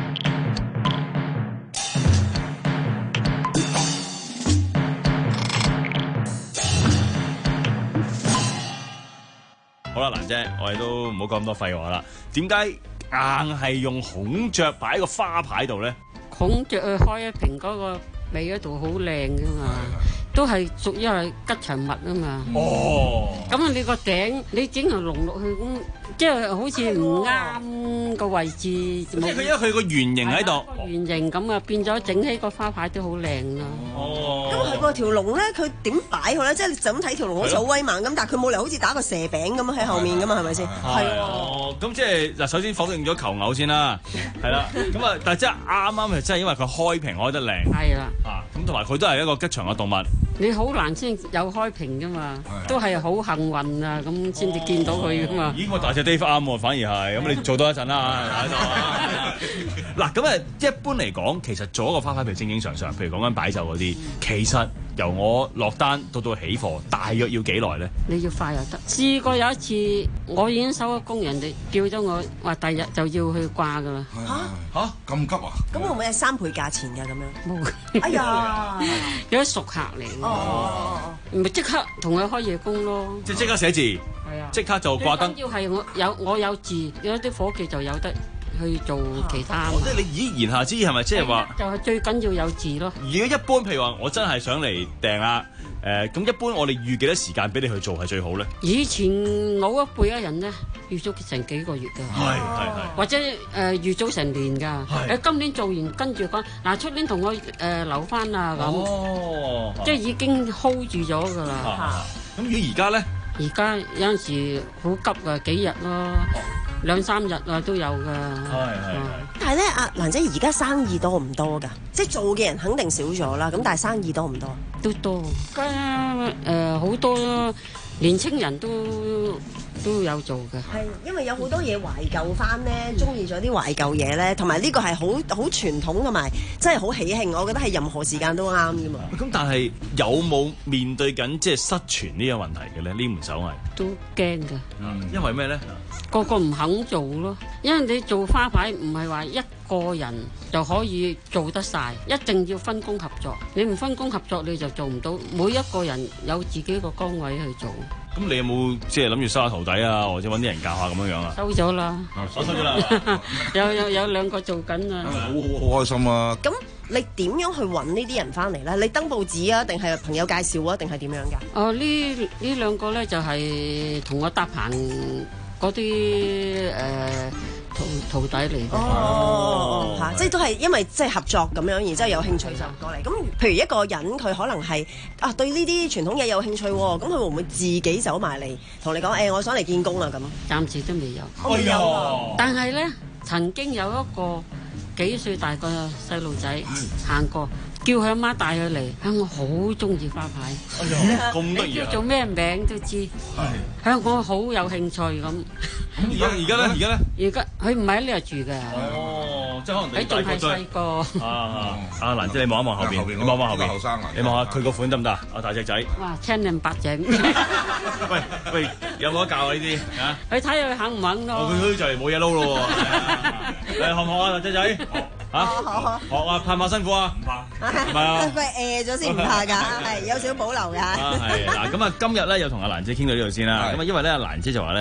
好啦，蘭姐，我哋都唔好講咁多廢話啦。點解硬係用孔雀擺喺個花牌度咧？ 孔雀去開一屏嗰個尾嗰度好靚噶嘛，都係屬於係吉祥物啊嘛。 哦， 咁啊，你個頂你整條龍落去咁，即係好似唔啱個位置。即係佢因為佢個圓形喺度， 圓形咁啊，變咗整起個花牌都好靚咯。 哦， 咁佢個條龍咧，佢點擺好咧？即係就咁睇條龍好似好威猛咁，但係佢冇理由好似打個蛇餅咁喺後面噶嘛，係咪先？係哦，咁即係嗱，首先否定咗球偶先啦，係啦，咁啊，但係真係啱啱係真係因為佢開屏開得靚， 係啦， 啊，咁同埋佢都係一個吉祥嘅動物。 你好難先有開屏噶嘛，都係好幸運啊，咁先至見到佢噶嘛。 咦，我大隻 Dave 啱喎，反而係，咁你做多一陣啦，喺度。嗱，咁啊，一般嚟講，其實做一個花牌譬如正正常常，譬如講緊擺酒嗰啲，其實由我落單到到起貨，大約要幾耐咧？ 你要快又得。試過有一次，我已經收咗工，人哋叫咗我話第日就要去掛噶啦。 嚇嚇咁急啊！ 咁會唔會係三倍價錢㗎咁樣？ 冇。 哎呀， 有啲熟客嚟。哦，咪即刻同佢開夜工咯。 即係即刻寫字。 係啊。 即刻就掛燈。 要係我有我有字，有啲夥計就有得去做其他。 即係你以言下之意係咪即係話？ 就係最緊要有字咯。 如果一般譬如話，我真係想嚟訂啦，誒咁一般我哋預幾多時間俾你去做係最好咧？ 以前老一輩嘅人咧，預咗成幾個月㗎。 係係係。或者誒預咗成年㗎。誒今年做完跟住講，嗱出年同我誒留翻啊咁。哦。即係已經 hold 住咗㗎啦。 咁如果而家咧？ 而家有陣時好急啊，幾日咯，兩三日啊都有㗎。係係。 但係咧，阿蘭姐而家生意多唔多㗎？即係做嘅人肯定少咗啦，咁但係生意多唔多？ 都多。而家誒好多年青人都都有做㗎。 係因為有好多嘢懷舊翻咧，中意咗啲懷舊嘢咧，同埋呢個係好好傳統同埋真係好喜慶，我覺得係任何時間都啱㗎嘛。 咁但係有冇面對緊即係失傳呢個問題嘅咧？呢門手藝都驚㗎。 嗯，因為咩咧？ 個個唔肯做咯，因為你做花牌唔係話一個人就可以做得晒，一定要分工合作。你唔分工合作你就做唔到，每一個人有自己個崗位去做。 咁你有冇即係諗住收下徒弟啊，或者揾啲人教下咁樣樣啊？ 收咗啦， 收咗啦， 有有有兩個做緊啊， 好好開心啊！ 咁你點樣去揾呢啲人翻嚟咧？你登報紙啊，定係朋友介紹啊，定係點樣㗎？ 哦，呢呢兩個咧就係同我搭棚嗰啲誒徒徒弟嚟嘅。 哦，嚇，即係都係因為即係合作咁樣，然之後有興趣就過嚟。咁譬如一個人佢可能係啊對呢啲傳統嘢有興趣喎，咁佢會唔會自己走埋嚟同你講誒，我想嚟見工啊咁？ 暫時都未有。 哎呀！ 但係咧，曾經有一個幾歲大個細路仔行過。叫佢阿媽帶佢嚟，香港好中意花牌。 哎呀，咁得意啊！ 叫做咩名都知。係。香港好有興趣咁。 而家而家咧？而家咧？ 而家佢唔喺呢度住嘅。 哦，即係可能你仲係細個。 啊啊！蘭姐，你望一望後邊，你望一望後邊。後生你望下佢個款得唔得啊？大隻仔。 哇，青靚白淨。 喂喂，有冇得教啊？呢啲啊？ 你睇下佢肯唔肯咯？ 佢就嚟冇嘢撈咯喎。誒，學唔學啊，大隻仔？嚇！學啊，怕唔怕辛苦啊？唔怕。唔係啊， 佢誒咗先唔怕㗎，係有少少保留㗎。 係嗱，咁啊，今日咧又同阿蘭姐傾到呢度先啦。咁啊，因為咧，阿蘭姐就話咧，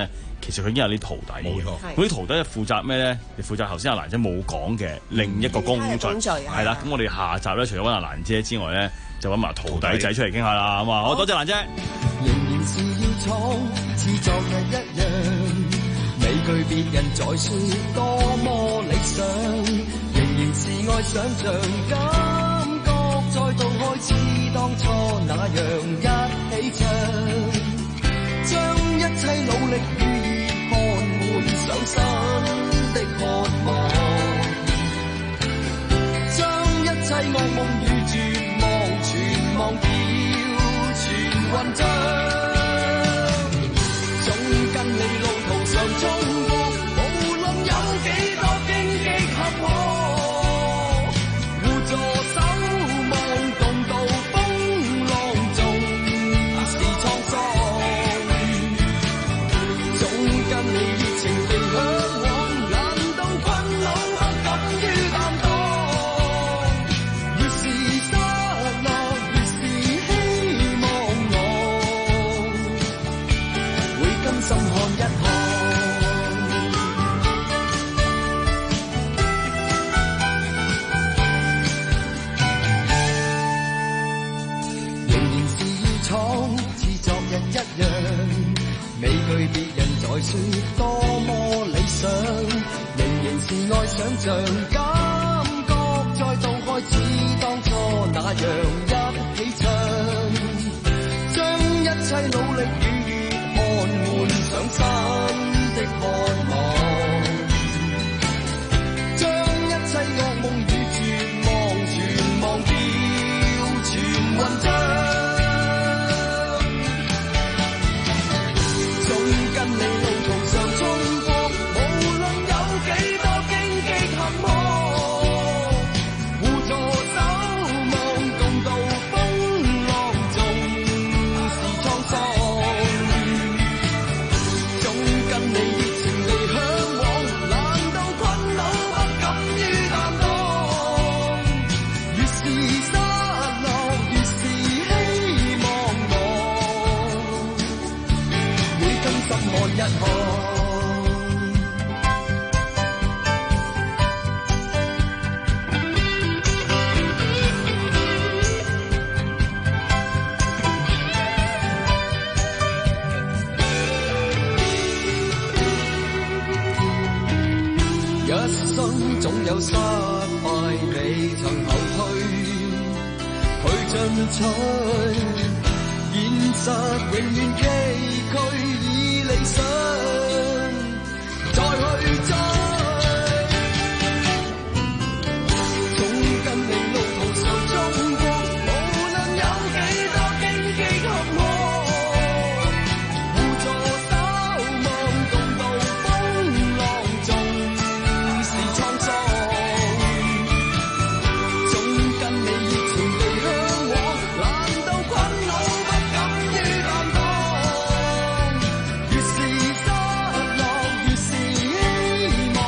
其實佢已經有啲徒弟嘅。 冇錯， 嗰啲徒弟係負責咩咧？你負責頭先阿蘭姐冇講嘅另一個工序，係啦。咁我哋下集咧，除咗揾阿蘭姐之外咧，就揾埋徒弟仔出嚟傾下啦。咁啊，好多謝蘭姐。 仍然是要闖，似昨日一樣，未懼別人在説多麼理想，仍然是愛想像，感覺再度開始當初那樣一起唱，將一切努力與熱汗換上新的渴望，將一切惡夢與絕望全忘掉，全混帳，總跟你路途上衝過，無論有幾多荊棘坎坷，互助守望共度風浪，縱是滄桑，總跟你熱情地向往，難道困惱不敢於擔當，越是失落越是希望我，會甘心看一看。仍然是要闖，似昨日一樣，未懼別人在説多麼理想，仍然是愛想像，感覺再度開始當初那樣一起唱，將一切努力與熱汗換上新的渴望，將一切惡夢與絕望全忘掉，全混帳，總跟你路途上衝過，無論有幾多荊棘坎坷，互助守望共度風浪，縱是滄桑，總跟你熱情地向往，難道困惱不敢於擔當，越是失落越是希望我，會甘心看一看。一生總有失敗，未曾後退，去進取，現實永遠崎嶇，以理想再去追，總跟你路途上衝過，無論有幾多荊棘坎坷，互助守望共度風浪，縱是滄桑，總跟你熱情地向往，難道困惱不敢於擔當，越是失落越是希望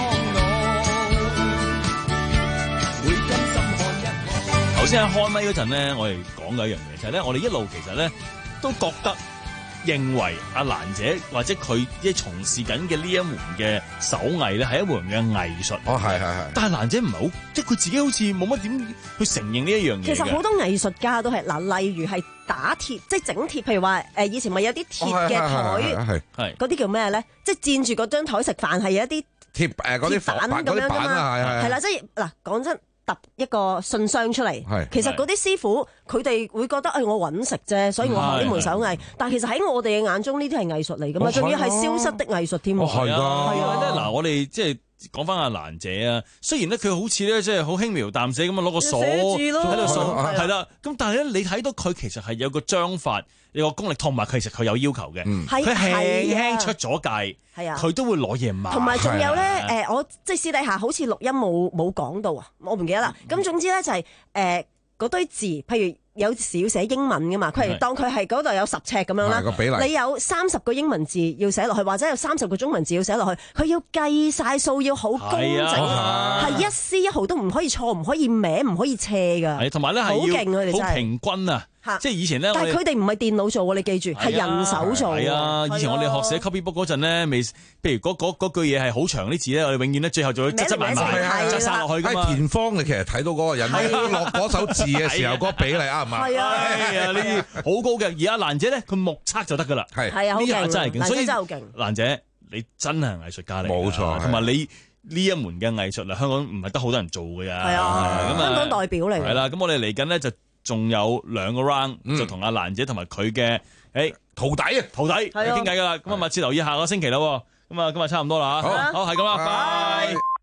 我，會甘心看一看。 頭先喺開咪嗰陣咧，我哋講嘅一樣嘢就係咧，我哋一路其實咧都覺得認為阿蘭姐或者佢即係從事緊嘅呢一門嘅手藝咧係一門嘅藝術。 哦，係係係。 但係蘭姐唔係好，即係佢自己好似冇乜點去承認呢一樣嘢嘅。 其實好多藝術家都係嗱，例如係打鐵，即係整鐵，譬如話誒以前咪有啲鐵嘅台， 係嗰啲叫咩咧？即係佔住嗰張台食飯係有一啲鐵誒嗰啲板咁樣㗎嘛，係啦，即係嗱講真。揼一個信箱出嚟，其實嗰啲師傅佢哋會覺得誒、哎、我揾食啫，所以我學呢門手藝。但係其實喺我哋嘅眼中，呢啲係藝術嚟㗎嘛，仲要係消失的藝術添。 係啊，係啊，嗱，我哋即係講翻阿蘭姐啊，雖然咧佢好似咧即係好輕描淡寫咁啊攞個鎖喺度鎖，係啦。咁但係咧你睇到佢其實係有個章法，有個功力，同埋其實佢有要求嘅。佢輕輕出咗界，佢都會攞嘢賣。同埋仲有咧誒，我即係私底下好似錄音冇冇講到啊，我唔記得啦。咁總之咧就係誒嗰堆字，譬如。有時要寫英文噶嘛，佢係當佢係嗰度有十尺咁樣啦，你有三十個英文字要寫落去，或者有三十個中文字要寫落去，佢要計晒數，要好工整，係、啊、一絲一毫都唔可以錯，唔可以歪，唔可以斜噶。係同埋咧係要好平均啊， 即係以前咧， 但係佢哋唔係電腦做喎，你記住係人手做。 係啊，以前我哋學寫 copybook 嗰陣咧，未，譬如嗰嗰句嘢係好長啲字咧，我哋永遠咧最後就會執執埋埋，執晒落去㗎嘛。 喺田方你其實睇到嗰個人落嗰手字嘅時候，嗰個比例啱唔啱？係啊， 係啊，呢啲好高嘅。而阿蘭姐咧，佢目測就得㗎啦。 係係啊，好勁， 真係勁，所以真係好勁。 蘭姐，你真係藝術家嚟， 冇錯， 同埋你。呢一門嘅藝術啦，香港唔係得好多人做嘅呀。 係啊，香港代表嚟。 係啦，咁我哋嚟緊咧就仲有兩個 round，就同阿蘭姐同埋佢嘅誒徒弟啊， 徒弟傾偈㗎啦。咁啊，密切留意下個星期啦。咁啊，今日差唔多啦嚇。好，係咁啦，拜。